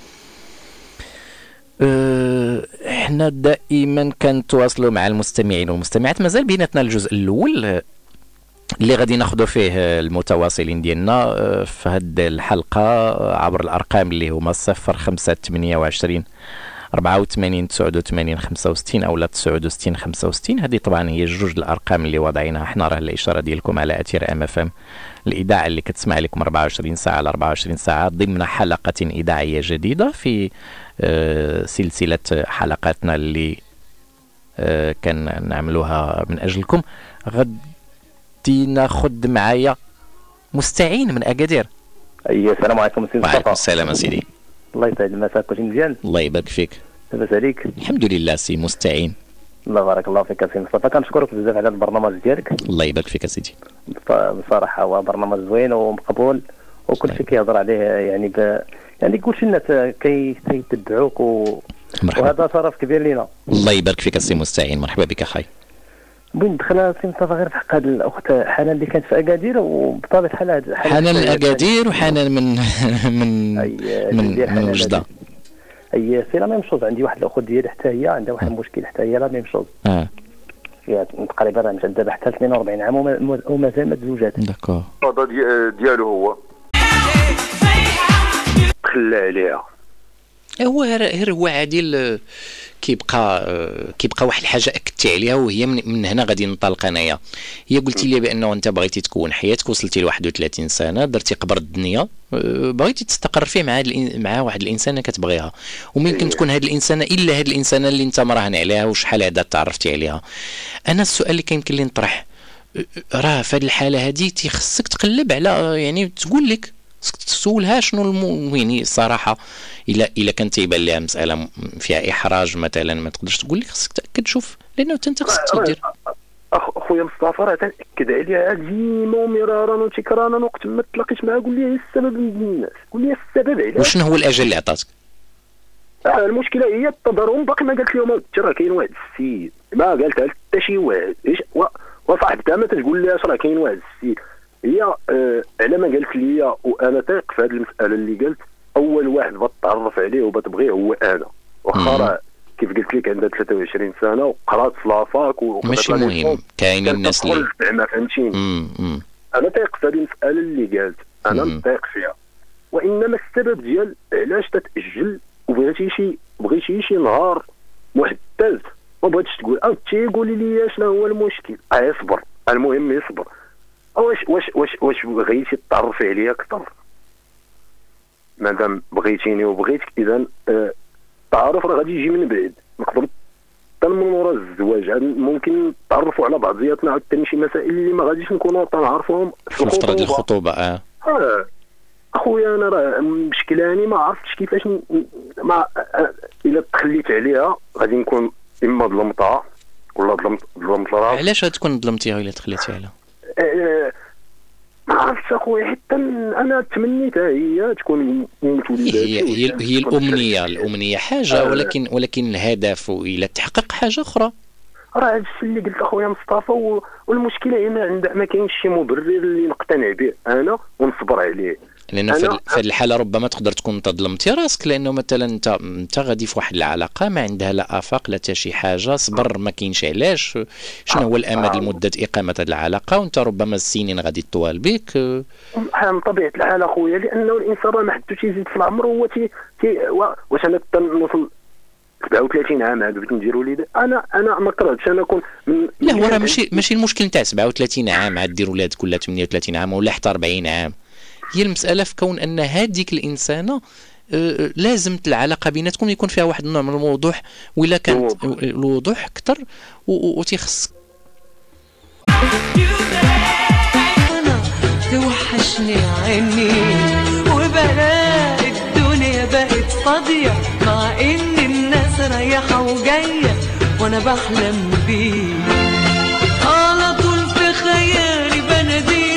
احنا دائما كنتواصلوا مع المستمعين والمستمعات، مازال بيناتنا الجزء الاول اللي غادي ناخذوا فيه المتواصلين ديالنا في هذه الحلقه عبر الارقام اللي هما 05 28 84 89 65 او 69 65. هذه طبعا هي جوج الارقام اللي وضعينها احنا، راه الاشاره ديالكم على اثير ام اف ام، الاذاعه اللي كتسمع لكم 24 ساعه على 24 ساعه ضمن حلقه اذاعيه جديده في سلسله حلقاتنا اللي كان نعملوها من اجلكم. غادي ناخذ معايا مستعين من اكادير. السلام عليكم سي مصطفى. وعليكم السلام سيدي. الله يسعد مساك، واش مزيان؟ الله يبارك فيك. لاباس عليك؟ الحمد لله سي مستعين. الله بارك الله فيك سي مصطفى، كنشكرك بزاف على البرنامج ديالك. الله يبارك فيك سيدي. بصراحه هو برنامج زوين ومقبول وكل شيء كيهضر عليه يعني يعني كلشي الناس كيتبعوك وهذا شرف كبير لينا. الله يبارك فيك سي مستعين، مرحبا بك اخاي. بغيت ندخل سي مصطفى غير في حق هذه الاخت حنان اللي كانت في اكادير، وبطبيعه الحال حنان من اكادير وحنان من وجده. هي سي لا ميم شوز. عندي واحد الاخت ديالي حتى هي عندها واحد المشكل حتى هي لا ميم شوز. فيها تقريبا مشات دابا حتى 42 عام ومازال ما تزوجات. داكور. ديالو هو خلى عليها. هو عادل كيبقى واحد الحاجه اكدتي عليها، وهي من هنا غادي ننطلق انايا. هي قلتي لي بانه انت بغيتي تكون حياتك، وصلتي ل 31 سنه، درتي قبر الدنيا، بغيتي تستقر فيه مع واحد الانسانه كتبغيها، وممكن تكون هاد الانسانه الا هاد الانسانه اللي انت مراهن عليها وشحال هذا تعرفتي عليها. انا السؤال اللي كيمكن لي نطرح، راه في هذه الحاله هذه تيخصك تقلب على يعني تقول لك تسولها شنو يعني الصراحه الا كان تيبان لها مساله فيها احراج مثلا ما تقدرش تقول لك، خصك تاكد شوف، لانه انت خصك تدير. اخويا مصطفى راه تاكد عليها ديما ومرارا وتكرارا، وقت ما تلاقيت معها قول لي السبب من الناس، قول لي السبب علاش. وشنو هو الاجل اللي عطاتك؟ المشكله هي التضارب، باقي ما قالت لهم راه كاين واحد السيد، ما قالتها حتى شي واحد وصاحبتها ما تقول لها راه كاين واحد السيد. هي على ما قالت لي وانا ثاق في هذه المساله اللي قلت، اول واحد بتعرف عليه وبتبغيه هو انا، واخا كيف قلت لك عندها 23 سنه وقرات في لافاك ماشي مهم، كاينين الناس اللي ما فهمتيني. انا ثاق في هذه المساله اللي قالت، انا متثق فيها، وانما السبب ديال علاش تتاجل بغيتي شي نهار محدد ما بغيتش تقول او تيقولي لي شنو هو المشكل. يصبر، المهم يصبر. واش بغيتي تتعرفي عليا اكثر؟ مادام بغيتيني وبغيتك، اذا التعارف راه غادي يجي من بعد، نقدر حتى من وراء الزواج ممكن نتعرفوا على بعضياتنا، عاوتاني شي مسائل اللي ما غاديش نكونوا تنعرفوهم في الفتره ديال الخطوبه. اخويا انا راه مشكلاني ما عرفتش كيفاش ما الا تخليت عليها غادي نكون اما ظلمتها ولا ظلمت راسي. علاش غتكون ظلمتيها الا تخليتي عليها؟ ما عرفتش اخويا، حتى انا تمنيتها هي تكون هي الامنيه حاجه، ولكن الهدف الى تحقق حاجه اخرى. راه هادشي اللي قلت اخويا مصطفى، والمشكله هي ما كاينش شي مبرر اللي نقتنع به انا ونصبر عليه، لانه في هذه الحاله ربما تقدر تكون انت ظلمتي راسك، لانه مثلا انت غادي في واحد العلاقه ما عندها لا افاق لا حتى شي حاجه، صبر ما كاينش علاش، شنو هو الامد لمده اقامه هذه العلاقه، وانت ربما السنين غادي تطول بك. من طبيعه الحال اخويا، لانه الانسان راه ما حدو تيزيد في العمر، هو واش انا نوصل 37 عام عاد بغيت ندير وليد، انا ما كرهتش انا نكون لا هو راه ماشي المشكل نتاع 37 عام عاد دير ولاد كلها 38 عام ولا حتى 40 عام. هي المسألة في كون أن هذيك الإنسانة لازم العلاقة بيناتكم يكون فيها واحد النوع من الوضوح، وإلا كان الوضوح أكثر وتيخص. توحشني عيني وبلاقي الدنيا بقت فاضية، مع إن الناس رايحة وجاية وأنا بحلم بيه، على طول في خيالي بناديلك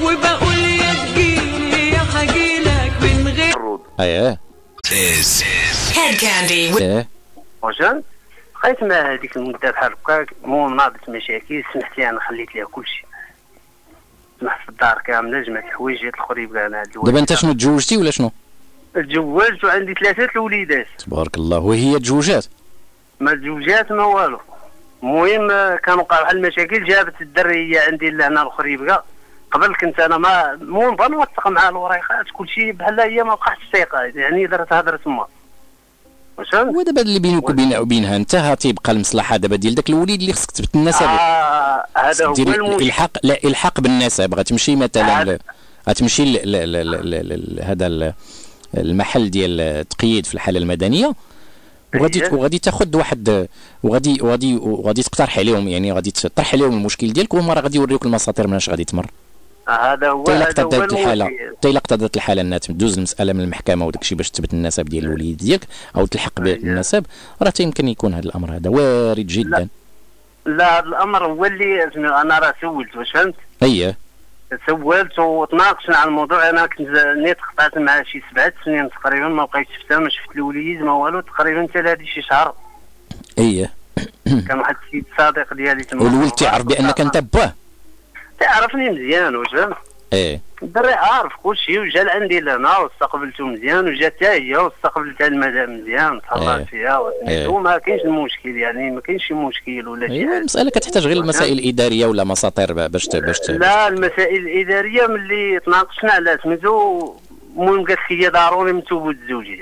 وبقول يا تجيلي يا حجيلك من غير ايه هيد كاندي وجن بقيت مع هذيك المده بحال هكاك. المهم ناضت مشاكل، سمحت لي انا خليت ليها كلشي، سمحت في الدار كامله، جمعت الحوايج جات الخريب كاع انا. دابا انت شنو تزوجتي ولا شنو؟ تزوجت وعندي 3 الوليدات. تبارك الله. وهي تزوجات؟ ما تزوجات ما والو. المهم كانوا وقعوا بحال المشاكل، جابت الدريه عندي لهنا الخريبكه. قبل كنت انا ما نبغى نوثق مع الوريقات كلشي بحال هي، ما بقاش الثقه يعني، درت هضره تما. ودابا اللي بينك وبينها انت تيبقى المصلحه دابا ديال داك الوليد اللي خصك تثبت النسب. هذا هو الالحاق. لا الحاق بالنسب. غتمشي مثلا غتمشي هذا المحل ديال التقييد في الحاله المدنيه، وغادي تاخذ واحد وغادي تقترح عليهم، يعني غادي تطرح عليهم المشكل ديالك، وهما راه غادي يوريوك المساطير مناش غادي تمر. هذا هو الا اقتضت الحاله انها تدوز المساله من المحكمه وداك الشيء باش تثبت النسب ديال الوليد ديالك او تلحق بالنسب، راه يمكن يكون هذا الامر هذا وارد جدا. لا هذا الامر هو اللي انا راه سولت، واش فهمت؟ اييه سولت وتناقشنا على الموضوع. انا كنت نيت قطعت مع شي 7 سنين تقريبا، ما بقيتش شفتها، ما شفت الوليد ما والو تقريبا حتى لهادي شي شهر. اييه كان واحد السيد صديق ديالي تما، والولد تعرف بانك انت باه؟ تعرفني مزيان واش فهمت؟ ايه الدري عارف كلشي، وجا لعندي لهنا واستقبلته مزيان، وجات حتى هي واستقبلتها المدام مزيان، تهضرت فيها وما كاينش المشكل يعني، ما كاينش شي مشكل ولا شي حاجه. المساله كتحتاج غير المسائل الاداريه ولا مساطير باش لا المسائل الاداريه ملي تناقشنا على سميتو، المهم قالت لي ضروري من ثبوت الزوجيه.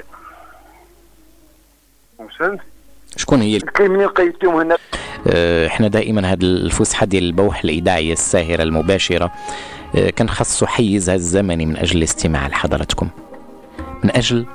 واش فهمت؟ شكون هي منين لقيتيهم هنا؟ احنا دائما هذه الفسحه ديال البوح الاذاعيه الساهره المباشره كان خاصو حيزها الزمني من اجل الاستماع لحضراتكم، من اجل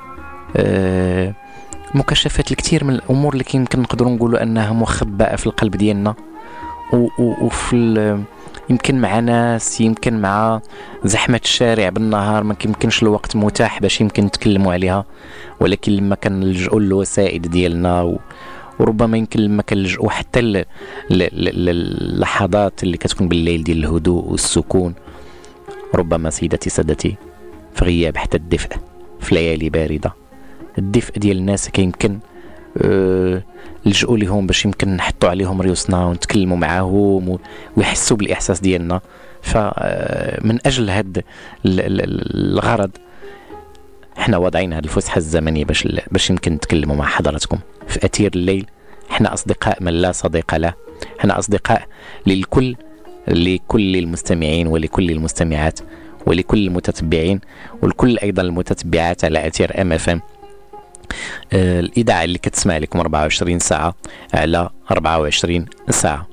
مكاشفه الكثير من الامور اللي يمكن نقدروا نقولوا انها مخبأة في القلب ديالنا، وفي يمكن مع ناس، يمكن مع زحمه الشارع بالنهار ما يمكنش الوقت متاح باش يمكن نتكلموا عليها، ولكن لما كنلجؤوا للوسائل ديالنا وربما يمكن لما كنلجؤوا حتى اللحظات اللي كتكون بالليل ديال الهدوء والسكون، ربما سيدتي سادتي في غياب حتى الدفء في ليالي باردة، الدفء ديال الناس كيمكن نلجؤوا لهم باش يمكن نحطوا عليهم ريوسنا ونتكلموا معاهم ويحسوا بالإحساس ديالنا. فمن أجل هذا الغرض احنا وضعين هذه الفسحة الزمنية باش يمكن نتكلموا مع حضراتكم في أثير الليل. احنا أصدقاء من لا صديق له، احنا أصدقاء لكل المستمعين ولكل المستمعات ولكل المتتبعين ولكل أيضا المتتبعات على أثير MFM، الإذاعة اللي كتسمع لكم 24 ساعة على 24 ساعة.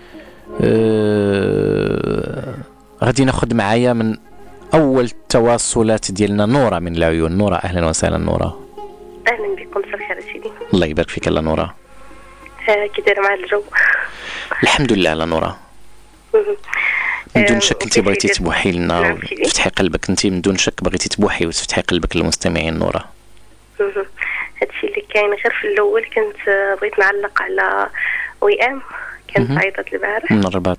غادي ناخذ معايا من أول التواصلات ديالنا نورة من العيون. نورة أهلا وسهلا. نورة أهلا بكم. مساء الخير سيدي. الله يبارك فيك. الله نورة كي دايرة مع الجو؟ الحمد لله. لا نورة من دون شك انت بغيتي تبوحي لنا وتفتحي قلبك، انت من دون شك بغيتي تبوحي وتفتحي قلبك للمستمعين. نورة هادشي اللي كاين غير في الاول كنت بغيت نعلق على وئام كانت عيطت البارح من الرباط.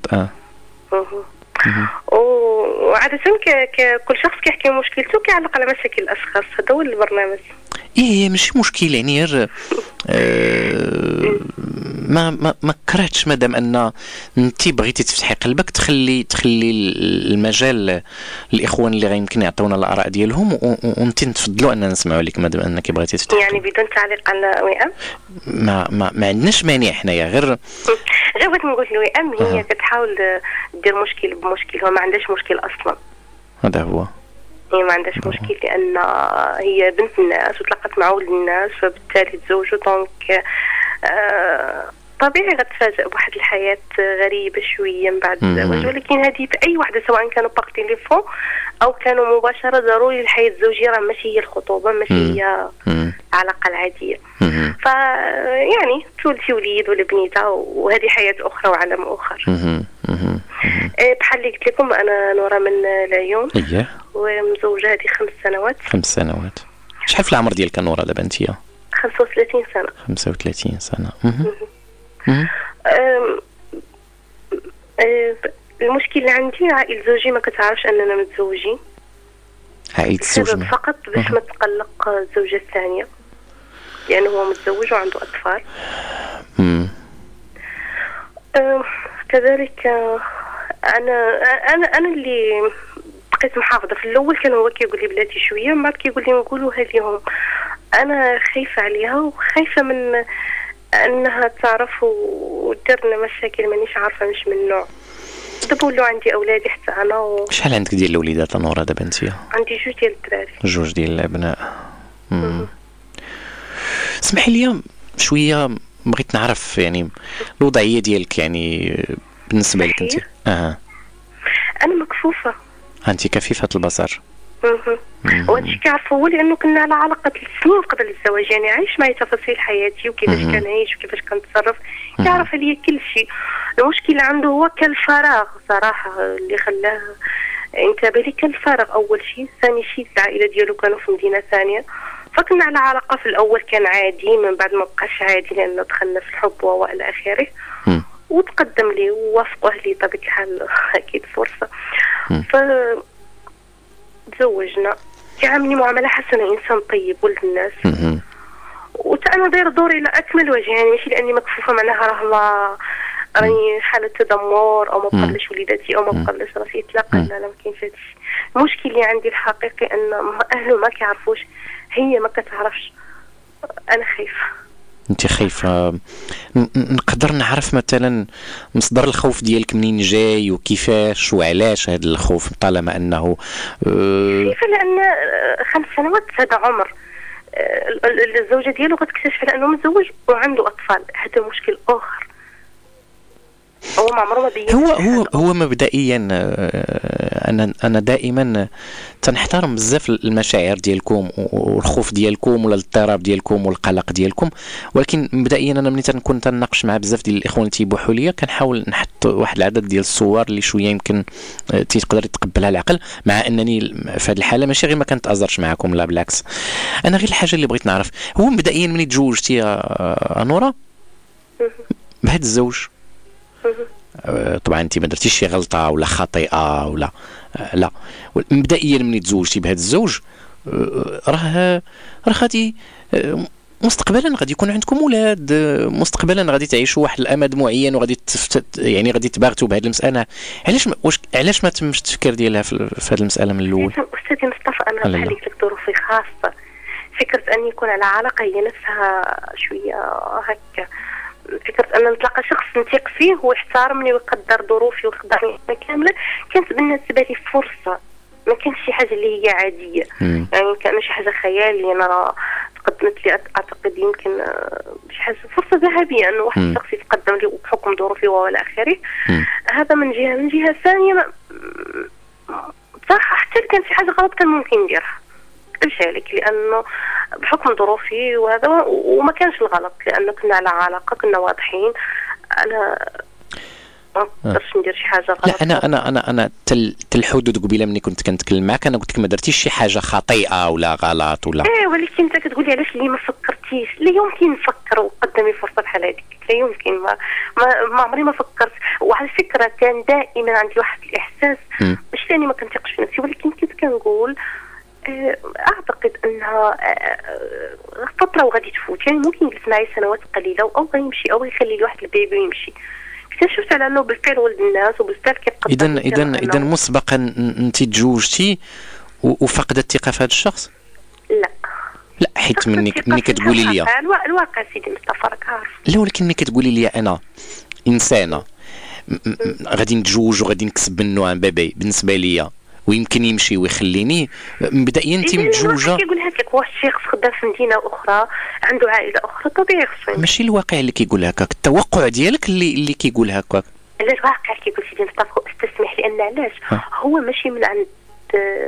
وعادة كل شخص كيحكي مشكلته كيعلق على مشاكل الاشخاص، هذا هو البرنامج. ايه ماشي مشكل يعني غير ما كرهتش مادام ان انت بغيتي تفتحي قلبك تخلي المجال الاخوان اللي غيمكن يعطيونا الاراء ديالهم وانت نتفضلوا ان نسمعوا لك مادام انك بغيتي تفتحي يعني بدون تعليق على وئام. ما عندناش مانع حنايا، غير بغيت نقول وئام هي كتحاول دير مشكل بمشكل، هو ما عندهاش مشكل اصلا. هذا هو، هي ما عندهاش مشكل لان هي بنت الناس وتلقت مع ولد الناس فبالتالي تزوجوا، دونك طبيعي غتفاجئ بواحد الحياة غريبة شوية من بعد الزواج. ولكن هذه في أي وحدة سواء كانوا باغ تيليفون أو كانوا مباشرة، ضروري الحياة الزوجية راه ماشي هي الخطوبة، ماشي هي العلاقة العادية. فيعني تولدي وليد ولا بنيته وهذه حياة أخرى وعالم آخر. بحال اللي قلت لكم أنا نورة من العيون ومزوجة هذه 5 سنوات. 5 سنوات. شحال في العمر ديالك نورة دابا انتيا؟ 35 سنة. 35 سنة. المشكل اللي عندي عائلة زوجي ما كتعرفش اننا متزوجين. عائلة الزوج فقط باش ما تقلق الزوجة الثانية، لأنه هو متزوج وعنده أطفال. كذلك أنا اللي بقيت محافظة. في الأول كان هو كيقول لي بلاتي شوية، من بعد كيقول لي نقولوها اليوم. أنا خايفة عليها وخايفة من أنها تعرف ودير لنا مشاكل مانيش عارفة مش من نوع. دابا ولاو عندي أولادي حتى أنا شحال عندك ديال الوليدات نورا دابا انتيا؟ عندي 2 ديال الدراري. 2 ديال الأبناء. اسمحي لي شوية، بغيت نعرف يعني الوضعية ديالك يعني بالنسبة لك انت. أنا مكفوفة. أنت كفيفة البصر. وهادشي كيعرفو هو لأنه كنا على علاقة سنين قبل الزواج، يعني عايش معي تفاصيل حياتي وكيفاش كنعيش وكيفاش كنتصرف، يعرف عليا كل شيء. المشكل عنده هو كالفراغ صراحة اللي خلاه انتبه لي، كالفراغ أول شيء. ثاني شيء العائلة ديالو كانوا في مدينة ثانية، فكنا على علاقة في الأول كان عادي، من بعد ما بقاش عادي لأنه دخلنا في الحب وإلى آخره. وتقدم لي ووافقه لي بطبيعة الحال أكيد فرصة. تزوجنا، كيعاملني معاملة حسنة، إنسان طيب ولد الناس. وأنا داير دوري على أكمل وجه، يعني ماشي لأني مكفوفة معناها راه ما راني حالة تدمر أو ما بقلش وليداتي أو ما بقلش راسي إطلاقا. لا ما كاينش هادشي. المشكل اللي عندي الحقيقي أن أهله ما كيعرفوش، هي ما كتعرفش. أنا خايفة. انت خايفة؟ نقدر نعرف مثلا مصدر الخوف ديالك منين جاي وكيفاش وعلاش هذا الخوف، طالما انه خايفة لان 5 سنوات هذا عمر. الزوجة ديالو غتكتشف على انه متزوج وعنده اطفال، هذا مشكل اخر. هو ما عمره ما بين. هو مبدئيا انا دائما تنحترم بزاف المشاعر ديالكم والخوف ديالكم ولا الاضطراب ديالكم والقلق ديالكم، ولكن مبدئيا انا ملي تنكون تناقش مع بزاف ديال الاخوان اللي تيبوحوا ليا كنحاول نحط واحد العدد ديال الصور اللي شويه يمكن تيقدر يتقبلها العقل، مع انني في هذه الحاله ماشي غير ما كنتازرش معكم، لا بالعكس. انا غير الحاجه اللي بغيت نعرف هو مبدئيا ملي تزوجتي يا نورا بهذا الزوج، طبعا انت ما درتيش شي غلطه ولا خطيئه ولا لا، مبدئيا ملي تزوجتي بهذا الزوج راه غادي مستقبلا غادي يكون عندكم اولاد، مستقبلا غادي تعيشوا واحد الامد معين وغادي يعني غادي تباغتوا بهذه المساله. علاش ما تمش التفكير ديالها في هذه المساله من الاول؟ استاذي مصطفى انا بحال لك ظروفي خاصه، فكره ان يكون على علاقه هي نفسها شويه هكا، فكرة أن نتلقى شخص نثق فيه ويحترمني ويقدر ظروفي ويقدرني كاملة، كانت بالنسبة لي فرصة، ما كانش شي حاجة اللي هي عادية. يعني كان شي حاجة خيالية أنا تقدمت لي، أعتقد يمكن شي حاجة فرصة ذهبية أنه واحد الشخص يتقدم لي بحكم ظروفي وإلى آخره. هذا من جهة. من جهة ثانية صراحة حتى كان في حاجة غلط كان ممكن نديرها، لك لانه بحكم ظروفي وهذا، وما كانش الغلط لانه كنا على علاقه، كنا واضحين. انا ما نقدرش ندير شي حاجه غلط. لا انا الحدود قبيله ملي كنت كنتكلم معك انا قلت لك ما درتيش شي حاجه خطيئه ولا غلط ولا ولكن انت كتقول لي علاش اللي ما فكرتيش. لا يمكن نفكر وقدامي فرصه بحال هذيك، لا يمكن. ما عمري ما فكرت. وعلى فكره كان دائما عندي واحد الاحساس مش لاني ما كنثقش في نفسي، ولكن كنت كنقول اعتقد انها فتره وغادي تفوت، يعني ممكن يجلس معي سنوات قليله او غيمشي او يخلي لي واحد البيبي ويمشي. اكتشفت على انه بالفعل ولد الناس وبالفعل كيقدر. اذا مسبقا انت تزوجتي وفقدت الثقه في هذا الشخص؟ لا حيت ملي كتقولي لي الواقع سيدي مصطفى راك عارف. لا ولكن ملي كتقولي لي انا انسانه غادي نتزوج وغادي نكسب منه ان بيبي بالنسبه ليا ويمكن يمشي ويخليني، مبدئيا انت متزوجه. كيقول هكاك واحد الشخص خدام في مدينه اخرى عنده عائله اخرى طبيعي خصو. ماشي الواقع اللي كيقول هكاك، التوقع ديالك اللي كيقول هكاك. لا الواقع كيقول سيدي مصطفى استسمح لان علاش هو ماشي من عند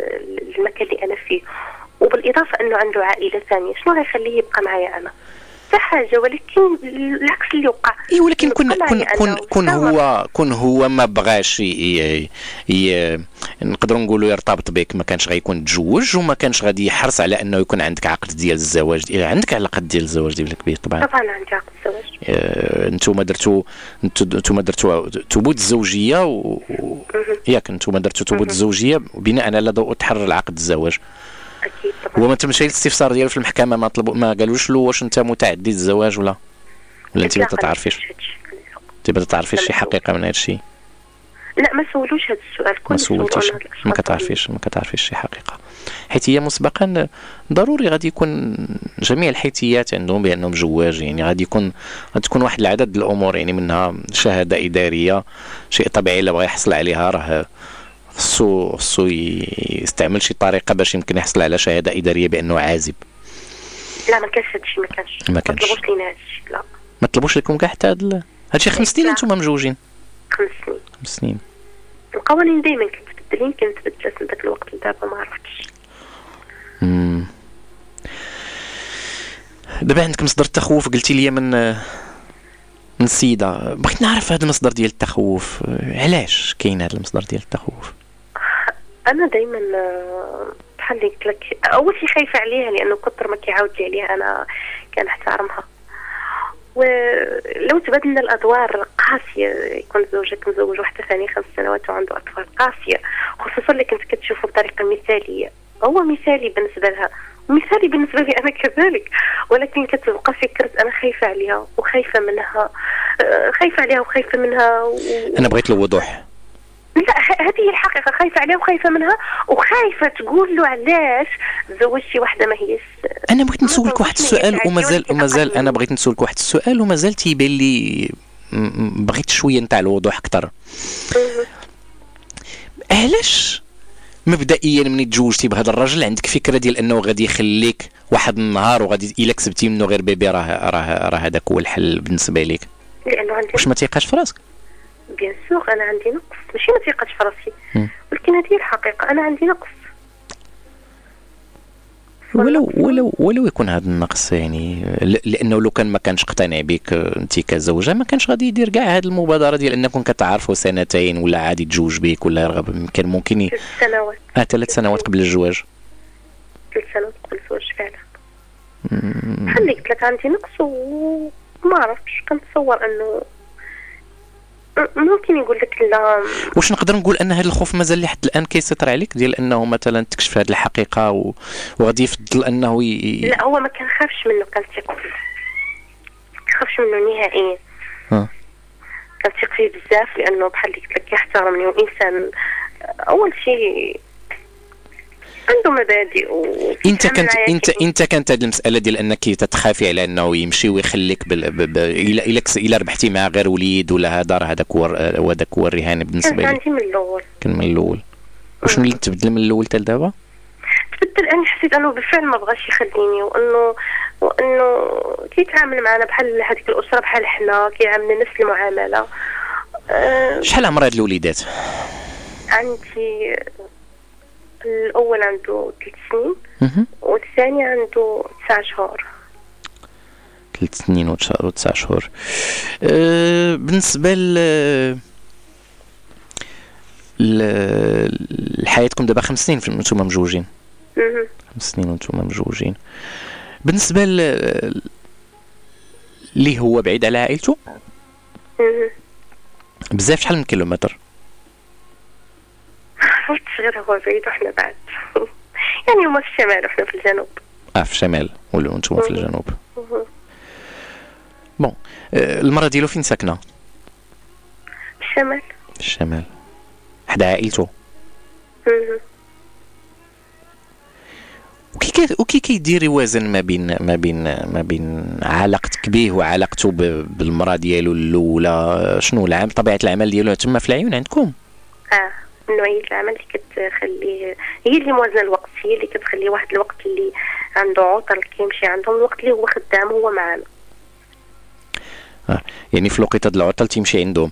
المكان اللي انا فيه، وبالاضافه انه عنده عائله ثانيه، شنو غيخليه يبقى معايا انا؟ حتى حاجه، ولكن العكس اللي وقع. اي ولكن كون هو ما بغاش نقدروا نقولوا يرتبط بك، ما كانش غيكون تزوج وما كانش غادي يحرص على انه يكون عندك عقد ديال الزواج. عندك عقد ديال الزواج ديالك به طبعا عندي عقد الزواج. انتم درتوا ثبوت الزوجيه ياك انتم درتوا ثبوت الزوجيه بناء على ضوء تحرر العقد الزواج. اكيد طبعا. هو ما تمشي الاستفسار ديالو في المحكمه ما قالوش له واش انت متعدي الزواج ولا انت ما تعرفيش شي حقيقه من هذا الشيء؟ لا ما سولوش هذا السؤال. ما سولتيش، ما كتعرفيش شي حقيقه، حيت هي مسبقا ضروري غادي يكون جميع الحيثيات عندهم بانهم زواج. يعني غادي تكون واحد العدد الامور، يعني منها شهاده اداريه، شيء طبيعي الا بغى يحصل عليها راه خصو يستعمل شي طريقه باش يمكن يحصل على شهاده اداريه بانه عازب. لا ما كانش هادشي، ما طلبوش لينا هادشي. لا ما طلبوش لكم كاع حتى هادشي 5 سنين انتم مزوجين؟ 5 سنين. القوانين دائما كتبدل، يمكن تبدلت من ذاك الوقت لدابا ما عرفتش. دابا عندك مصدر التخوف قلتي لي من السيده، بغيت نعرف هذا المصدر ديال التخوف، علاش كاين هذا المصدر ديال التخوف؟ انا دائما بحال اللي قلت لك، اول شيء خايفه عليها لانه كثر ما كيعاود لي عليها انا كنحترمها، ولو تبادلنا الادوار قاسيه، يكون زوجك مزوج واحده ثانيه 5 سنوات وعنده اطفال، قاسيه، خصوصا اللي كنت كتشوفه بطريقه مثاليه. هو مثالي بالنسبه لها ومثالي بالنسبه لي انا كذلك، ولكن كتبقى فكره انا خايفه عليها وخايفه منها، وخايفه منها انا بغيت له وضوح. لا هذه هي الحقيقه، خايفه عليها وخايفه منها، وخايفه تقول له علاش زوجتي واحده ما هيش. انا بغيت نسولك واحد السؤال ومازال انا بغيت نسولك واحد السؤال ومازال تيبان لي بغيت شويه نتاع الوضوح اكثر. علاش مبدئيا ملي تزوجتي بهذا الرجل عندك فكره ديال انه غادي يخليك واحد النهار وغادي الا كسبتي منه غير بيبي راه هذاك هو الحل بالنسبه لك؟ لانه عندي واش ما تيقاش في راسك؟ بيان سور انا عندي نقص، ماشي ما تيقاش في راسي، ولكن هذه الحقيقه، انا عندي نقص. ولو يكون هذا النقص يعني لانه لو كان ما كانش اقتنع بك انت كزوجه ما كانش غادي يدير كاع هذه المبادره ديال انكم كتعرفوا 2 سنين ولا عادي يتزوج بك ولا يرغب. كان ممكن 3 سنوات 3 سنوات قبل الزواج. 3 سنوات قبل الزواج فعلا. بحال اللي قلت لك عندي نقص وما عرفتش، كنتصور انه ممكن يقول لك لا. واش نقدر نقول ان هذا الخوف مازال لحد الان كيسيطر عليك ديال انه مثلا تكشف هذه الحقيقه وغادي يفضل انه لا هو ما كنخافش منه، كنثق فيه، كنخافش منه نهائيا. كنثق فيه بزاف لانه بحال اللي قلت لك كيحترمني، وانسان اول شيء عنده مبادئ انت كانت هذه المساله ديال انك تتخافي على انه يمشي ويخليك الا ربحتي معاه غير وليد ولا هذا راه هذاك هو الرهان بالنسبه لي. كان من الاول. وشنو اللي تبدل من الاول حتى لدابا؟ تبدل اني حسيت انه بالفعل ما بغاش يخليني، وانه كيتعامل معنا بحال هذيك الاسره بحال حنا، كيعاملنا نفس المعامله. شحال عمر هاد الوليدات؟ عندي الأول عنده 3 سنين والثاني عنده 9 شهور. 3 سنين و9 شهور. بالنسبة لحياتكم دابا 5 سنين وانتم مزوجين. 5 سنين وانتم مزوجين. بالنسبة اللي هو بعيد على عائلته بزاف، شحال من كيلومتر؟ غير هو بعيد وحنا بعد. يعني هما في الشمال وحنا في الجنوب. في الشمال ولا انتم في الجنوب. بون المرأة ديالو فين ساكنة؟ في الشمال. في الشمال حد عائلته. وكي كيدير يوازن ما بين علاقتك به وعلاقته بالمرأة ديالو الاولى؟ شنو طبيعة العمل ديالو تما في العيون عندكم؟ نوعية العمل اللي كتخليه هي اللي موازنة الوقت، هي اللي كتخلي واحد الوقت اللي عنده عطل كيمشي عندهم، الوقت اللي هو خدام هو معنا. يعني في الوقت هاد العطل تيمشي عندهم.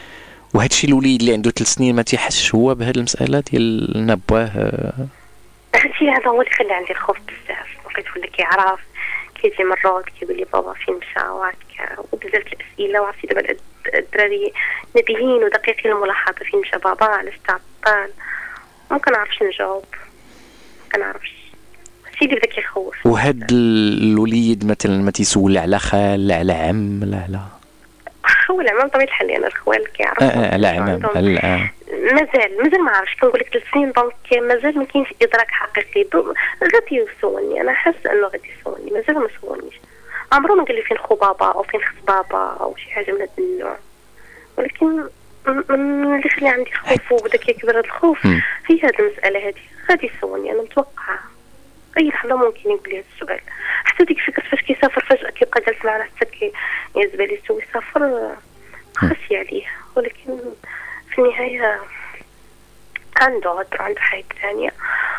وهذا الشيء الوليد اللي عنده 3 سنين ما تيحسش هو بهذه المسألة ديال نبواه؟ هادشي هذا هو اللي خلى عندي الخوف بزاف. بقيت ولا كيعرف كيجي مرات كيقول لي بابا فين مشى وهكا، وبزاف الاسئله. وعرفتي دابا الدراري نبيهين ودقيقين الملاحظه، فين مشى بابا، علاش تعطل، ما كنعرفش نجاوب، ما كنعرفش. هادشي اللي بدا كيخوف. وهاد الوليد مثلا ما تيسول على خال، لا على عم، لا على هو العمام طبيعة الحال، يعني الخوال كيعرفوا على عمام مازال ما عرفتش. كنقول لك 3 سنين دونك مازال ما كاينش ادراك حقيقي. غادي يسولني، انا حاسه انه غادي يسولني، مازال ما سولنيش. عمرو ما قال لي فين خو بابا او فين خص بابا او شي حاجه من هذا النوع، ولكن اللي خلى عندي خوف وبدا كيكبر هذا الخوف هي هذه المساله. هذه غادي يسولني، انا متوقعه اي لحظه ممكن يقول لي هذا السؤال. حتى ديك فكره فاش كيسافر فجاه كيبقى جالس معنا حتى يعزب عليه سوي سافر خاصي عليه، ولكن في النهايه عنده حياة ثانيه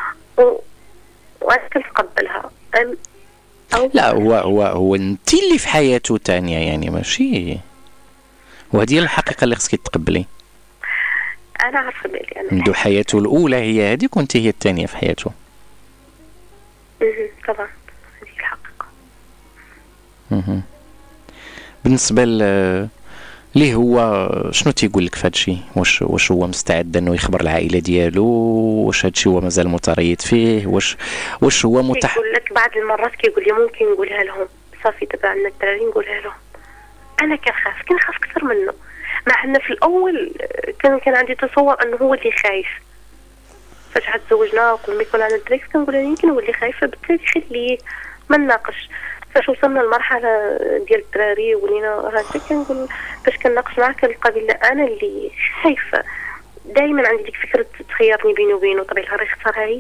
وانا كنتقبلها. لا هو انت اللي في حياته ثانيه، يعني ماشي. وهذه الحقيقه اللي خصك تقبلي. انا عارفه بالي انا عنده حياته الاولى هي هذه، كنت هي الثانيه في حياته. طبعا هذه الحقيقه. بالنسبه ليه هو شنو تيقول لك في هذا الشيء؟ واش هو مستعد انه يخبر العائله ديالو؟ واش هذا الشيء هو مازال متريث فيه؟ واش هو يقول لك بعض المرات كيقول لي ممكن نقولها لهم، صافي دابا عندنا الدراري نقولها لهم. انا كنخاف اكثر منه، مع ان في الاول كان عندي تصور انه هو اللي خايف. فاش عاد تزوجنا وقبل ما يكون عندنا الدراري كنقول يمكن هو اللي خايف، فبالتالي خليه ما نناقش. فاش وصلنا للمرحله ديال الدراري ولينا هكا كنقول باش كنناقش معاه كنلقى بلي انا اللي خايفه. دائما عندي ديك فكره تخيرني بيني وبينه، طبيعي الحال يختارها هي.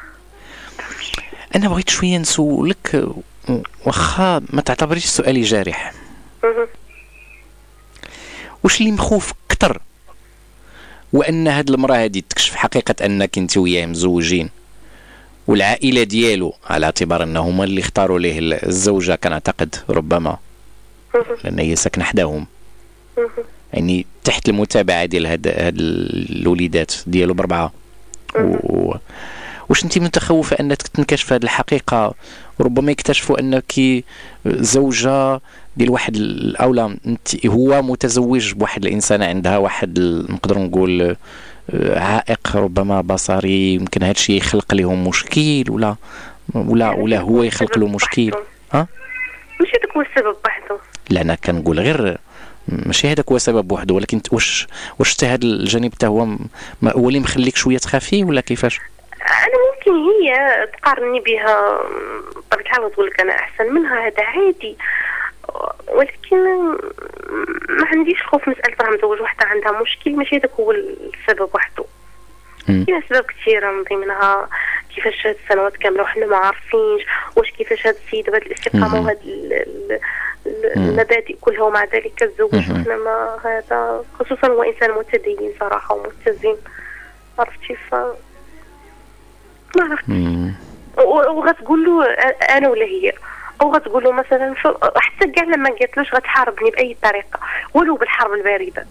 انا بغيت شويه نسولك، واخا ما تعتبريش سؤالي جارح، واش اللي مخوف اكثر وان هاد المراه هادي تكشف حقيقه انك انت وياه مزوجين، والعائله ديالو على اعتبار انه هما اللي اختاروا ليه الزوجه، كنعتقد ربما لان هي ساكنه حداهم، يعني تحت المتابعه ديال هاد الوليدات ديالو ب4. واش انت متخوفه انك تنكشف هذه الحقيقه، وربما يكتشفوا انك زوجه ديال واحد الاولى، انت هو متزوج بواحد الانسانه عندها واحد نقدر نقول عائق ربما بصري، يمكن هذا الشيء يخلق لهم مشكل ولا هو يخلق له مشكل؟ ماشي هذاك هو السبب وحده. لا انا كنقول غير ماشي هذاك هو سبب وحده، ولكن واش حتى هذا الجانب حتى هو اللي مخليك شويه تخافي ولا كيفاش؟ انا ممكن هي تقارني بها بطبيعه الحال تقول لك انا احسن منها، هذا عادي، ولكن ما عنديش خوف. مساله راه مزوج وحده عندها مشكل، ماشي هذاك هو السبب وحده. كاين اسباب كثيره، من ضمنها كيفاش هاد السنوات كامله وحنا ما عارفينش واش كيفاش هاد السيد بهاد الاستقامه وهاد المبادئ كلها، ومع ذلك كتزوج وحنا ما هذا، خصوصا هو انسان متدين صراحه ومتزن، عرفتي. ما عرفتش وغتقول له انا ولا هي، او غتقول له مثلا حتى كاع لما قالتلوش غتحاربني باي طريقه ولو بالحرب البارده.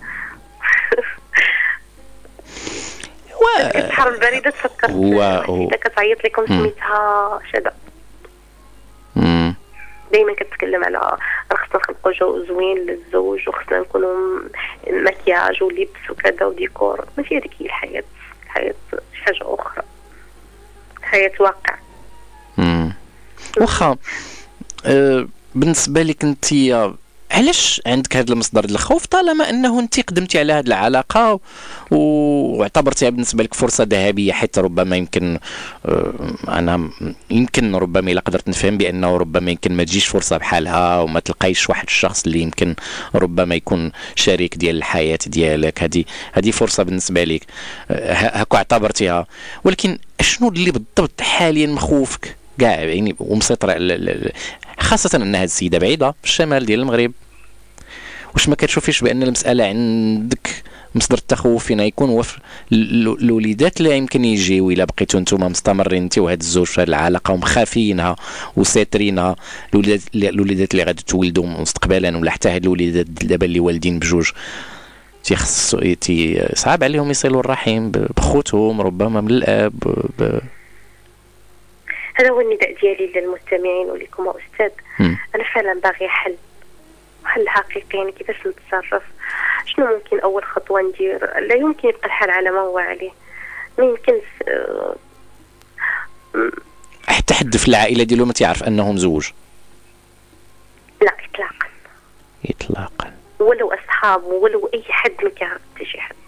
الحرب البارده تفكرت اذا كتعيط لكم سميتها شذا. دائما كتكلم على خصنا نخلقوا جو زوين للزوج، وخصنا نكونوا مكياج ولبس وكذا وديكور. ماشي هذيك هي الحياه شي حاجه اخرى، حياه واقع. واخا بالنسبه لك انت علاش عندك هذا المصدر ديال الخوف طالما انه انت قدمتي على هذه العلاقه واعتبرتيها بالنسبه لك فرصه ذهبيه، حتى ربما يمكن انا ربما الا قدرت نفهم بانه ربما يمكن ما تجيش فرصه بحالها وما تلقايش واحد الشخص اللي يمكن ربما يكون شريك ديال الحياه ديالك، هذه فرصه بالنسبه لك هكا اعتبرتيها. ولكن شنو اللي بالضبط حاليا مخوفك كاع يعني ومسيطر، خاصه ان هذه السيده بعيده في الشمال ديال المغرب؟ واش ما كتشوفيش بان المساله عندك مصدر التخوف فينا يكون هو الوليدات اللي يمكن يجيو الا بقيتوا نتوما مستمرين انت وهاد الزوج في هذه العلاقه ومخافينها وساترينها، الوليدات اللي غادي تولدوا مستقبلا، ولا حتى هاد الوليدات دابا اللي والدين بجوج صعب عليهم يصلوا الرحم بخوتهم ربما من الاب هذا هو النداء ديالي للمستمعين ولكم أستاذ. أنا فعلا باغية حل حقيقي، يعني كيفاش نتصرف، شنو ممكن أول خطوة ندير. لا يمكن يبقى الحال على ما هو عليه، ما يمكنش. حتى حد في العائلة ديالو ما تعرف أنه مزوج؟ لا إطلاقا، ولو أصحابه ولو أي حد ما كيعرف حتى شي حد.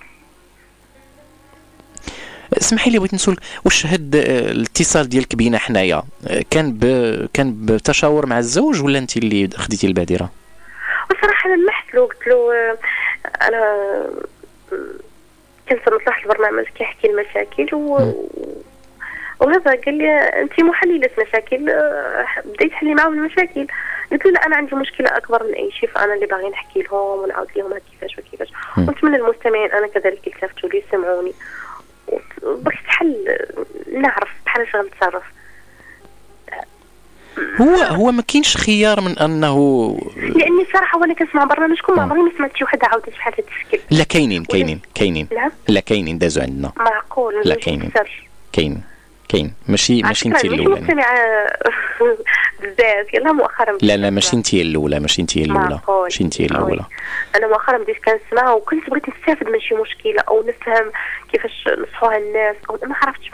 اسمحي لي بغيت نسولك، واش هاد الاتصال ديالك بينا حنايا كان بتشاور مع الزوج ولا انت اللي خديتي البادره؟ بصراحه انا لمحت له، قلت له انا كنت نطلع البرنامج كيحكي المشاكل وهذا قال لي انت محلله مشاكل، بديت تحلي معهم المشاكل. قلت له لا، انا عندي مشكله اكبر من اي شيء، فانا اللي باغي نحكي لهم ونعاود لهم كيفاش وكيفاش. ونتمنى المستمعين انا كذلك يلتفتوا لي يسمعوني باش تحل، نعرف بحال اش غنتصرف. هو ما كاينش خيار من انه، لاني صراحه وانا كنسمع برنامجكم ما عمري ما سمعت شي وحده عاودت بحال هذا الشكل. لا كاينين لا كاينين دازو عندنا. معقول؟ لا كاين ماشي انت الاولى. ماشي مستمعه بزاف يلا مؤخرا. لا ماشي انت الاولى. انا مؤخرا بديت كنسمع وكنت بغيت نستافد من شي مشكله او نفهم كيفاش نصحوها الناس، او ما عرفتش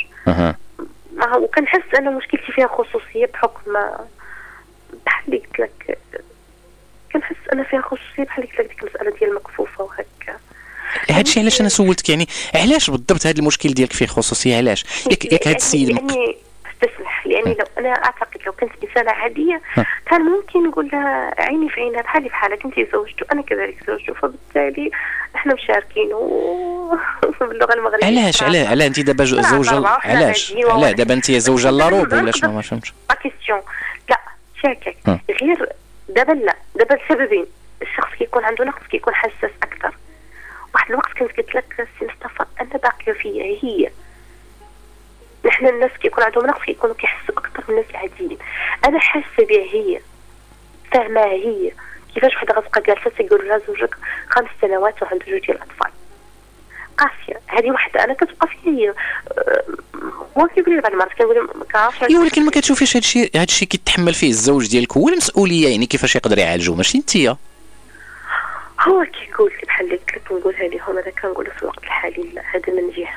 وكنحس ان مشكلتي فيها خصوصيه بحكم بحال اللي قلت لك، كنحس ان فيها خصوصيه بحال اللي قلت لك ديك المساله ديال المكفوفه وهكا. هادشي علاش انا سولتك، يعني علاش بالضبط هذا المشكل ديالك فيه خصوصيه؟ علاش ياك هاد السيد تسمح؟ لاني لو انا اعتقد لو كنت انسانه عاديه كان ممكن نقول لها عيني في عينها بحالي بحالك، انت زوجته انا كذلك زوجته، فبالتالي احنا مشاركين باللغه المغربيه. علاش انت دابا زوجه؟ علاش دابا انت زوجه لاروب ولا شنو؟ ما فهمتش. لا شاكك غير دابا لسببين. الشخص كيكون عنده نقص كيكون حساس اكثر. واحد الوقت كنت قلت لك سي مصطفى انا باقيه فيا هي، نحن الناس كيكون عندهم نقص كيكونوا كيحسوا اكثر من الناس العاديين. انا حاسه بها هي، فاهمه هي كيفاش وحده غتبقى جالسه تيقول لها زوجك 5 سنوات وعنده 2 ديال الاطفال. قاسيه هذه وحده انا كتبقى فيا هي. هو كيقول لي بعض المرات كنقول ما كنعرفش. ولكن ما كتشوفيش هادشي كيتحمل فيه الزوج ديالك هو المسؤوليه، يعني كيفاش يقدر يعالجو ماشي انتيا. هو كيقول لي بحال اللي قلت لك نقولها لهم، انا كنقولوا في الوقت الحالي لا، هذا من جهه.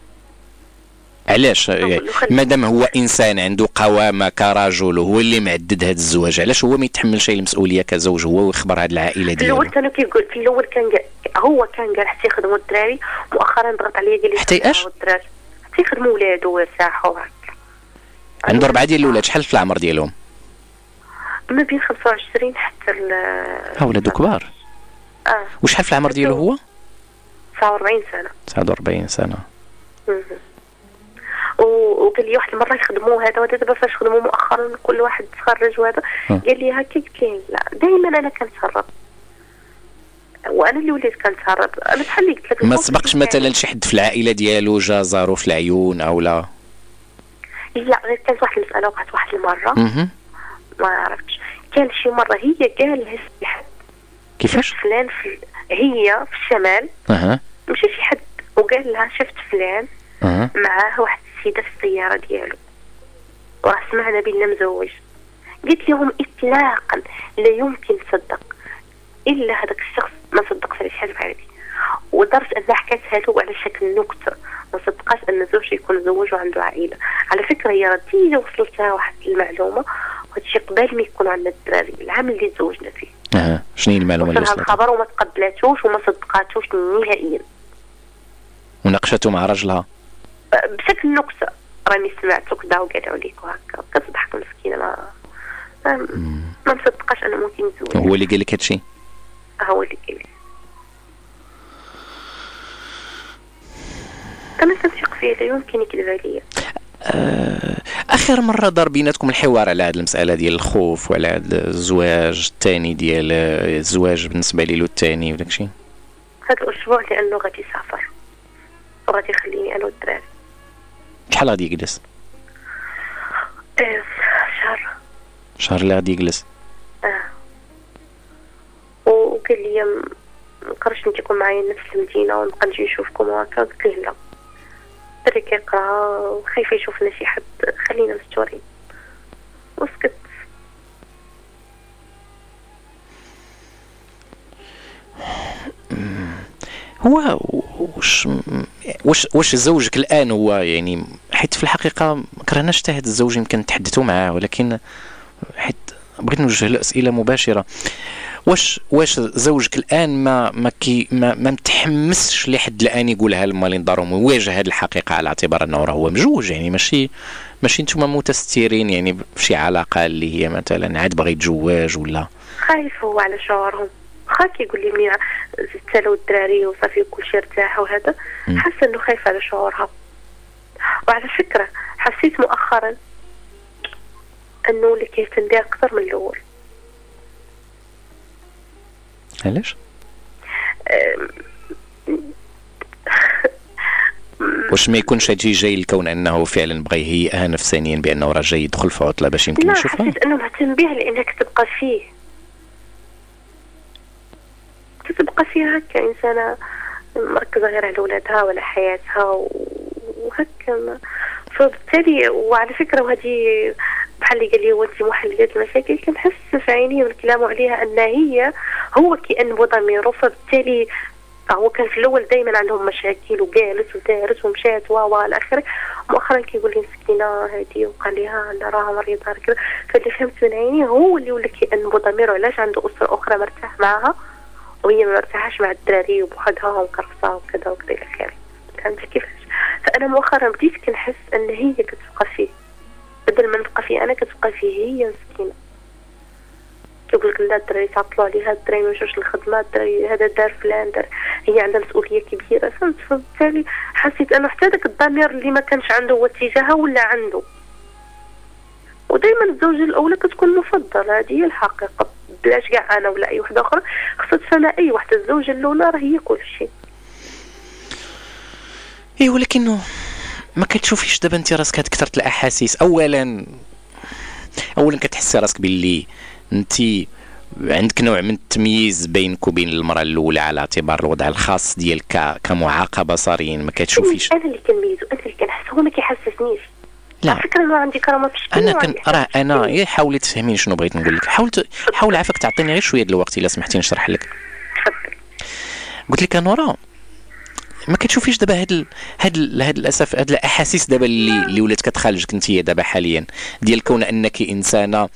علاش مادام هو انسان عنده قوامه كرجل وهو اللي معدد هذا الزواج، علاش هو ما يتحملش المسؤوليه كزوج هو ويخبر هذه العائله ديالو؟ الاول كانوا كيقول في الاول هو كان قال حتى يخدموا الدراري، مؤخرا ضغط عليا قال لي حتى اش الدراري حتى يخدموا ولادو ويرتاحوا. عنده 4 ديال الاولاد، شحال في العمر ديالهم؟ ما بين 25 حتى ولادو كبار. وشحال في العمر ديالو هو؟ 49 سنه. 49 سنه. وقال لي واحد المره يخدموا هذا وهذا، دابا فاش خدموا مؤخرا كل واحد تخرج وهذا قال لي هكا. قلت له لا، دائما انا كنتهرب وانا اللي وليت كنتهرب. انا بحال اللي قلت لك ما سبقش مثلا شي حد في العائله ديالو جا زارو في العيون او لا؟ لا غير كانت واحد المساله وقعت واحد المره ما عرفتش. كان شي مره هي قال لها شي حد كيفاش فلان هي في الشمال ماشي شي حد، وقال لها شفت فلان معاه واحد السيده في السياره ديالو وراه سمعنا بينا مزوج. قلت لهم اطلاقا لا يمكن تصدق الا هذاك الشخص ما صدقش على شي حاجه بحال هذه، ودرت انها حكاتها له على شكل نكته، ما صدقاش ان زوجها يكون مزوج وعنده عائله. على فكره هي راه وصلت لها واحد المعلومه، وهادشي قبل ما يكون عندنا الدراري العام اللي تزوجنا فيه. شنو هي المعلومه اللي وصلها الخبر وما تقبلاتوش وما صدقاتوش نهائيا، وناقشته مع رجلها بشكل نكته. راني سمعت كذا وقالوا عليك وهكا، كتضحك مسكينه ما مصدقاش انه ممكن يتزوج. هو اللي قال لك هادشي؟ هو اللي قال لي. انا كنثق فيه لا يمكن يكذب عليا. اخر مره دار بيناتكم الحوار على هذه المساله ديال الخوف وعلى هذا الزواج الثاني ديال الزواج بالنسبه لي له الثاني وداك الشيء؟ هذا الاسبوع لانه غادي يسافر وغادي يخليني انا والدراري. شحال غادي يجلس؟ شهر اللي غادي يجلس. وقال لي ما نقدرش نجيكم معايا نفس المدينه ونبقى نجي نشوفكم وهكا. قلت له لا، الدري كيقرا خايفه يشوفنا شي حد، خلينا مستورين وسكت. هو واش زوجك الان هو يعني، حيت في الحقيقه ما كرهناش حتى هذا الزوج يمكن نتحدثوا معاه، ولكن حيت بغيت نوجه له اسئله مباشره. واش زوجك الان ما متحمسش لحد الان يقولها لمالين دارهم ويواجه هذه الحقيقه، على اعتبار انه راه هو مجوج، يعني ماشي نتوما متسترين يعني في شي علاقه اللي هي مثلا عاد باغي يتزوج ولا خايف هو على شعورهم. خا كيقول لي منين زدت له الدراري وصافي كلشي ارتاح وهذا، حاسه انه خايف على شعورها. وعلى فكره حسيت مؤخرا انه اللي كيهتم بها اكثر من الاول. علاش؟ واش ما يكونش هادشي جاي لكون انه فعلا بغى يهيئها نفسانيا بانه راه جاي يدخل في عطله باش يمكن يشوفها؟ لا، حسيت انه مهتم بها لانك تبقى فيه، تبقى فيها كإنسانة مركزة غير على أولادها ولا حياتها وهكا. فبالتالي وعلى فكرة وهذه بحال اللي قال لي هو انت محللات المشاكل، كنحس في عينيه من كلامه عليها ان هو كأنه ضميره. فبالتالي هو كان في الاول دائما عندهم مشاكل وجالس ودارس ومشات والى اخره. مؤخرا كيقول لي مسكينه هذه وقال لها لا راها مريضه كذا. فاللي فهمت من عينيه هو اللي ولا كأنه ضميره علاش عنده اسره اخرى مرتاح معها وهي ما مرتاحش مع الدراري وبوحدها ومكرفه وكذا وكذا الى اخره. فهمت كيفاش؟ فانا مؤخرا بديت كنحس ان هي كتبقى فيه بدل ما نبقى فيه انا، كتبقى فيه هي مسكينه. كيقول لك لا الدراري تعطلوا عليها، الدراري ما مشاوش للخدمه، الدراري هذا دار فلان دار، هي عندها مسؤوليه كبيره. فهمت؟ فبالتالي حسيت انه حتى داك الضمير اللي ما كانش عنده هو اتجاهها ولا عنده. ودائما الزوجه الاولى كتكون مفضله، هذه هي الحقيقه. بلاش كاع انا ولا اي وحده اخرى، خصها تفهم اي وحده الزوجه الاولى راه هي كل شيء. اي ولكنه ما كتشوفيش دابا انت راسك هاد كثرت الاحاسيس؟ اولا كتحسي راسك باللي انت عندك نوع من التمييز بينك وبين المراه الاولى على اعتبار الوضع الخاص ديالك كمعاقه بصريا؟ ما كتشوفيش؟ انا اللي كنميز وانا اللي كنحس، هو ما كيحسسنيش. لا فكرة انه عندي كرامه في الشيء. انا حاولي تفهميني شنو بغيت نقول لك. حاول عافاك تعطيني غير شويه د الوقت الا سمحتي نشرح لك. قلت لك نورا، ما كتشوفيش دابا هاد الاسف هاد الاحاسيس دابا اللي ولات كتخرجك انت دابا حاليا ديال كون انك انسانه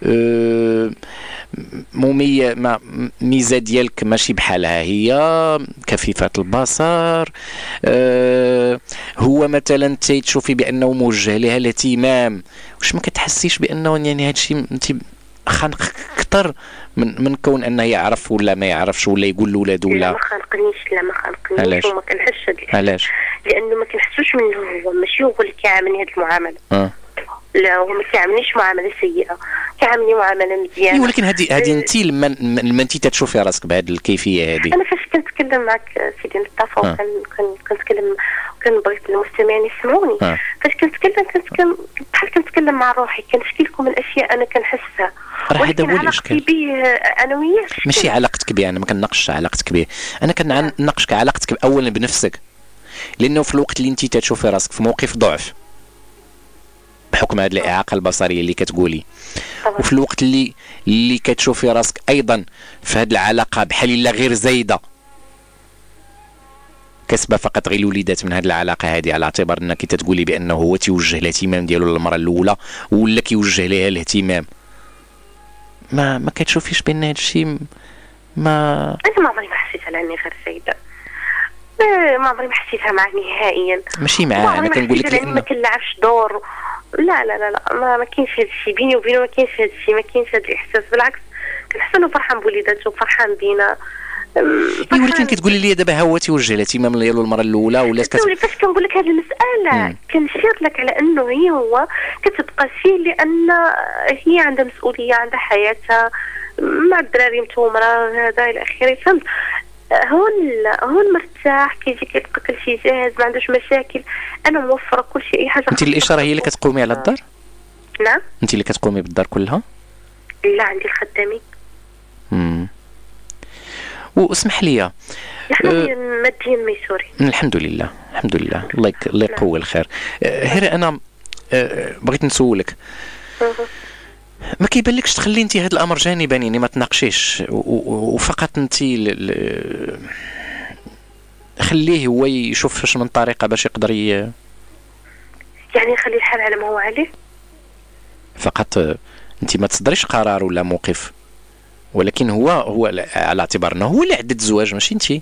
ميزه ديالك ماشي بحالها، هي كفيفه البصر، هو مثلا تشوفي بانه موجه لها الاهتمام. واش ما كتحسيش بانه يعني هادشي انت خانق اكثر من كون انه يعرف ولا ما يعرفش ولا يقول لولادو ولا؟ ما خانقنيش وما كنحسش. علاش؟ لانه ما كنحسوش منه، هو ماشي هو اللي كيعاملني هذه المعامله. لا هو ما كيعاملنيش معامله سيئه، كيعاملني معامله مزيانه. ولكن هذه انت لما انت تشوفي راسك بهذه الكيفيه هذه. انا فاش كنتكلم معك سيدي مصطفى كنتكلم وكنبغيت المستمعين يسمعوني، فاش كنتكلم بحال كنتكلم مع روحي، كنحكي لكم الاشياء انا كنحسها. راه هذا هو الاشكال. به انا وياه ماشي علاقتك به، انا ما كنناقش علاقتك به، انا كنناقشك علاقتك اولا بنفسك. لانه في الوقت اللي انت تشوفي راسك في موقف ضعف بحكم هذه الاعاقه البصريه اللي كتقولي، وفي الوقت اللي كتشوفي راسك ايضا في هذه العلاقه بحال لا غير زايده كسبه فقط غير الوليدات من هذه العلاقه هذه، على اعتبار انك تتقولي بانه هو تيوجه الاهتمام ديالو للمراه الاولى ولا كيوجه لها الاهتمام، ما كتشوفيش بان هذا الشيء ما انا ما عمري ما حسيت على اني غير زايده، ما عمري ما حسيتها معاه نهائيا. ماشي معاه، انا كنقول لك لانه ما كنلعبش دور. لا لا لا لا ما كاينش هذا الشيء بيني وبينه، ما كاينش هذا الشيء، ما كاينش هذا الاحساس. بالعكس كنحس انه فرحان بوليداته وفرحان بينا. ولكن كتقولي لي دابا هو توجه الاهتمام ديالو المره الاولى ولا فاش كنقول لك هذه المساله كنشير لك على انه هو كتبقى فيه لان هي عندها مسؤوليه، عندها حياتها مع الدراري متومره هذا الى اخره. فهمت؟ هون مرتاح، كيجي كيبقى كل شيء جاهز، ما عندوش مشاكل، انا موفره كل شيء. اي حاجه انت الاشاره هي اللي كتقومي على الدار؟ نعم انت اللي كتقومي بالدار كلها؟ لا عندي الخدامين. واسمح لي ماديا ميسوري الحمد لله الحمد لله. الله يقوي الخير. هير انا بغيت نسولك، ما كيبانلكش تخلي انت هذا الامر جانبا، يعني ما تناقشيش وفقط انت خليه هو يشوف فاش من طريقه باش يقدر يعني خلي الحال على ما هو عليه فقط. انت ما تصدريش قرار ولا موقف، ولكن هو على اعتبار انه هو اللي عدد الزواج ماشي انت،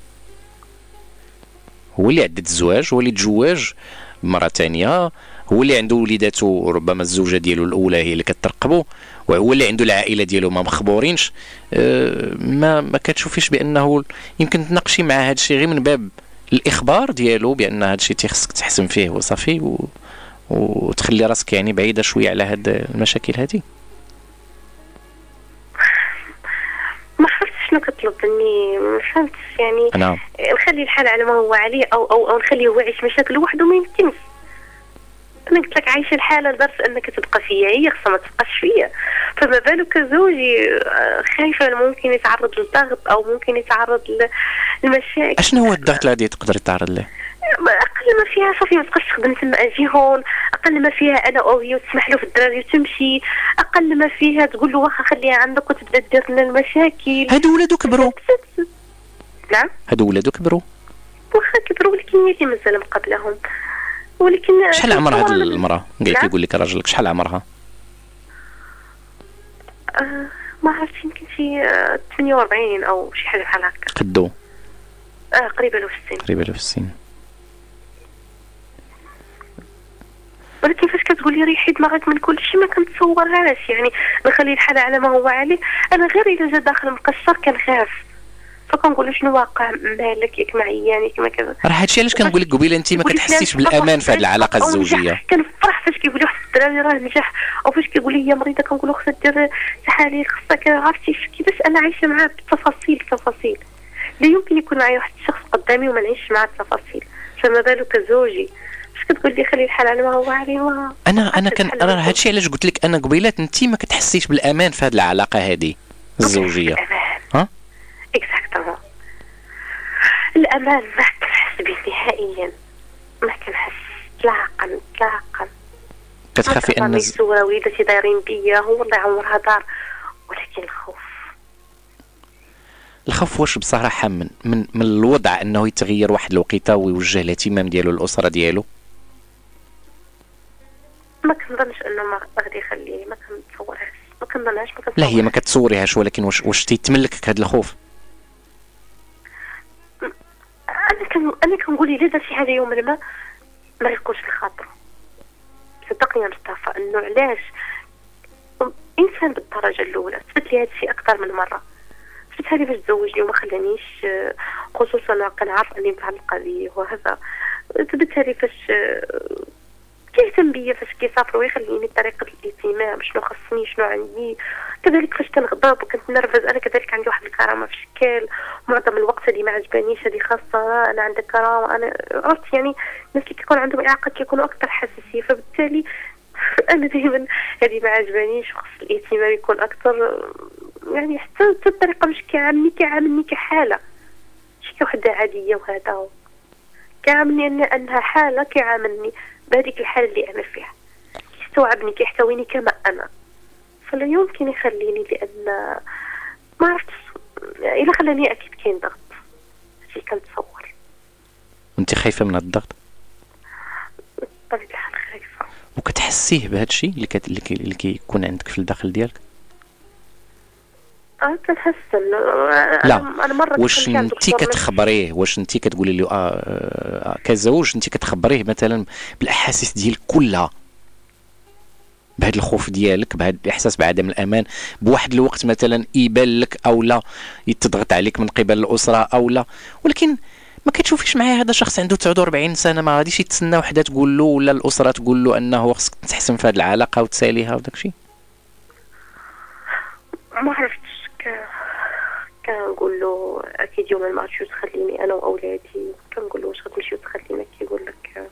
هو اللي عدد الزواج، هو اللي تزواج مرة ثانيه، هو اللي عنده وليداته، ربما الزوجه ديالو الاولى هي اللي كترقبه، وهو اللي عنده العائله ديالو ما مخبورينش. ما كتشوفيش بانه يمكن تناقشي مع هذا الشيء غير من باب الاخبار ديالو بان هذا الشيء تيخصك تحسن فيه وصافي، وتخلي راسك يعني بعيده شويه على هاد المشاكل هذه؟ ما عرفتش شنو كطلب مني، ما فهمتش يعني. نعم. نخلي الحال على ما هو عليه او نخليه هو يعيش مشاكل وحده، ما يمكنش. انا قلت لك عايشه الحاله لدرجه انك تبقى فيا، هي خصها ما تبقاش فيا، فما بالك زوجي خايفه ممكن يتعرض للضغط او ممكن يتعرض للمشاكل. اشنو هو الضغط الذي تقدر يتعرض له؟ اقل ما فيها صافي ما تبقاش تخدم تما اجي هون، اقل ما فيها انا اوفي وتسمح له في الدراري وتمشي، اقل ما فيها تقول له واخا خليها عندك وتبدا دير لنا المشاكل. هادو ولادو كبروا. نعم هادو ولادو كبروا، واخا كبروا ولكن اللي مازال مقابلهم. ولكن شحال عمر هاد المراه؟ قالت يقول لك راجلك شحال عمرها؟ ما عرفتش، يمكن شي 48 او شي حاجه بحال هكا. قدو قريبه له في السن. قريبه له في السن. ولكن فاش كتقول لي ريحي دماغك من كل شيء ما كنتصورهاش، يعني نخلي الحال على ما هو عليه. انا غير الا جا داخل مكسر كنخاف، فكنقول شنو واقع مالك ياك معيان ياك ما كذا. راه هادشي علاش كنقول لك قبيله انت ما كتحسيش بالامان في هذه العلاقه الزوجيه. كنفرح فاش كيقول لي واحد الدراري راه نجح، او فاش كيقول لي هي مريضه كنقول له خصها دير تحاليل، خصك عرفتي كيفاش انا عايشه معاه بالتفاصيل. لا يمكن يكون معايا واحد الشخص قدامي وما نعيش معاه التفاصيل، فما بالك زوجي. كتقول لي خلي الحال على ما هو عليه. انا هادشي علاش قلت لك انا قبيلات انت ما كتحسيش بالامان في هذه العلاقه هذه الزوجيه. ها اكزاكتومون. الامان ما كنحس به نهائيا، ما كنحس اطلاقا. كتخافي ان الصوره وليداتي دايرين بيا، هو الله عمرها دار، ولكن الخوف واش بصراحه من الوضع انه يتغير واحد الوقيته ويوجه الاهتمام ديالو للاسره ديالو. ما كنظنش انه ما غادي يخليني، ما كنتصورهاش، ما كنظنهاش. لا هي ما كتصوريهاش، ولكن واش تيتملكك هذا الخوف؟ انا كنقول الا دار شي حاجه يوم ما يكونش الخاطر. صدقني مصطفى انه علاش انسان بالدرجه الاولى ثبت لي هذا الشيء اكثر من مره. ثبت لي فاش تزوجني وما خلانيش، خصوصا كنعرف اني متعلقه بيه وهذا. ثبت لي فاش كيهتم بيا، فاش كيسافروا يخليني طريقه الاهتمام، شنو خصني شنو عندي. كذلك فاش كنغضب وكنت نرفز انا كذلك عندي واحد الكرامه في الشكل، معظم الوقت اللي ما عجبانيش هذه خاصه انا عندي كرامه. انا عرفت يعني الناس اللي كيكون عندهم اعاقه كيكونوا اكثر حساسيه، فبالتالي انا دائما هذه ما عجبانيش، وخص الاهتمام يكون اكثر. يعني حتى الطريقه باش كيعاملني كحاله، ماشي كوحده عاديه، وهذا هو كيعاملني انها حاله، كيعاملني بهذيك الحاله اللي انا فيها، كيستوعبني كيحتويني كما انا. فلا يمكن يخليني، لان ما عرفتش الا خلاني اكيد كاين ضغط، شي كنتصور. وانت خايفه من الضغط؟ بطبيعه الحال خايفه. وكتحسيه بهذا الشيء اللي كيكون عندك في الداخل ديالك؟ كنحس لا انا مره واش انت كتخبريه، واش انت كتقولي له كزوج انت كتخبريه مثلا بالاحاسيس ديالك كلها، بهذا الخوف ديالك، بهذا الاحساس بعدم الامان، بواحد الوقت مثلا يبان لك او لا يتضغط عليك من قبل الاسره او لا، ولكن ما كتشوفيش معايا هذا شخص عنده 49 سنه ما غاديش يتسنى وحده تقول له ولا الاسره تقول له انه خصك تحسن في هذه العلاقه وتساليها وداك الشيء؟ ما عرفتش. كنقول له اكيد يوم ما غاديش تخليني انا واولادي، كنقول له واش غتمشي وتخلينا، كيقول لك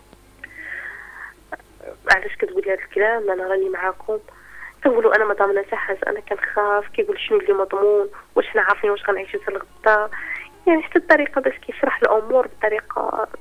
علاش كتقولي هذا الكلام، انا راني معاكم. كنقول له انا ما ضامنه حتى حاجه، انا كنخاف. كيقول شنو اللي مضمون، واش حنا عارفين واش غنعيشوا حتى الغدا. يعني حتى الطريقه باش كيشرح الامور بطريقه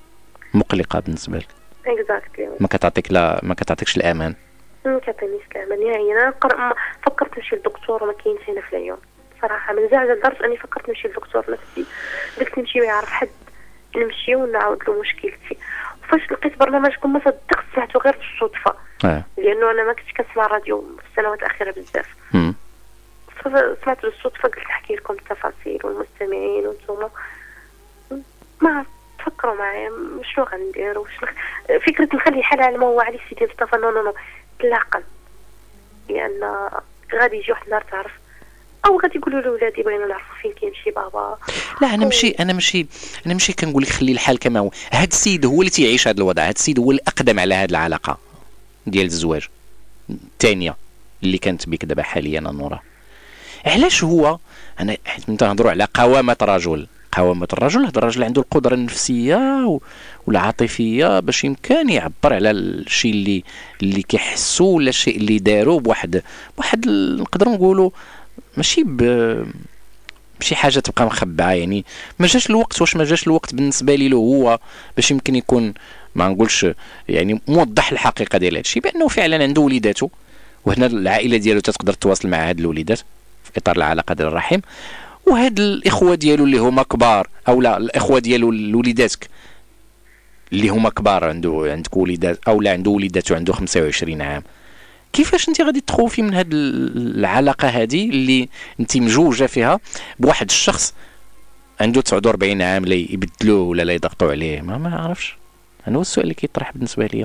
مقلقه بالنسبه لك. اكزاكتلي. ما كتعطيكش الامان. ما كتعطينيش الامان. يعني انا فكرت نمشي للدكتور وما كاينش هنا في العيون صراحه، من زعزع لدرجه اني فكرت نمشي للدكتور نفسي، قلت نمشي ما يعرف حد، نمشي ونعاود له مشكلتي. وفاش لقيت برنامجكم ما صدقت سمعته غير بالصدفه، لانه انا ما كنتش كنسمع الراديو في السنوات الاخيره بزاف. سمعت بالصدفه، قلت نحكي لكم التفاصيل والمستمعين وانتم ما تفكروا معايا شنو غندير واش فكره نخلي حالة على ما هو علي سيدي مصطفى. نو اطلاقا، لان غادي يجي واحد النهار تعرف، او غادي يقولوا لولادي بغينا نعرفوا فين كيمشي بابا. لا انا ماشي كنقول لك خلي الحال كما هو. هذا السيد هو اللي تيعيش هذا الوضع، هذا السيد هو اللي اقدم على هذه العلاقه ديال الزواج الثانيه اللي كانت بك دابا حاليا نورا. علاش هو انا نهضروا على قوامه الرجل، هذا الرجل عنده القدره النفسيه والعاطفيه باش يمكن يعبر على الشيء اللي كيحسوا ولا الشيء اللي داروا بواحد نقدروا نقولوا ماشي بشي حاجه تبقى مخبعه. يعني ما جاش الوقت، واش ما جاش الوقت بالنسبه لي له هو باش يمكن يكون ما نقولش يعني موضح الحقيقه ديال هذا الشيء، بانه فعلا عنده وليداته، وهنا العائله ديالو تقدر تتواصل مع هاد الوليدات في اطار العلاقه ديال الرحم، وهاد الاخوه ديالو اللي هما كبار او لا الاخوه ديالو لوليداتك اللي هما كبار، عندك وليدات او لا عنده وليدات وعنده 25 عام. كيفاش انت غادي تخوفي من هاد العلاقه هذه اللي انت مجوجه فيها بواحد الشخص عنده 49 عام لا يبدلوه ولا لا يضغطوا عليه؟ ما عرفش، انا هو السؤال اللي كيطرح بالنسبه ليا.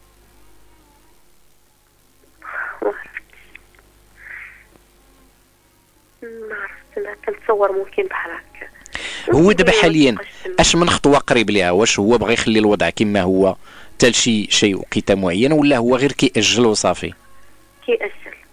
ما عرفت، انا كنتصور ممكن بحال هكا. هو دابا حاليا اش من خطوه قريب ليها؟ واش هو بغى يخلي الوضع كما هو حتى شي وقيته معينه، ولا هو غير كيأجل وصافي؟ كيأجل.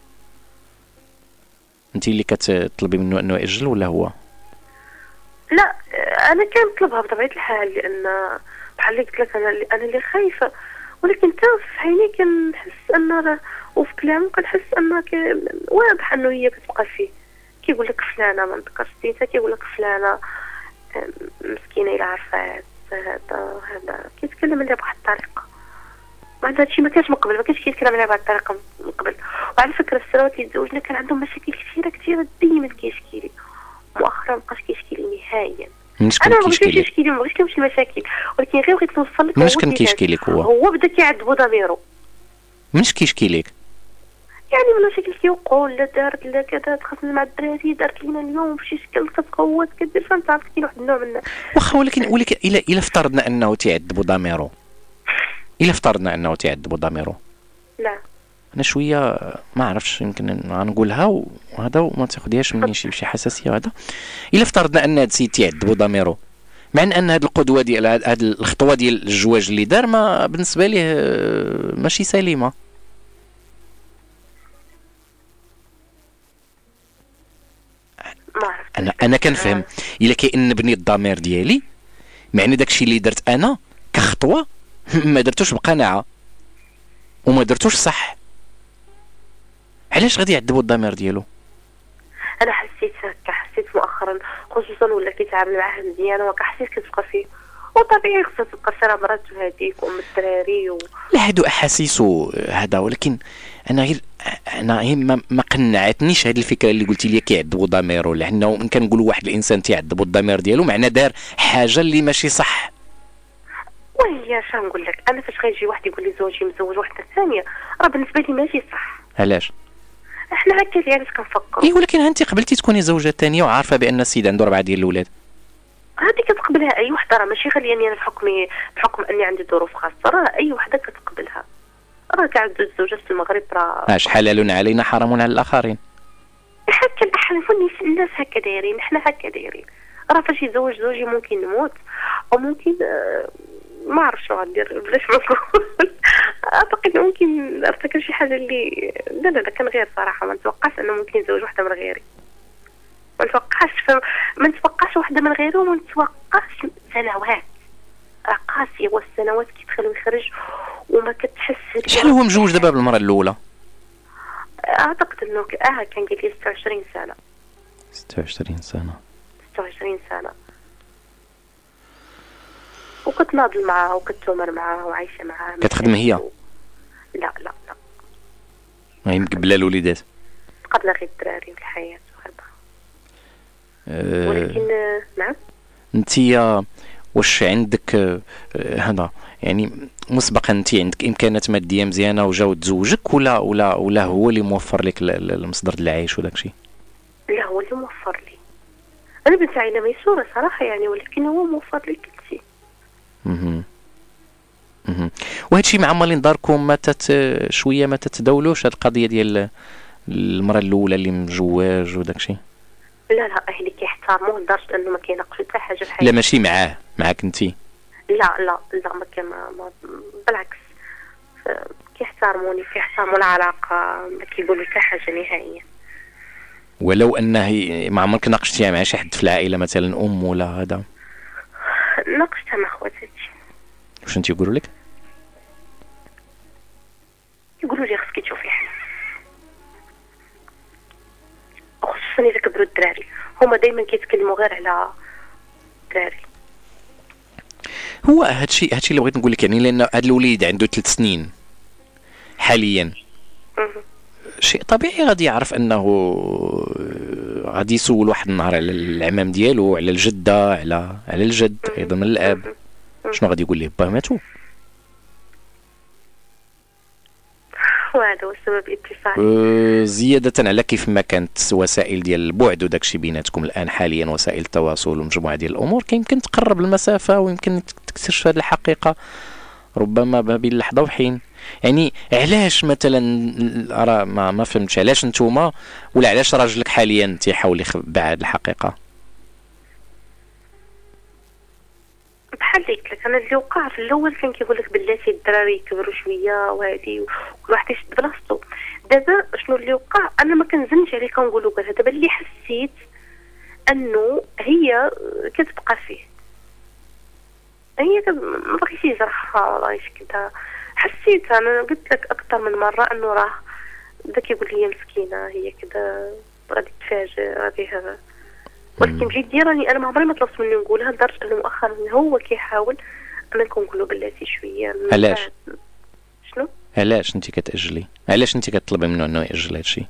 انت اللي كتطلبي منه انه يأجل ولا هو؟ لا انا كنطلبها بطبيعه الحال، لان بحال اللي قلت لك انا اللي خايفه، ولكن حتى في عيني كنحس ان وفي كلامه كنحس ان واضح انه هي كتبقى فيه. كيقول لك فلانه ما نذكرش سميتها، كيقول لك فلانه مسكينه الا عارفه هذا كيتكلم عليها بواحد الطريقه. بعد هادشي ما كانش من قبل، ما كانش كيتكلم عليها بهاد الطريقه من قبل. وعلى فكره السنوات اللي تزوجنا كان عندهم مشاكل كثيره ديما كيشكي لي، مؤخرا مابقاش كيشكي لي نهائيا. انا ما بغيتش يشكي لي، ما بغيتش نمشي المشاكل، ولكن غير بغيت نوصل لك. مناش كان كيشكي لك؟ هو بدا كيعذبو ضميرو. مناش كيشكي لك؟ يعني من مشاكل كيوقعوا، لا دارت لا كذا، تخاصم مع الدراري، دارت لينا اليوم في شي شكل كتقوت كدير، فهمت؟ عرفت كاين واحد النوع من واخا. ولكن الا افترضنا انه تيعذبو ضميرو، لا انا شويه ما عرفتش، يمكن غنقولها وهذا وما تاخذيهاش مني شي حساسيه. هذا الا افترضنا ان هذا السيد تيعذبو ضميرو، مع ان هذه القدوه ديال هذه الخطوه ديال الزواج اللي دار ما بالنسبه ليه ماشي سليمه. انا كنفهم الا كيأنبني الضمير ديالي، معني داكشي اللي درت انا كخطوه ما درتوش بقناعه وما درتوش صح، علاش غادي يعذبوا الضمير ديالو؟ انا حسيت هكا، حسيت مؤخرا خصوصا ولا كيتعامل معاه مزيان وكحسيت كتبقى فيه، وطبيعي خصها تبقى سيره مراته هذيك وام الدراري لا هادو احاسيس هذا. ولكن انا ما قنعتنيش هذه الفكره اللي قلتي لي كيعذبوا ضميره، لانه كنقولوا واحد الانسان تيعذبوا الضمير ديالو معناه دار حاجه اللي ماشي صح. وهي اش نقول لك، انا فاش غيجي واحد يقول لي زوجي متزوج واحده ثانيه، راه بالنسبه لي ماشي صح. علاش؟ احنا هكا اللي علاش كنفكروا. ولكن انت قبلتي تكوني زوجه ثانيه وعارفه بان السيد عنده 4 ديال الاولاد، هذه كتقبلها اي وحده، راه ماشي خليني انا بحكم اني عندي ظروف خاصه، راه اي وحده كتقبلها. راه كاع الزوجات في المغرب راه حلال علينا حرام على الاخرين. هكا الاحلام الناس هكا دايرين، حنا هكا دايرين. راه فاش يتزوج زوجي ممكن نموت او ممكن ما عرفش شنو غندير بلاش ما نقول. اعتقد ممكن ارتكب شي حاجه اللي لا كان غير صراحه. ما نتوقعش انه ممكن يتزوج وحده من غيري، ما نتوقعش وحده من غيره، وما نتوقعش سنوات. راه قاسي، هو السنوات كيدخل ويخرج وما كتحس. شحال هو مجوج دابا بالمره الاولى؟ اعتقد انه كان قال لي 26 سنه. 26 سنه. 26 سنه. وكتناضل معاها وكتمر معاها وعايشه معاها. كتخدم هي؟ لا لا لا، هي مقبله الوليدات؟ قبل غير الدراري في الحياه وهذا. ولكن نعم. انت واش عندك هذا يعني مسبقا انت عندك امكانات ماديه مزيانه وجاو تزوجك ولا هو اللي موفر لك المصدر العيش وداك الشيء؟ لا هو اللي موفر لي. انا بنت عائله ميسوره صراحه يعني، ولكن هو موفر لي كل شيء. وهذا الشيء معملين داركم ما شويه ما تتداولوش هذه القضيه ديال المراه الاولى اللي مجواج وداك الشيء؟ لا اهلي كيحترموه لدرجه انه ما كيناقشوا حتى حاجه في حياتي. لا ماشي معاك انت؟ لا ما كان بالعكس، كيحترموني كيحترموا العلاقه، ما كيقولوا حتى حاجه نهائيا. ولو انه ما عمرك ناقشتيها مع شي حد في العائله مثلا ام ولا هذا؟ ناقشتها مع خواتاتي. واش انت يقولوا لك؟ يقولوا لي خصك تشوفي حل، خصوصا اذا كبروا الدراري، هما دائما كيتكلموا غير على الدراري. هو هادشي اللي بغيت نقول لك يعني، لان هذا الوليد عنده 3 سنين حاليا، شيء طبيعي غادي يعرف انه غادي يسول واحد النهار على العمام ديالو، على الجده، على الجد ايضا من الاب. شنو غادي يقول ليه؟ باه ماتوا. وهذا هو السبب الاتصال. زياده على كيف ما كانت وسائل ديال البعد وداكشي بيناتكم، الان حاليا وسائل التواصل ومجموعه ديال الامور يمكن تقرب المسافه ويمكن تكتشف هذه الحقيقه ربما ما بين لحظه وحين. يعني علاش مثلا راه ما فهمتش علاش نتوما ولا علاش راجلك حاليا تيحاول يخبع هذه الحقيقه؟ بحال قلت لك انا اللي وقع في الاول كان كيقول لك بلاتي الدراري يكبروا شويه وهذه وكل واحد يشد بلاصتو. دابا شنو اللي وقع؟ انا ما كنزنش عليه كنقولوا كذا، دابا اللي حسيت انه هي كتبقى فيه، هي ما بغيتش يجرحها راه كذا. حسيت انا قلت لك اكثر من مره انه راه بدا كيقول لي مسكينه هي كذا غادي تفاجئ غادي هذا، ولكن بجديه راني انا ما عمري ما طلبت منه نقولها لدرجه انه مؤخرا هو كيحاول انا نقولوا بلاتي شويه. علاش؟ شنو؟ علاش انت كتاجلي؟ علاش انت كتطلبي منه انه ياجل هادشي؟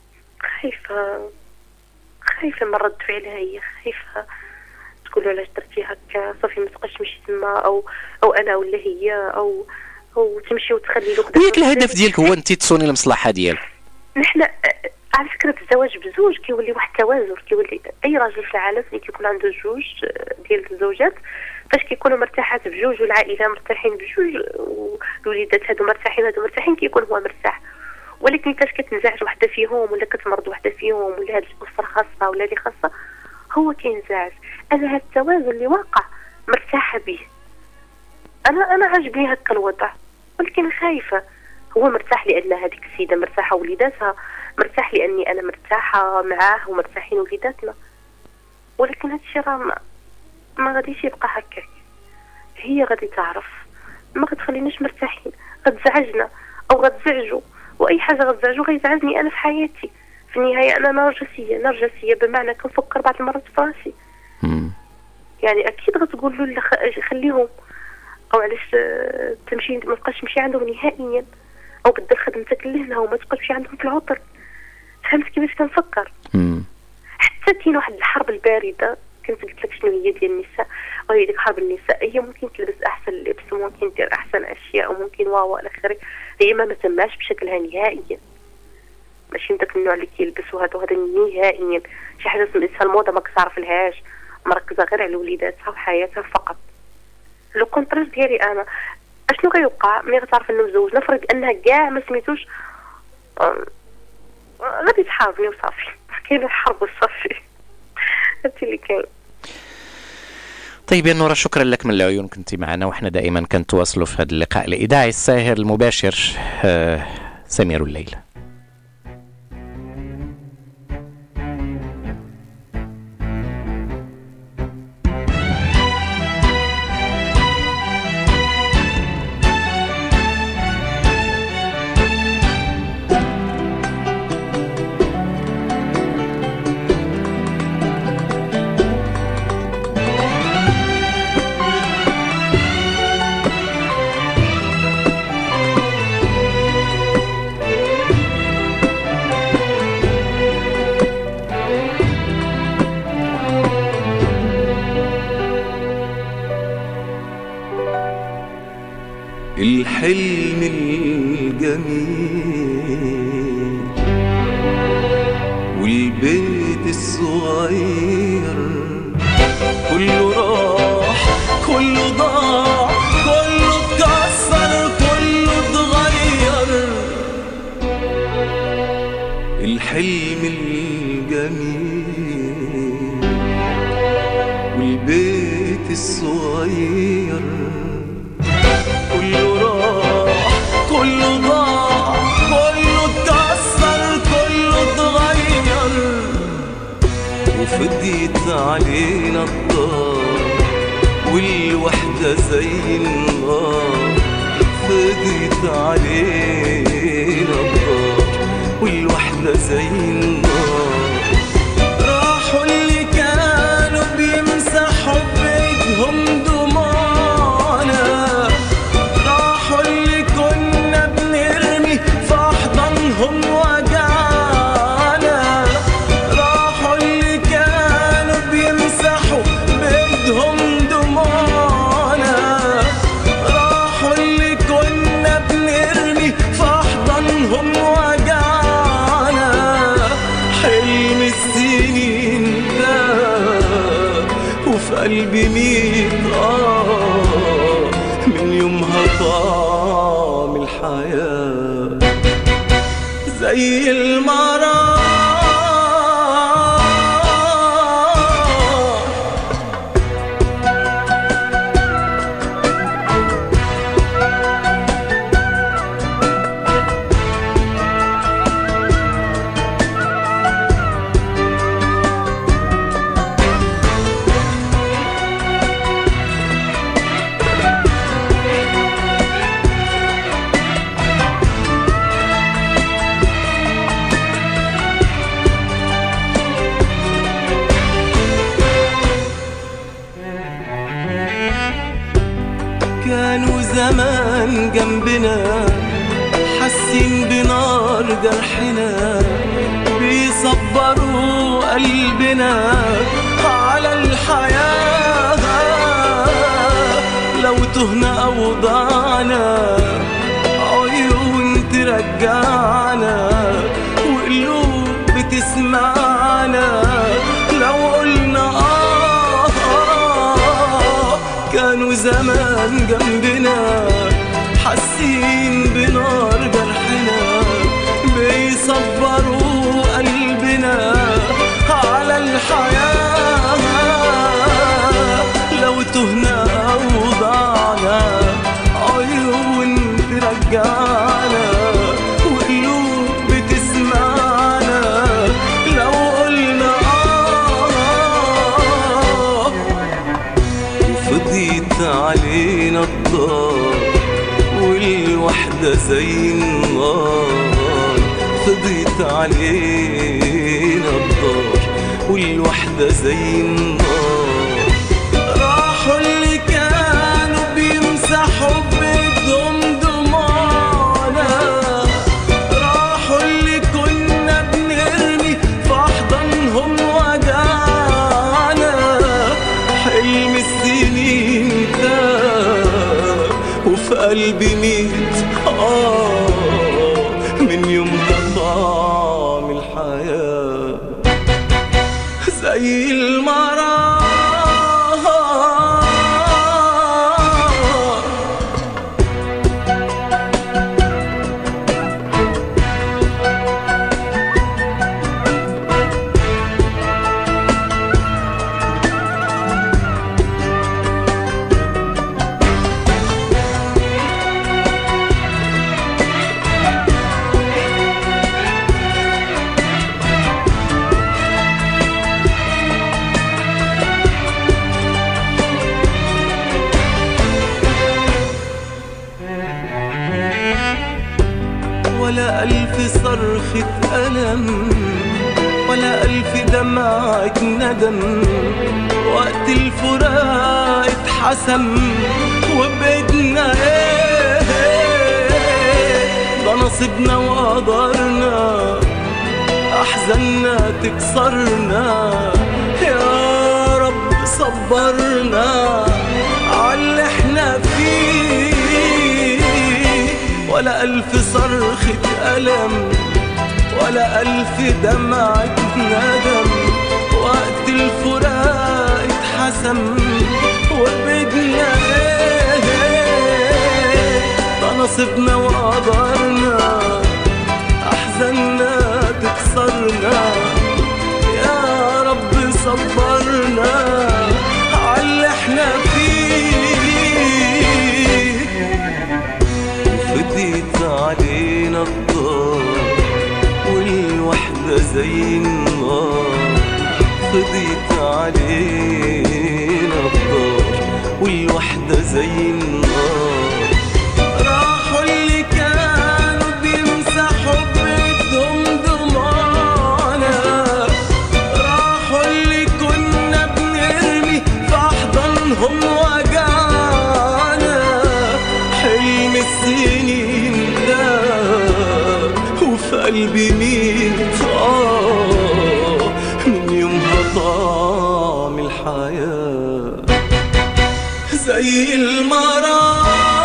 خايفه من رد فعلها، هي خايفه تقول له علاش درتي هكا، صافي ما تبقاش تمشي تما او انا ولا هي او تمشي وتخلي له. وياك الهدف ديالك هو انت تصوني المصلحه ديالك. نحن على فكره الزواج بزوج كيولي واحد التوازن، كيولي اي راجل في العالم اللي كيكون عنده جوج ديال الزوجات فاش كيكونوا مرتاحات بجوج والعائله مرتاحين بجوج والوليدات هادو مرتاحين كيكون هو مرتاح. ولكن فاش كتنزعج وحده فيهم ولا كتمرض وحده فيهم ولا هاد الاسره خاصه ولا اللي خاصه هو كينزعج. انا هاد التوازن اللي واقع مرتاحه به، انا عجبني هكا الوضع، ولكن خايفه. هو مرتاح لان هذيك السيده مرتاحه وليداتها، مرتاح لاني انا مرتاحه معاه ومرتاحين وليداتنا، ولكن هذا الشيء راه ما غاديش يبقى هكاك. هي غادي تعرف ما غتخليناش مرتاحين، غتزعجنا او غتزعجوا، واي حاجه غتزعجوا غيزعجني انا في حياتي. في النهايه انا نرجسيه بمعنى كنفكر بعض المرات في راسي. يعني اكيد غتقول له خليهم، او علاش تمشي ما تبقاش تمشي عندهم نهائيا، او بدل خدمتك لهنا وما تبقاش تمشي عندهم في العطر. فهمت كيفاش كنفكر؟ حتى كاين واحد الحرب البارده كنت قلت لك شنو هي ديال النساء، وهي ديك حرب النساء. هي ممكن تلبس احسن لبس وممكن دير احسن اشياء وممكن واو الى اخره، هي ما تماش بشكلها نهائيا، ماشي من داك النوع اللي كيلبسوا هذا نهائيا. شي حاجه سميتها الموضه ما كتعرفلهاش، مركزه غير على وليداتها وحياتها فقط. لو كونترير ديالي انا اشنو غيوقع ملي غتعرف انه مزوج؟ نفرض انها كاع ما سميتوش غادي تحاربني وصافي، كاين الحرب وصافي. هادشي اللي كاين. طيب يا نورة، شكرا لك من العيون، كنتي معنا وحنا دائما كنتواصلوا في هذا اللقاء الإذاعي الساهر المباشر. سمير الليل. الحلم الجميل والبيت الصغير كله راح كله ضاع كله اتكسر كله اتغير. الحلم الجميل والبيت الصغير كله راح كله ضاع كله اتكسر كله اتغير. وفضيت علينا الدار والوحدة زي النار. فضيت علينا الدار والوحدة زي النار. راحوا اللي كانوا بيمسحوا بإيدهم دموعنا. راحوا اللي كنا بنرمي في أحضانهم وجعنا. راحوا اللي كانوا بيمسحوا بإيدهم دموعنا. راحوا اللي كنا بنرمي في أحضانهم وجعنا. حلم السنين ده وفي قلبي 100 من يومها طعم الحياة زي المرار. كانوا زمان جنبنا حاسين بنار جرحنا. بيصبروا قلبنا على الحياة. لو تهنا أو ضعنا عيون ترجعنا وقلوب بتسمعنا. لو قلنا كانوا زمان جنبنا حاسين بنار جرحنا. بيصبروا قلبنا على الحياة. لو تهنا أو ضعنا عيون ترجعنا وقلوب بتسمعنا. لو قلنا وفضيت علينا الدار والوحدة زي النار. فضيت علينا الدار والوحدة زي النار. راحوا اللي كانوا بيمسحوا بإيدهم دموعنا. راحوا اللي كنا بنرمي في أحضانهم وجعنا. حلم السنين ده وفي قلبي 100 من يومها طعم الحياة زي المرار. ولا ألف صرخة ألم ولا ألف دمعة ندم. وقت الفراق اتحسم وبدنا ده نصيبنا وقدرنا. أحزاننا تكسرنا يا رب صبرنا عاللي احنا فيه. ولا ألف صرخة ألم ولا ألف دمعة ندم. وقت الفراق اتحسم وبدنا ده نصيبنا وقدرنا، أحزاننا تكسرنا، يا رب صبرنا عاللي احنا فيه. فديت علينا الدار والوحدة زي النار، فديت علينا الدار والوحدة زي النار. راحوا اللي كانوا بيمسحوا بيدهم دموعنا، راحوا اللي كنا بنرمي في أحضانهم وجعنا. حلم السنين ده وفي قلبي مين من يومها طعم الحياة زي المرار.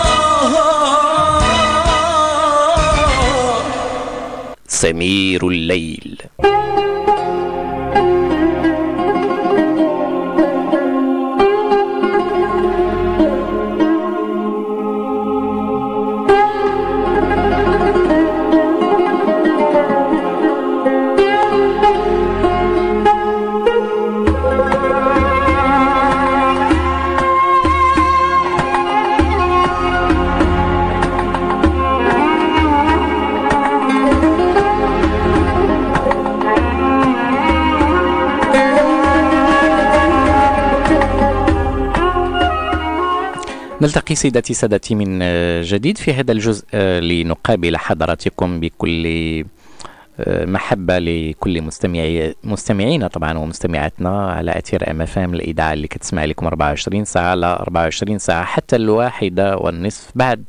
سمير الليل. نلتقي سيداتي سادتي من جديد في هذا الجزء لنقابل حضراتكم بكل محبة لكل مستمعينا طبعا ومستمعاتنا على أثير أمفام الإذاعة اللي كتسمع لكم 24 ساعة على 24 ساعة حتى 1:30 بعد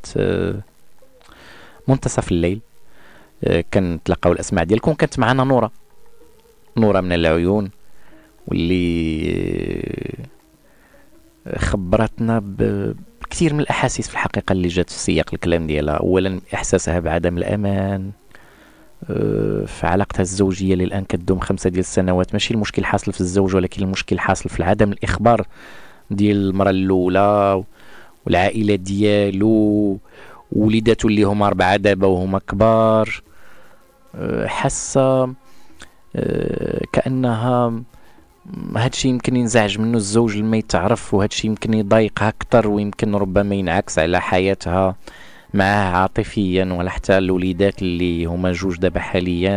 منتصف الليل. كنتلقاو الأسماء ديالكم. كانت معنا نورة من العيون واللي خبرتنا بكثير من الأحاسيس في الحقيقة اللي جات في سياق الكلام ديالها. أولا إحساسها بعدم الأمان في علاقتها الزوجية اللي الآن كتدوم 5 ديال السنوات. ماشي المشكل حاصل في الزوج ولكن المشكل حاصل في عدم الإخبار ديال المرأة الأولى والعائلة ديالو ووليداتو اللي هما 4 دابا وهما كبار. حاسة كأنها هادشي يمكن ينزعج منه الزوج لما يتعرف، وهادشي يمكن يضايقها أكتر ويمكن ربما ينعكس على حياتها معاه عاطفيا ولا حتى الوليدات اللي هما 2 دابا حاليا.